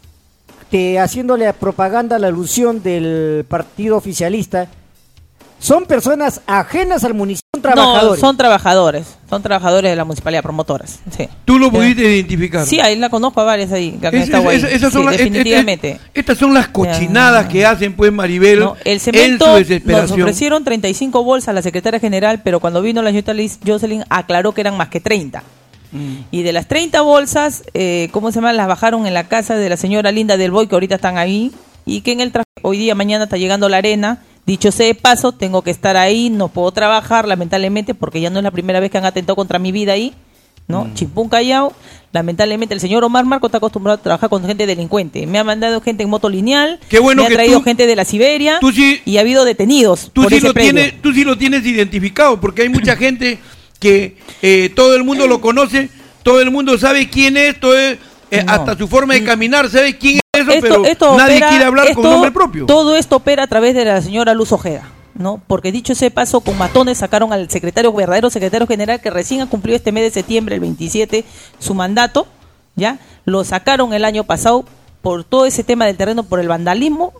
haciéndole propaganda a la alusión del partido oficialista, ¿son personas ajenas al municipio? ¿Son trabajadores? No, son trabajadores de la municipalidad, promotoras. Sí. ¿Tú lo pudiste identificar? Sí, ahí la conozco a varias ahí. Esas son definitivamente. Estas son las cochinadas que hacen pues Maribel el cemento, en su desesperación. Nos ofrecieron 35 bolsas a la secretaria general, pero cuando vino la señorita Liz Jocelyn aclaró que eran más que 30. Y de las 30 bolsas, ¿cómo se llama? Las bajaron en la casa de la señora Linda del Boy, que ahorita están ahí, y que en el hoy día, mañana está llegando la arena. Dicho sea de paso, tengo que estar ahí, no puedo trabajar, lamentablemente, porque ya no es la primera vez que han atentado contra mi vida ahí, ¿no? Chimpún Callao, lamentablemente el señor Omar Marco está acostumbrado a trabajar con gente delincuente. Me ha mandado gente en moto lineal, me ha traído gente de la Siberia y ha habido detenidos por ese predio. Tú sí lo tienes identificado, porque hay mucha gente que todo el mundo lo conoce, todo el mundo sabe quién es, hasta su forma de caminar, sabe quién es eso, pero nadie quiere hablar con nombre propio. Todo esto opera a través de la señora Luz Ojeda, ¿no? Porque dicho ese paso, con matones sacaron al verdadero secretario general, que recién ha cumplido este mes de septiembre, el 27, su mandato, ¿ya? Lo sacaron el año pasado por todo ese tema del terreno, por el vandalismo,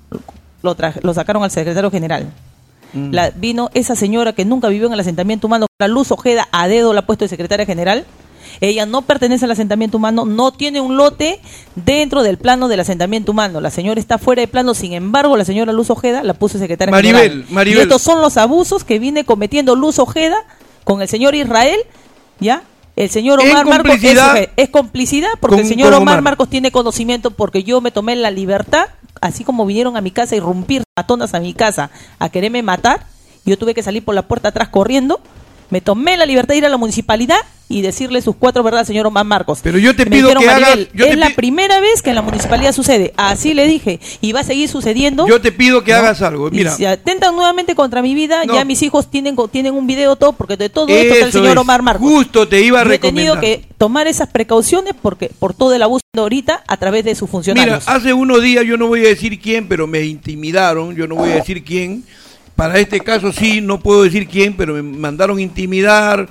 lo sacaron al secretario general. Vino esa señora que nunca vivió en el asentamiento humano, la Luz Ojeda, a dedo la ha puesto de secretaria general. Ella no pertenece al asentamiento humano, no tiene un lote dentro del plano del asentamiento humano. La señora está fuera de plano, sin embargo, la señora Luz Ojeda la puso secretaria general. Maribel. Y estos son los abusos que viene cometiendo Luz Ojeda con el señor Israel, ¿ya? El señor Omar Marcos es complicidad, porque el señor Omar Marcos tiene conocimiento, porque yo me tomé la libertad, así como vinieron a mi casa a irrumpir matonas a mi casa a quererme matar, yo tuve que salir por la puerta atrás corriendo. Me tomé la libertad de ir a la municipalidad y decirle sus 4 verdades, señor Omar Marcos. Pero yo te Me pido dijeron, que hagas... Maribel, es la primera vez que en la municipalidad sucede. Así le dije. Y va a seguir sucediendo. Yo te pido que hagas algo. Mira. Y si atentan nuevamente contra mi vida, No. ya mis hijos tienen un video todo, porque de todo esto está el señor Omar Marcos. Justo te iba a Yo he recomendar. tenido que tomar esas precauciones por todo el abuso de ahorita a través de sus funcionarios. Mira, hace unos días, yo no voy a decir quién, pero me intimidaron, yo no voy a decir quién. Para este caso sí, no puedo decir quién, pero me mandaron intimidar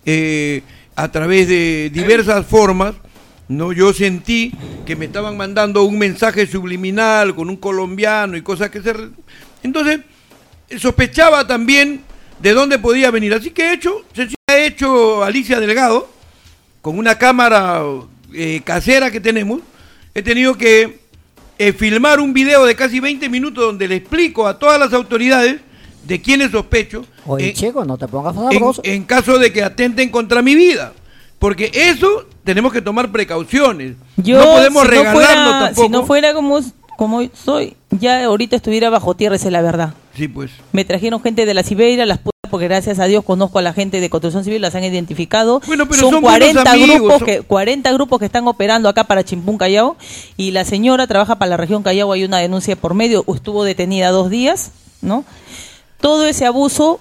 a través de diversas formas. No, yo sentí que me estaban mandando un mensaje subliminal con un colombiano y cosas que se... Entonces, sospechaba también de dónde podía venir. Así que he hecho Alicia Delgado, con una cámara casera que tenemos, he tenido que filmar un video de casi 20 minutos donde le explico a todas las autoridades de quiénes sospecho. Oye, Checo, no te pongas sabroso. En caso de que atenten contra mi vida. Porque eso tenemos que tomar precauciones. Yo, no podemos si regalarlo tampoco. Si no fuera como soy, ya ahorita estuviera bajo tierra, esa es la verdad. Sí, pues. Me trajeron gente de la Siberia, las pude, porque gracias a Dios conozco a la gente de Construcción Civil, las han identificado. Bueno, pero son son 40 amigos, grupos 40 grupos que están operando acá para Chimpún, Callao, y la señora trabaja para la región Callao, hay una denuncia por medio, estuvo detenida 2 días, ¿no? Todo ese abuso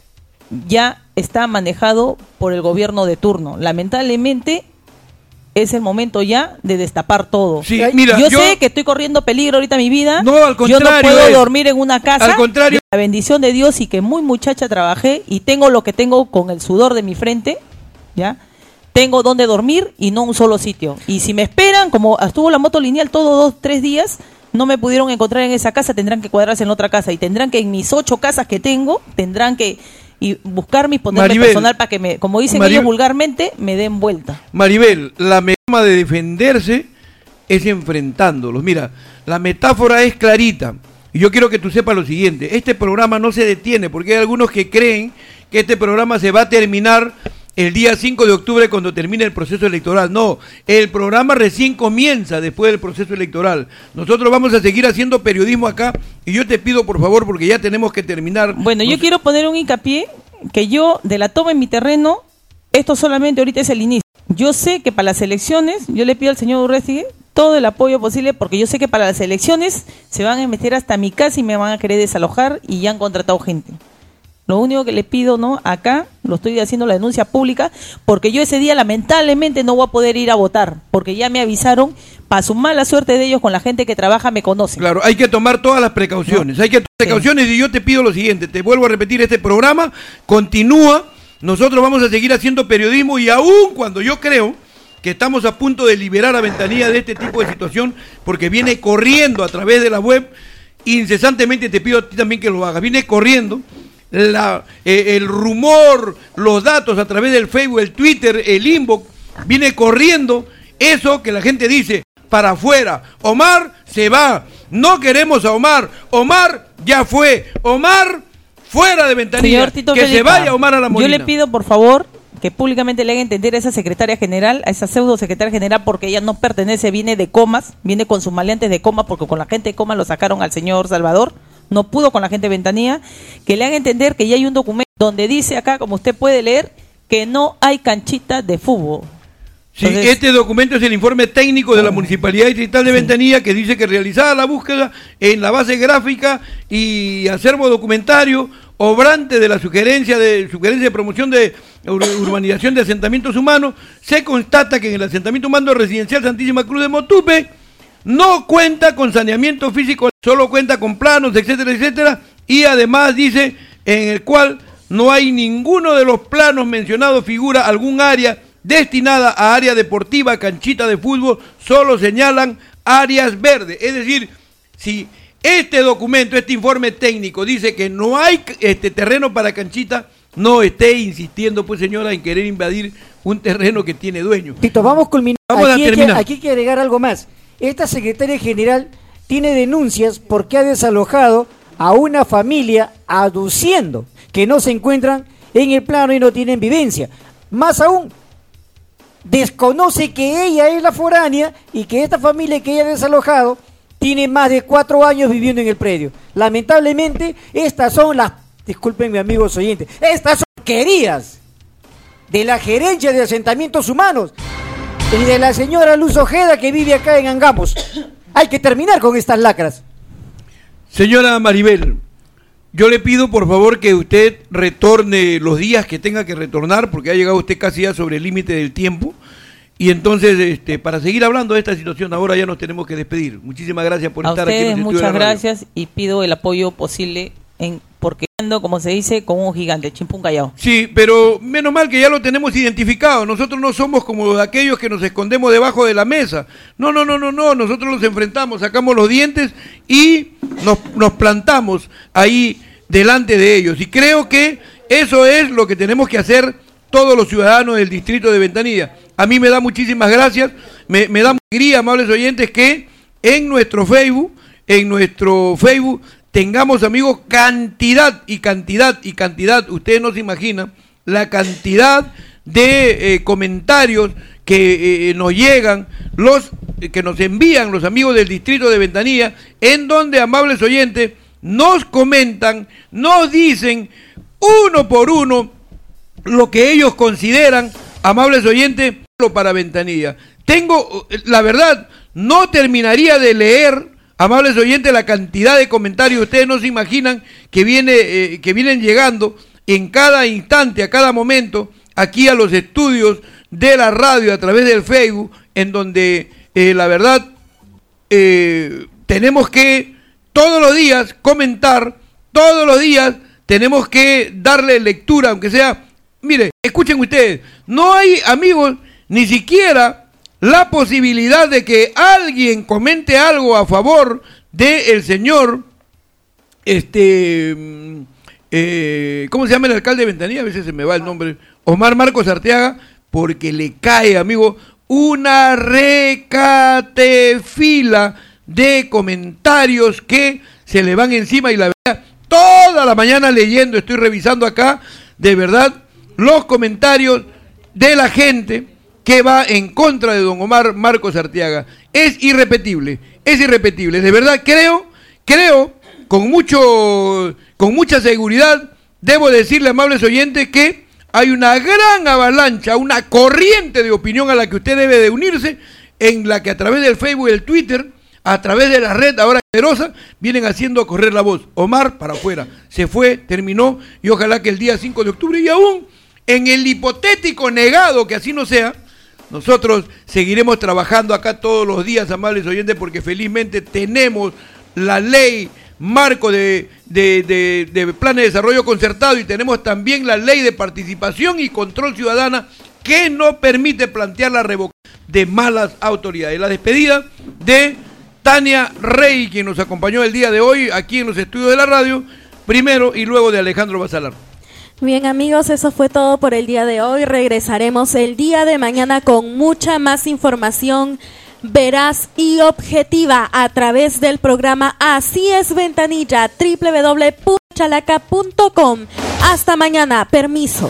ya está manejado por el gobierno de turno. Lamentablemente es el momento ya de destapar todo. Sí, mira, yo sé que estoy corriendo peligro ahorita mi vida. No, al contrario. Yo no puedo dormir en una casa. Al contrario. La bendición de Dios y que muy muchacha trabajé y tengo lo que tengo con el sudor de mi frente, ¿ya? Tengo donde dormir y no un solo sitio. Y si me esperan, como estuvo la moto lineal todos 2-3 días, no me pudieron encontrar en esa casa, tendrán que cuadrarse en otra casa y tendrán que en mis 8 casas que tengo, tendrán que buscarme y ponerme Maribel, personal para que como dicen ellos vulgarmente, me den vuelta. Maribel, la forma de defenderse es enfrentándolos. Mira, la metáfora es clarita. Y yo quiero que tú sepas lo siguiente, este programa no se detiene porque hay algunos que creen que este programa se va a terminar el día 5 de octubre cuando termine el proceso electoral. No, el programa recién comienza después del proceso electoral. Nosotros vamos a seguir haciendo periodismo acá y yo te pido por favor, porque ya tenemos que terminar. Bueno, yo quiero poner un hincapié que yo de la toma en mi terreno, esto solamente ahorita es el inicio. Yo sé que para las elecciones, yo le pido al señor Urresti todo el apoyo posible porque yo sé que para las elecciones se van a meter hasta mi casa y me van a querer desalojar y ya han contratado gente. Lo único que le pido, ¿no? Acá lo estoy haciendo la denuncia pública porque yo ese día lamentablemente no voy a poder ir a votar porque ya me avisaron, para su mala suerte de ellos con la gente que trabaja me conoce. Claro, hay que tomar todas las precauciones, hay que tomar precauciones y yo te pido lo siguiente, te vuelvo a repetir, este programa continúa, nosotros vamos a seguir haciendo periodismo y aún cuando yo creo que estamos a punto de liberar a Ventanilla de este tipo de situación porque viene corriendo a través de la web, incesantemente te pido a ti también que lo hagas, viene corriendo el rumor, los datos a través del Facebook, el Twitter, el inbox, viene corriendo eso que la gente dice, para afuera, Omar se va, no queremos a Omar, Omar ya fue, Omar fuera de Ventanilla, Señor Tito que Felipa, se vaya Omar a la Molina. Yo le pido por favor que públicamente le haga entender a esa secretaria general, a esa pseudo secretaria general, porque ella no pertenece, viene de Comas, viene con sus maleantes de Comas, porque con la gente de Comas lo sacaron al señor Salvador, no pudo con la gente de Ventanilla, que le haga entender que ya hay un documento donde dice acá, como usted puede leer, que no hay canchita de fútbol. Sí, entonces, este documento es el informe técnico de la Municipalidad Distrital de Ventanilla que dice que realizada la búsqueda en la base gráfica y acervo documentario obrante de la sugerencia de promoción de urbanización de asentamientos humanos, se constata que en el asentamiento humano residencial Santísima Cruz de Motupe no cuenta con saneamiento físico, solo cuenta con planos, etcétera, etcétera, y además dice en el cual no hay ninguno de los planos mencionados figura algún área destinada a área deportiva, canchita de fútbol, solo señalan áreas verdes. Es decir, si este documento, este informe técnico dice que no hay terreno para canchita, no esté insistiendo, pues señora, en querer invadir un terreno que tiene dueño. Tito, vamos a culminar. Vamos a terminar. Aquí hay que agregar algo más. Esta secretaria general tiene denuncias porque ha desalojado a una familia aduciendo que no se encuentran en el plano y no tienen vivencia. Más aún, desconoce que ella es la foránea y que esta familia que ella ha desalojado tiene más de 4 años viviendo en el predio. Lamentablemente, estas son las, disculpen mi amigos oyentes, estas son porquerías de la gerencia de asentamientos humanos y de la señora Luz Ojeda que vive acá en Angamos. Hay que terminar con estas lacras. Señora Maribel, yo le pido por favor que usted retorne los días que tenga que retornar, porque ha llegado usted casi ya sobre el límite del tiempo. Y entonces, para seguir hablando de esta situación, ahora ya nos tenemos que despedir. Muchísimas gracias por estar aquí en los estudios de la radio. Muchas gracias y pido el apoyo posible porque ando, como se dice, con un gigante, chimpún callao. Sí, pero menos mal que ya lo tenemos identificado. Nosotros no somos como aquellos que nos escondemos debajo de la mesa. No, nosotros los enfrentamos, sacamos los dientes y nos plantamos ahí delante de ellos. Y creo que eso es lo que tenemos que hacer todos los ciudadanos del distrito de Ventanilla. A mí me da muchísimas gracias, me da alegría, amables oyentes, que en nuestro Facebook tengamos, amigos, cantidad. Ustedes no se imaginan la cantidad de comentarios que nos llegan, que nos envían los amigos del distrito de Ventanilla, en donde, amables oyentes, nos comentan, nos dicen uno por uno lo que ellos consideran, amables oyentes, para Ventanilla. La verdad, no terminaría de leer, amables oyentes, la cantidad de comentarios. Ustedes no se imaginan que vienen llegando en cada instante, a cada momento, aquí a los estudios de la radio a través del Facebook, en donde la verdad tenemos que todos los días comentar, todos los días tenemos que darle lectura, aunque sea. Mire, escuchen ustedes, no hay, amigos, ni siquiera la posibilidad de que alguien comente algo a favor del señor, ¿cómo se llama el alcalde de Ventanilla? A veces se me va el nombre, Omar Marcos Arteaga, porque le cae, amigo, una recatefila de comentarios que se le van encima, y la verdad, toda la mañana leyendo, estoy revisando acá, de verdad, los comentarios de la gente que va en contra de don Omar Marcos Arteaga. Es irrepetible, de verdad creo, con mucha seguridad, debo decirle, amables oyentes, que hay una gran avalancha, una corriente de opinión a la que usted debe de unirse, en la que a través del Facebook y el Twitter, a través de la red ahora generosa, vienen haciendo correr la voz. Omar para afuera, se fue, terminó, y ojalá que el día 5 de octubre, y aún en el hipotético negado que así no sea, nosotros seguiremos trabajando acá todos los días, amables oyentes, porque felizmente tenemos la ley marco de plan de desarrollo concertado, y tenemos también la ley de participación y control ciudadana, que no permite plantear la revocación de malas autoridades. La despedida de Tania Rey, quien nos acompañó el día de hoy aquí en los estudios de la radio, primero, y luego de Alejandro Basalar. Bien, amigos, eso fue todo por el día de hoy. Regresaremos el día de mañana con mucha más información veraz y objetiva a través del programa Así es Ventanilla, www.chalaca.com. Hasta mañana, permiso.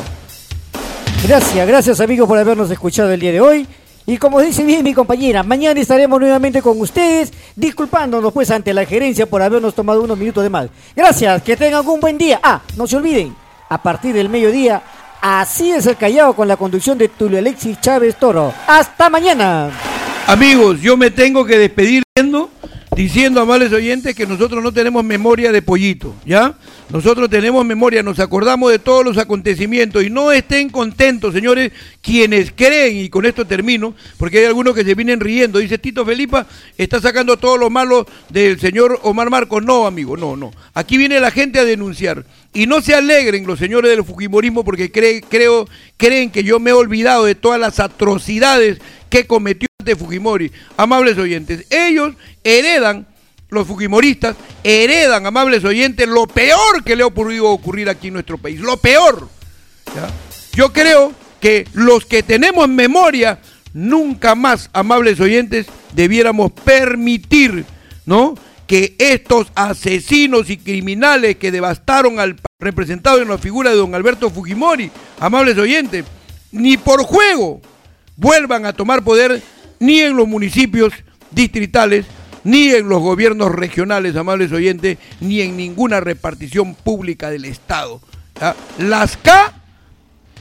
Gracias amigos por habernos escuchado el día de hoy. Y como dice bien mi compañera, mañana estaremos nuevamente con ustedes, disculpándonos pues ante la gerencia por habernos tomado unos minutos de más. Gracias, que tengan un buen día. No se olviden, a partir del mediodía, Así es el Callao, con la conducción de Tulio Alexis Chávez Toro. ¡Hasta mañana! Amigos, yo me tengo que despedir diciendo, amables oyentes, que nosotros no tenemos memoria de pollito, ¿ya? Nosotros tenemos memoria, nos acordamos de todos los acontecimientos, y no estén contentos, señores, quienes creen, y con esto termino, porque hay algunos que se vienen riendo. Dice Tito Felipa, está sacando todo lo malo del señor Omar Marcos. No, amigo, no. Aquí viene la gente a denunciar, y no se alegren los señores del fujimorismo porque creen que yo me he olvidado de todas las atrocidades que cometió de Fujimori. Amables oyentes, ellos los fujimoristas heredan, amables oyentes, lo peor que le ha podido ocurrir aquí en nuestro país, lo peor, ¿ya? Yo creo que los que tenemos memoria, nunca más, amables oyentes, debiéramos permitir, ¿no?, que estos asesinos y criminales que devastaron al representado en la figura de don Alberto Fujimori, amables oyentes, ni por juego vuelvan a tomar poder, ni en los municipios distritales, ni en los gobiernos regionales, amables oyentes, ni en ninguna repartición pública del Estado. ¿Ya? Las K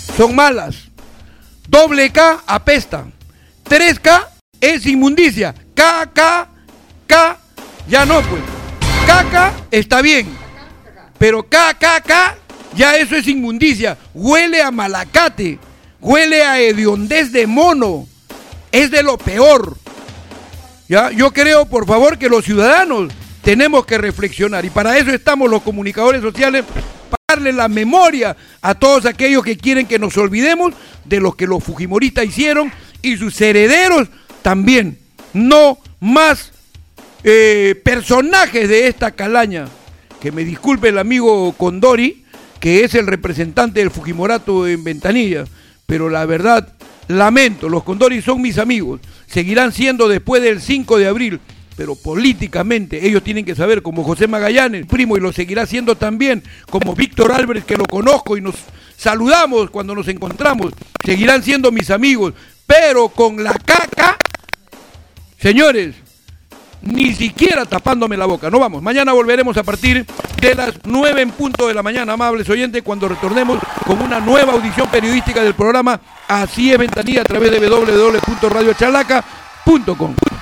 son malas. Doble K apesta. 3K es inmundicia. K, ya no pues. K está bien. Pero K, ya eso es inmundicia. Huele a malacate. Huele a hediondez de mono. Es de lo peor. ¿Ya? Yo creo, por favor, que los ciudadanos tenemos que reflexionar. Y para eso estamos los comunicadores sociales, para darle la memoria a todos aquellos que quieren que nos olvidemos de lo que los fujimoristas hicieron y sus herederos también. No más personajes de esta calaña. Que me disculpe el amigo Condori, que es el representante del Fujimorato en Ventanilla, pero la verdad, lamento, los Condori son mis amigos, seguirán siendo después del 5 de abril, pero políticamente ellos tienen que saber, como José Magallanes, primo, y lo seguirá siendo también, como Víctor Álvarez, que lo conozco y nos saludamos cuando nos encontramos, seguirán siendo mis amigos, pero con la caca, señores, ni siquiera tapándome la boca. No vamos, mañana volveremos a partir de las 9 en punto de la mañana, amables oyentes, cuando retornemos con una nueva audición periodística del programa Así es Ventanilla a través de www.radiochalaca.com.